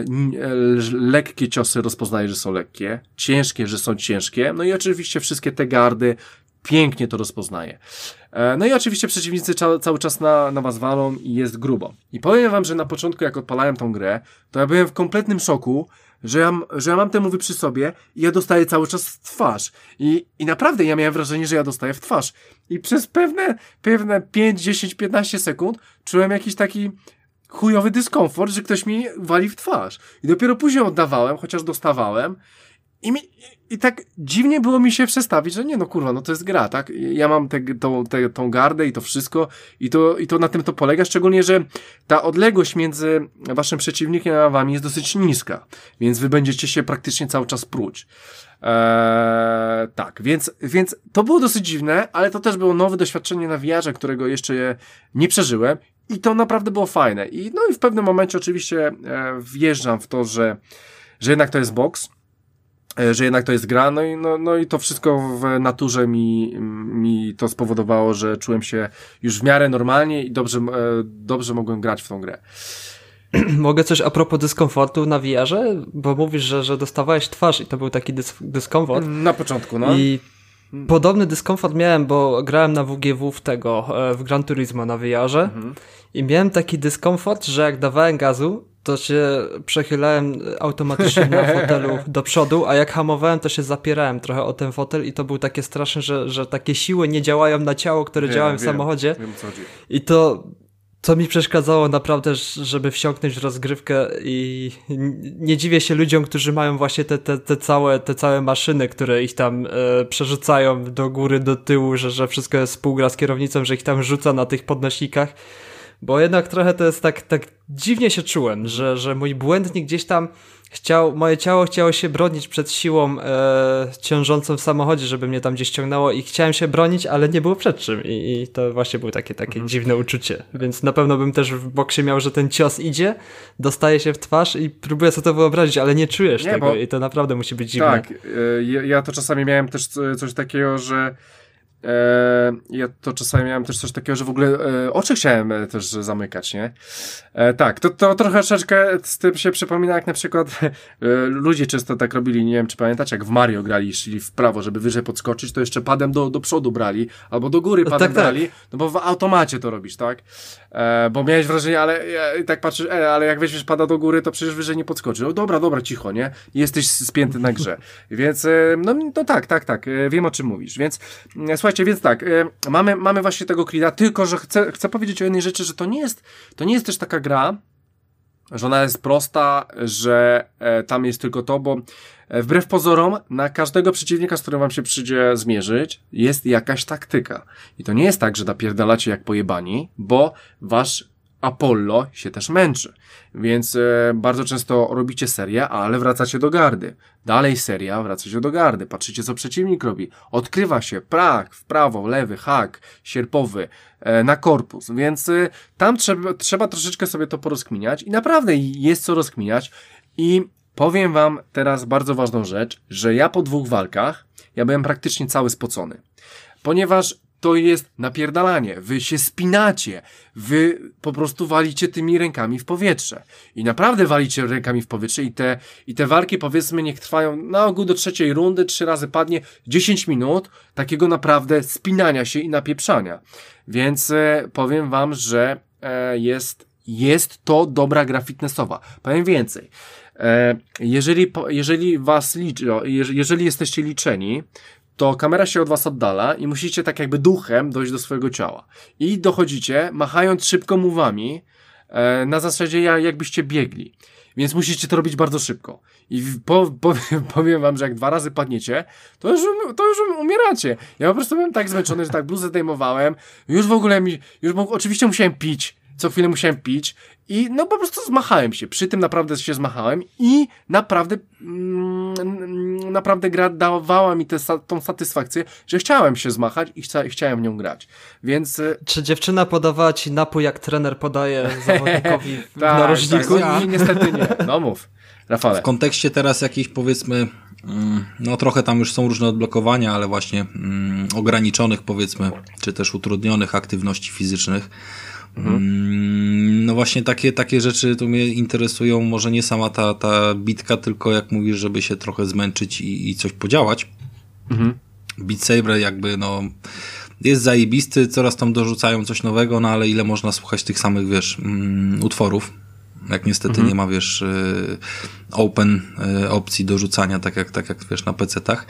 lekkie ciosy rozpoznaje, że są lekkie, ciężkie, że są ciężkie, no i oczywiście wszystkie te gardy pięknie to rozpoznaje. No i oczywiście przeciwnicy cały czas na was walą i jest grubo. I powiem wam, że na początku jak odpalałem tą grę, to ja byłem w kompletnym szoku, że ja mam te mowy przy sobie i ja dostaję cały czas w twarz. I naprawdę ja miałem wrażenie, że ja dostaję w twarz. I przez pewne 5, 10, 15 sekund czułem jakiś taki chujowy dyskomfort, że ktoś mi wali w twarz. I dopiero później oddawałem, chociaż dostawałem. I tak dziwnie było mi się przestawić, że nie no kurwa, no to jest gra, tak? Ja mam tą gardę i to wszystko i to na tym to polega, szczególnie, że ta odległość między waszym przeciwnikiem a wami jest dosyć niska, więc wy będziecie się praktycznie cały czas pruć. Tak, więc to było dosyć dziwne, ale to też było nowe doświadczenie na VR-ze, którego jeszcze nie przeżyłem i to naprawdę było fajne. I w pewnym momencie oczywiście wjeżdżam w to, że jednak to jest boks, że jednak to jest gra, no i to wszystko w naturze mi to spowodowało, że czułem się już w miarę normalnie i dobrze mogłem grać w tą grę. Mogę coś a propos dyskomfortu na VR-ze? Bo mówisz, że dostawałeś twarz i to był taki dyskomfort. Na początku, no. I podobny dyskomfort miałem, bo grałem na WGW w Gran Turismo na VR-ze i miałem taki dyskomfort, że jak dawałem gazu, to się przechylałem automatycznie na fotelu do przodu, a jak hamowałem, to się zapierałem trochę o ten fotel i to był takie straszne, że takie siły nie działają na ciało, które działają w samochodzie. Wiem, co chodzi. I to co mi przeszkadzało naprawdę, żeby wsiąknąć w rozgrywkę i nie dziwię się ludziom, którzy mają właśnie te całe maszyny, które ich tam przerzucają do góry, do tyłu, że wszystko jest współgra z kierownicą, że ich tam rzuca na tych podnośnikach, bo jednak trochę to jest tak dziwnie się czułem, że mój błędnik gdzieś tam moje ciało chciało się bronić przed siłą ciążącą w samochodzie, żeby mnie tam gdzieś ciągnęło i chciałem się bronić, ale nie było przed czym i to właśnie było takie dziwne uczucie, więc na pewno bym też w boksie miał, że ten cios idzie, dostaje się w twarz i próbuję sobie to wyobrazić, ale nie czujesz tego i to naprawdę musi być dziwne. Tak, ja to czasami miałem też coś takiego, że że w ogóle oczy chciałem też zamykać, nie? Tak, to troszeczkę z tym się przypomina, jak na przykład ludzie często tak robili, nie wiem czy pamiętacie, jak w Mario grali, szli w prawo, żeby wyżej podskoczyć, to jeszcze padem do przodu brali, albo do góry padem brali, no bo w automacie to robisz, tak? Bo miałeś wrażenie, ale tak patrzysz, ale jak weźmiesz pada do góry, to przecież wyżej nie podskoczy. No dobra, cicho, nie? Jesteś spięty na grze. Więc, no tak, wiem o czym mówisz. Więc, słuchajcie, więc tak, mamy właśnie tego Creed'a, tylko, że chcę powiedzieć o jednej rzeczy, że to nie jest też taka gra, że ona jest prosta, że tam jest tylko to, bo wbrew pozorom na każdego przeciwnika, z którym wam się przyjdzie zmierzyć, jest jakaś taktyka. I to nie jest tak, że napierdalacie jak pojebani, bo wasz Apollo się też męczy. Więc bardzo często robicie serię, ale wracacie do gardy. Dalej seria, wracacie do gardy. Patrzycie, co przeciwnik robi. Odkrywa się prak, w prawo, lewy, hak, sierpowy, na korpus. Więc tam trzeba troszeczkę sobie to porozkminiać i naprawdę jest co rozkminiać. I powiem wam teraz bardzo ważną rzecz, że ja po 2 walkach, ja byłem praktycznie cały spocony. Ponieważ to jest napierdalanie. Wy się spinacie. Wy po prostu walicie tymi rękami w powietrze. I naprawdę walicie rękami w powietrze i te walki, powiedzmy, niech trwają na ogół do 3. rundy, 3 razy padnie 10 minut takiego naprawdę spinania się i napieprzania. Więc powiem wam, że jest to dobra gra fitnessowa. Powiem więcej. Jeżeli was liczy, jeżeli jesteście liczeni, to kamera się od was oddala i musicie tak jakby duchem dojść do swojego ciała. I dochodzicie, machając szybko mówami, na zasadzie jakbyście biegli. Więc musicie to robić bardzo szybko. I powiem wam, że jak 2 razy padniecie, to już umieracie. Ja po prostu byłem tak zmęczony, że tak bluzę zdejmowałem. Już w ogóle oczywiście musiałem pić. Co chwilę musiałem pić i no po prostu zmachałem się. Przy tym naprawdę się zmachałem i naprawdę gra dawała mi tą satysfakcję, że chciałem się zmachać i chciałem w nią grać. Więc... Czy dziewczyna podawała ci napój, jak trener podaje zawodnikowi w narożniku? Tak, niestety nie. No mów, Rafale. W kontekście teraz jakichś, powiedzmy, no trochę tam już są różne odblokowania, ale właśnie ograniczonych, powiedzmy, czy też utrudnionych aktywności fizycznych. No właśnie takie rzeczy tu mnie interesują, może nie sama ta bitka, tylko jak mówisz, żeby się trochę zmęczyć i coś podziałać. Beat Saber jakby no jest zajebisty, coraz tam dorzucają coś nowego, no ale ile można słuchać tych samych, wiesz, utworów, jak niestety nie ma, wiesz, open opcji dorzucania, tak jak wiesz, na PC-tach.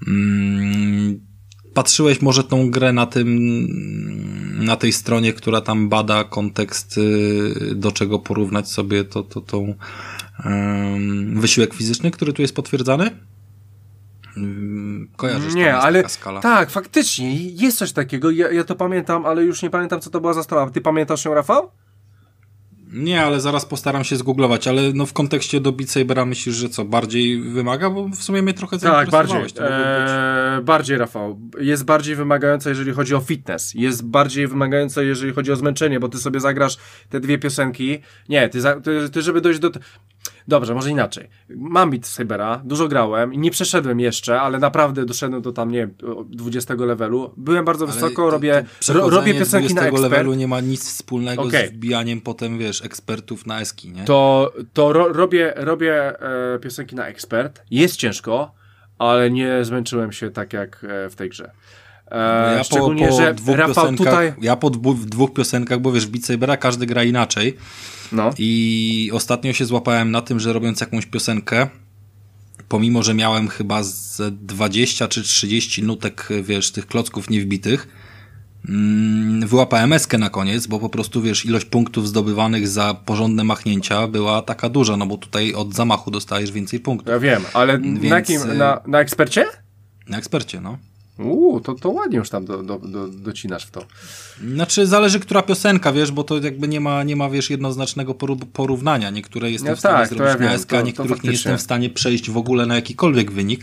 Patrzyłeś może tą grę na tej stronie, która tam bada kontekst, do czego porównać sobie tą wysiłek fizyczny, który tu jest potwierdzany? Kojarzysz? Nie, ale taka skala. tak, faktycznie jest coś takiego, ja to pamiętam, ale już nie pamiętam, co to była za strona. Ty pamiętasz ją, Rafał? Nie, ale zaraz postaram się zgooglować, ale no w kontekście do Beat Sabera myślisz, że co, bardziej wymaga? Bo w sumie mnie trochę zainteresowałeś. Tak, bardziej, Rafał. Jest bardziej wymagająca, jeżeli chodzi o fitness. Jest bardziej wymagająca, jeżeli chodzi o zmęczenie, bo ty sobie zagrasz te 2 piosenki. Nie, ty żeby dojść do... Dobrze, może inaczej. Mam Beat Sabera, dużo grałem i nie przeszedłem jeszcze, ale naprawdę doszedłem do tam, nie wiem, 20 levelu. Byłem bardzo wysoko, robię piosenki na ekspert. Levelu nie ma nic wspólnego z wbijaniem potem, wiesz, ekspertów na eski, nie? Robię piosenki na ekspert. Jest ciężko, ale nie zmęczyłem się tak jak w tej grze. Szczególnie, że Rafał tutaj... Ja po 2 piosenkach, bo wiesz, Beat Sabera każdy gra inaczej. No. I ostatnio się złapałem na tym, że robiąc jakąś piosenkę, pomimo, że miałem chyba z 20 czy 30 nutek, wiesz, tych klocków niewbitych, wyłapałem eskę na koniec, bo po prostu, wiesz, ilość punktów zdobywanych za porządne machnięcia była taka duża, no bo tutaj od zamachu dostajesz więcej punktów. Ja wiem, ale Więc, na jakim? Na ekspercie? Na ekspercie, no. To ładnie już tam docinasz w to. Znaczy, zależy która piosenka, wiesz, bo to jakby nie ma wiesz, jednoznacznego porównania. Niektóre jestem w stanie zrobić na SK, niektórych nie jestem w stanie przejść w ogóle na jakikolwiek wynik.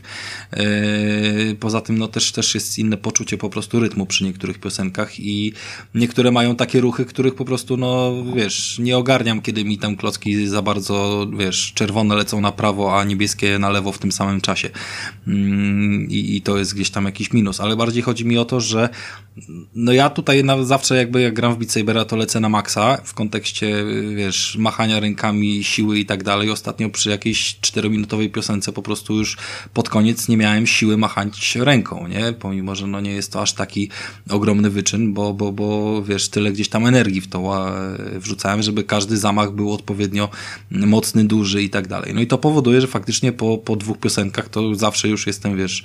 Poza tym, no też jest inne poczucie po prostu rytmu przy niektórych piosenkach i niektóre mają takie ruchy, których po prostu, no wiesz, nie ogarniam, kiedy mi tam klocki za bardzo, wiesz, czerwone lecą na prawo, a niebieskie na lewo w tym samym czasie. I to jest gdzieś tam jakiś minus, ale bardziej chodzi mi o to, że no ja tutaj zawsze jakby jak gram w Beat Sabera, to lecę na maksa w kontekście, wiesz, machania rękami, siły i tak dalej. Ostatnio przy jakiejś 4-minutowej piosence po prostu już pod koniec nie miałem siły machać ręką, nie? Pomimo, że no nie jest to aż taki ogromny wyczyn, bo wiesz, tyle gdzieś tam energii w to wrzucałem, żeby każdy zamach był odpowiednio mocny, duży i tak dalej. No i to powoduje, że faktycznie po 2 piosenkach to zawsze już jestem, wiesz,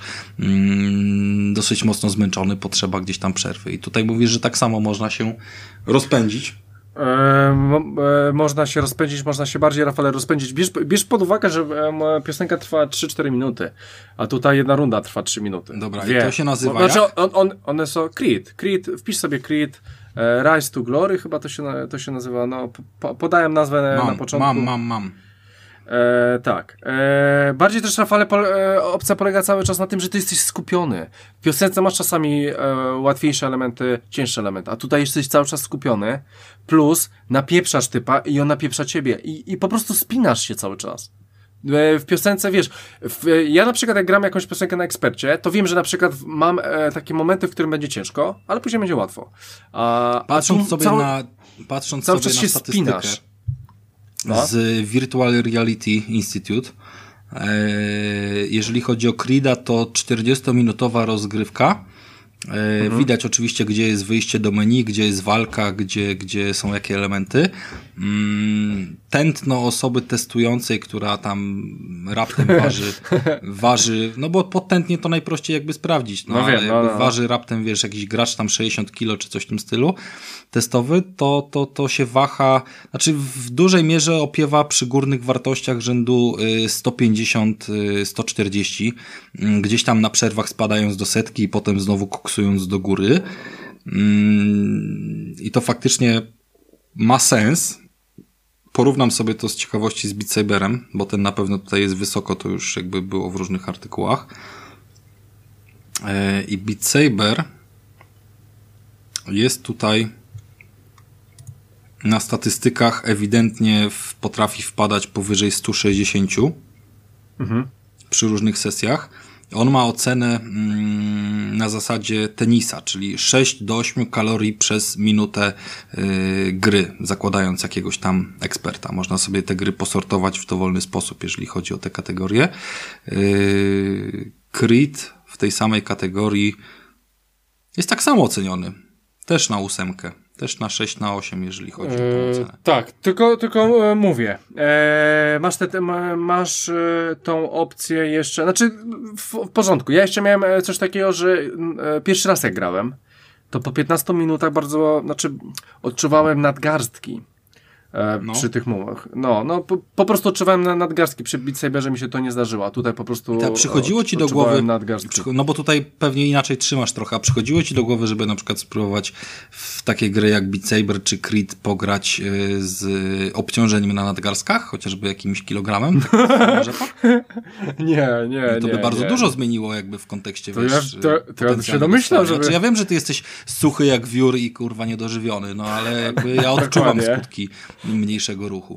dosyć mocno zmęczony, potrzeba gdzieś tam przerwy. I tutaj mówisz, że tak samo można się rozpędzić. Można się rozpędzić, można się bardziej, Rafale, rozpędzić. Bierz pod uwagę, że piosenka trwa 3-4 minuty, a tutaj jedna runda trwa 3 minuty. Dobra, i to się nazywa Znaczy, one są Creed, wpisz sobie Creed, Rise to Glory, chyba to się nazywa, no, podałem nazwę na początku. Mam. Tak. Bardziej też, Rafale, opcja polega cały czas na tym, że ty jesteś skupiony. W piosence masz czasami łatwiejsze elementy, cięższe elementy, a tutaj jesteś cały czas skupiony, plus napieprzasz typa i on napieprza ciebie i po prostu spinasz się cały czas. W piosence, wiesz, ja na przykład jak gram jakąś piosenkę na ekspercie, to wiem, że na przykład mam takie momenty, w którym będzie ciężko, ale później będzie łatwo. Patrząc sobie na statystykę spinasz. z Virtual Reality Institute, jeżeli chodzi o Creed'a, to 40-minutowa rozgrywka. Widać oczywiście, gdzie jest wyjście do menu, gdzie jest walka, gdzie są jakie elementy. Tętno osoby testującej, która tam raptem waży, no bo podtętnie to najprościej jakby sprawdzić, waży raptem, wiesz, jakiś gracz tam 60 kilo czy coś w tym stylu testowy, to się waha, znaczy w dużej mierze opiewa przy górnych wartościach rzędu 150-140, gdzieś tam na przerwach spadając do setki i potem znowu koksując do góry. I to faktycznie ma sens. Porównam sobie to z ciekawości z Beat Saberem, bo ten na pewno tutaj jest wysoko, to już jakby było w różnych artykułach. I Beat Saber jest tutaj na statystykach ewidentnie potrafi wpadać powyżej 160 przy różnych sesjach. On ma ocenę na zasadzie tenisa, czyli 6 do 8 kalorii przez minutę gry, zakładając jakiegoś tam eksperta. Można sobie te gry posortować w dowolny sposób, jeżeli chodzi o te kategorie. Creed w tej samej kategorii jest tak samo oceniony. Też na 8. Też na 6 na 8, jeżeli chodzi o tę ocenę. Tak, tylko mówię. Masz tą opcję jeszcze. Znaczy, w porządku. Ja jeszcze miałem coś takiego, że pierwszy raz jak grałem, to po 15 minutach bardzo, odczuwałem nadgarstki. Przy tych mowach. Po prostu odczuwałem na nadgarstki. Przy Beat Saberze mi się to nie zdarzyło, a tutaj po prostu przychodziło ci do głowy no bo tutaj pewnie inaczej trzymasz trochę, a przychodziło ci do głowy, żeby na przykład spróbować w takie gry jak Beat Saber czy Creed pograć z obciążeniem na nadgarstkach, chociażby jakimś kilogramem? Nie. I to by bardzo dużo zmieniło jakby w kontekście, wiesz, ja się domyślam, że... Znaczy, ja wiem, że ty jesteś suchy jak wiór i kurwa niedożywiony, no ale jakby ja odczuwam skutki mniejszego ruchu.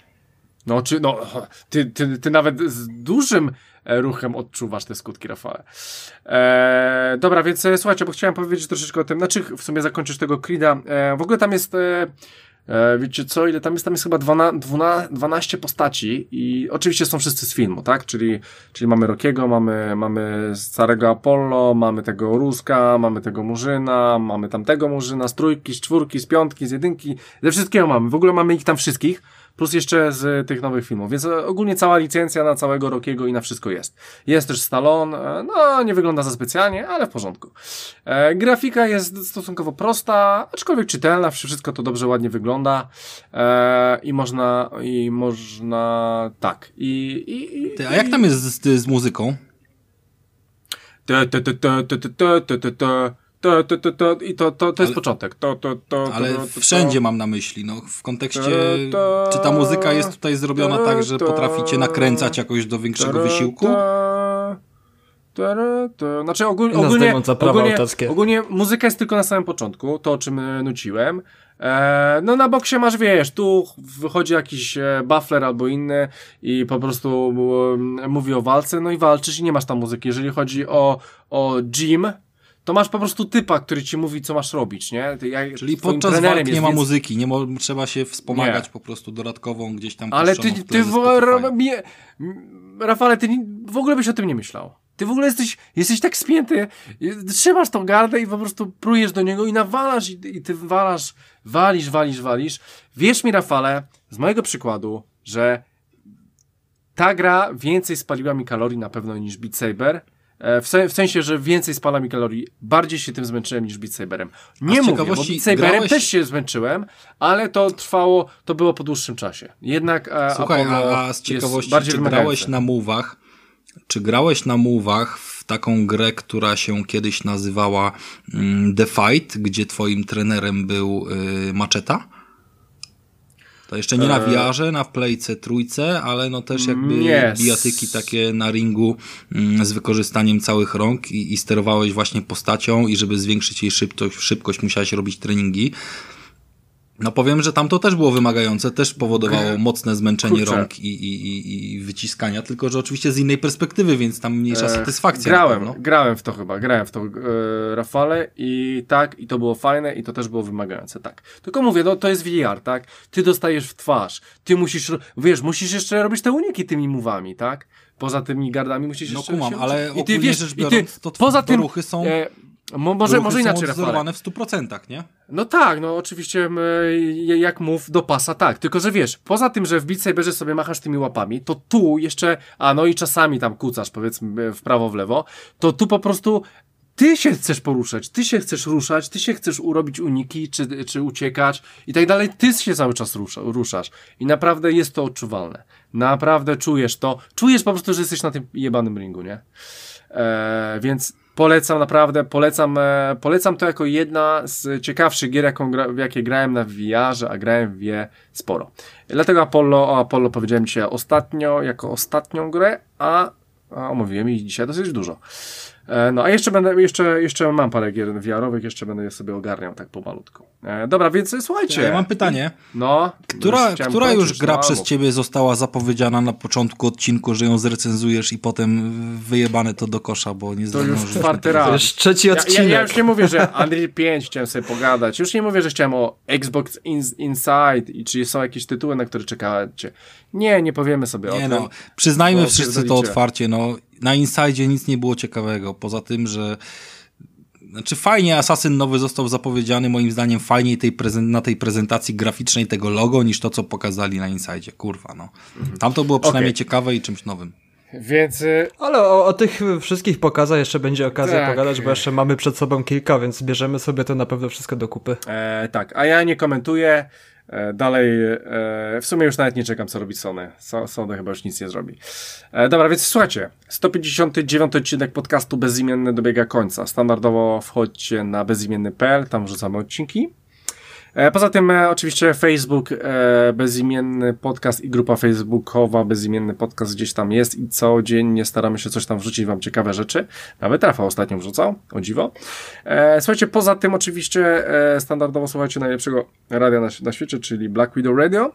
Ty nawet z dużym ruchem odczuwasz te skutki, Rafale. Dobra, więc słuchajcie, bo chciałem powiedzieć troszeczkę o tym, w sumie zakończyć tego Creed'a. W ogóle tam jest, wiecie co, ile tam jest? Tam jest chyba 12 postaci i oczywiście są wszyscy z filmu, tak? Czyli mamy Rockiego, mamy starego Apollo, mamy tego Ruska, mamy tego Murzyna, mamy tamtego Murzyna, z 3, z 4, z 5, z 1, ze wszystkiego mamy. W ogóle mamy ich tam wszystkich. plus jeszcze z tych nowych filmów, więc ogólnie cała licencja na całego Rockiego i na wszystko jest. Jest też Stallone, no nie wygląda za specjalnie, ale w porządku. Grafika jest stosunkowo prosta, aczkolwiek czytelna, wszystko to dobrze, ładnie wygląda i można tak. Ty, a jak tam jest z muzyką? I to jest początek. Ale wszędzie mam na myśli, no w kontekście, czy ta muzyka jest tutaj zrobiona tak, że potraficie nakręcać jakoś do większego wysiłku? Znaczy ogólnie muzyka jest tylko na samym początku, to o czym nuciłem. No na boksie masz, wiesz, tu wychodzi jakiś buffler albo inny i po prostu mówi o walce, no i walczysz i nie masz tam muzyki. Jeżeli chodzi o gym, to masz po prostu typa, który ci mówi, co masz robić, nie? Czyli podczas walk nie ma muzyki, trzeba się wspomagać po prostu dodatkową gdzieś tam. Ale Rafale, ty w ogóle byś o tym nie myślał. Ty w ogóle jesteś tak spięty, trzymasz tą gardę i po prostu prujesz do niego i nawalasz i ty walisz. Wierz mi, Rafale, z mojego przykładu, że ta gra więcej spaliła mi kalorii na pewno niż Beat Saber. W sensie, że więcej spala mi kalorii. Bardziej się tym zmęczyłem niż Beat Saberem. Nie mówię, bo Beat Saberem też się zmęczyłem, ale to było po dłuższym czasie. Jednak słuchaj, a z ciekawości, czy grałeś na move'ach w taką grę, która się kiedyś nazywała The Fight, gdzie twoim trenerem był Macheta? To jeszcze nie na VR-ze, na Playce trójce, ale no też jakby bijatyki takie na ringu z wykorzystaniem całych rąk i sterowałeś właśnie postacią i żeby zwiększyć jej szybkość musiałeś robić treningi. No powiem, że tam to też było wymagające, też powodowało mocne zmęczenie rąk i wyciskania, tylko że oczywiście z innej perspektywy, więc tam mniejsza satysfakcja. Grałem w to, Rafale, i tak, i to było fajne i to też było wymagające, tak. Tylko mówię, no to jest VR, tak? Ty dostajesz w twarz, ty musisz jeszcze robić te uniki tymi mówami, tak? Poza tymi gardami musisz jeszcze... No kumam, ale ogólnie rzecz biorąc, to poza tym ruchy są... Może inaczej, Rafale. w 100%, nie? No tak, no oczywiście jak mów do pasa, tak. Tylko, że wiesz, poza tym, że w Beat Saberze sobie machasz tymi łapami, to tu jeszcze, no i czasami tam kucasz, powiedzmy, w prawo, w lewo, to tu po prostu ty się chcesz poruszać, ty się chcesz ruszać, ty się chcesz urobić uniki, czy uciekać i tak dalej, ty się cały czas ruszasz. I naprawdę jest to odczuwalne. Naprawdę czujesz to. Czujesz po prostu, że jesteś na tym jebanym ringu, nie? Więc polecam, naprawdę, polecam to jako jedna z ciekawszych gier, w jakie grałem na VR-ze, a grałem w wie sporo. Dlatego Apollo powiedziałem dzisiaj jako ostatnią grę, a omówiłem ich dzisiaj dosyć dużo. No a jeszcze mam parę gier VR-owych, jeszcze będę je sobie ogarniał tak pomalutku. Dobra, więc słuchajcie. Ja mam pytanie. No. Która już gra przez ciebie została zapowiedziana na początku odcinku, że ją zrecenzujesz i potem wyjebane to do kosza, bo nie zdążysz. To już czwarty raz. To już trzeci odcinek. Ja już nie mówię, że Unreal 5 chciałem sobie pogadać. Już nie mówię, że chciałem o Xbox Inside i czy są jakieś tytuły, na które czekacie. Nie powiemy sobie o tym. No, przyznajmy wszyscy to otwarcie, no. Na Inside nic nie było ciekawego, poza tym, że fajnie Assassin nowy został zapowiedziany, moim zdaniem fajniej na tej prezentacji graficznej tego logo, niż to, co pokazali na Inside, kurwa, no. Tam to było przynajmniej ciekawe i czymś nowym. Więc... Ale o tych wszystkich pokazach jeszcze będzie okazja pogadać, bo jeszcze mamy przed sobą kilka, więc bierzemy sobie to na pewno wszystko do kupy. Tak, a ja nie komentuję. Dalej, w sumie już nawet nie czekam, co robi Sony. Sony chyba już nic nie zrobi. Dobra, więc słuchajcie, 159 odcinek podcastu Bezimienny dobiega końca. Standardowo wchodźcie na bezimienny.pl, tam wrzucamy odcinki. Poza tym oczywiście Facebook, Bezimienny Podcast i grupa facebookowa Bezimienny Podcast gdzieś tam jest i codziennie staramy się coś tam wrzucić wam ciekawe rzeczy. Nawet Rafał ostatnio wrzucał, o dziwo. Słuchajcie, poza tym oczywiście standardowo słuchajcie najlepszego radia na świecie, czyli Black Widow Radio.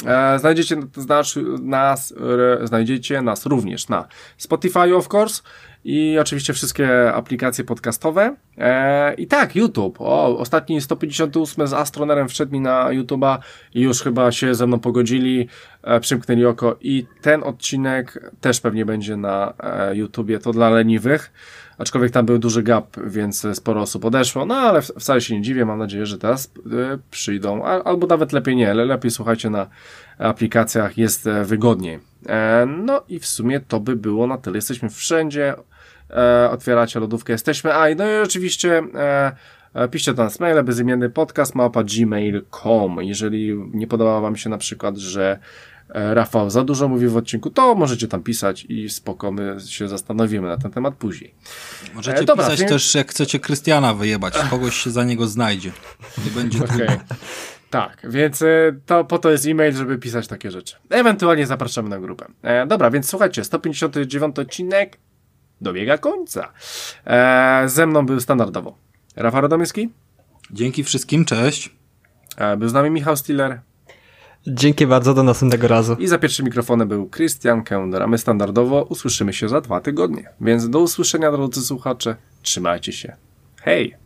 Znajdziecie nas również na Spotify, of course, i oczywiście wszystkie aplikacje podcastowe. I tak, YouTube. Ostatni 158 z Astronerem wszedł mi na YouTube'a i już chyba się ze mną pogodzili, przymknęli oko i ten odcinek też pewnie będzie na YouTubie. To dla leniwych, aczkolwiek tam był duży gap, więc sporo osób odeszło, no ale wcale się nie dziwię, mam nadzieję, że teraz przyjdą, albo nawet lepiej nie, ale lepiej słuchajcie aplikacjach jest wygodniej. No i w sumie to by było na tyle. Jesteśmy wszędzie, otwieracie lodówkę, jesteśmy. I no i oczywiście piszcie do nas maile, bezimienny podcast@gmail.com. Jeżeli nie podoba wam się na przykład, że Rafał za dużo mówi w odcinku, to możecie tam pisać i spoko, my się zastanowimy na ten temat później. Możecie pisać też, jak chcecie Krystiana wyjebać, kogoś się za niego znajdzie. Nie będzie trudno. Tak, więc po to jest e-mail, żeby pisać takie rzeczy. Ewentualnie zapraszamy na grupę. Dobra, więc słuchajcie, 159 odcinek dobiega końca. Ze mną był standardowo Rafał Radomyski. Dzięki wszystkim, cześć. Był z nami Michał Stiller. Dzięki bardzo, do następnego razu. I za pierwszym mikrofonem był Krystian Kender, a my standardowo usłyszymy się za 2 tygodnie. Więc do usłyszenia, drodzy słuchacze. Trzymajcie się. Hej!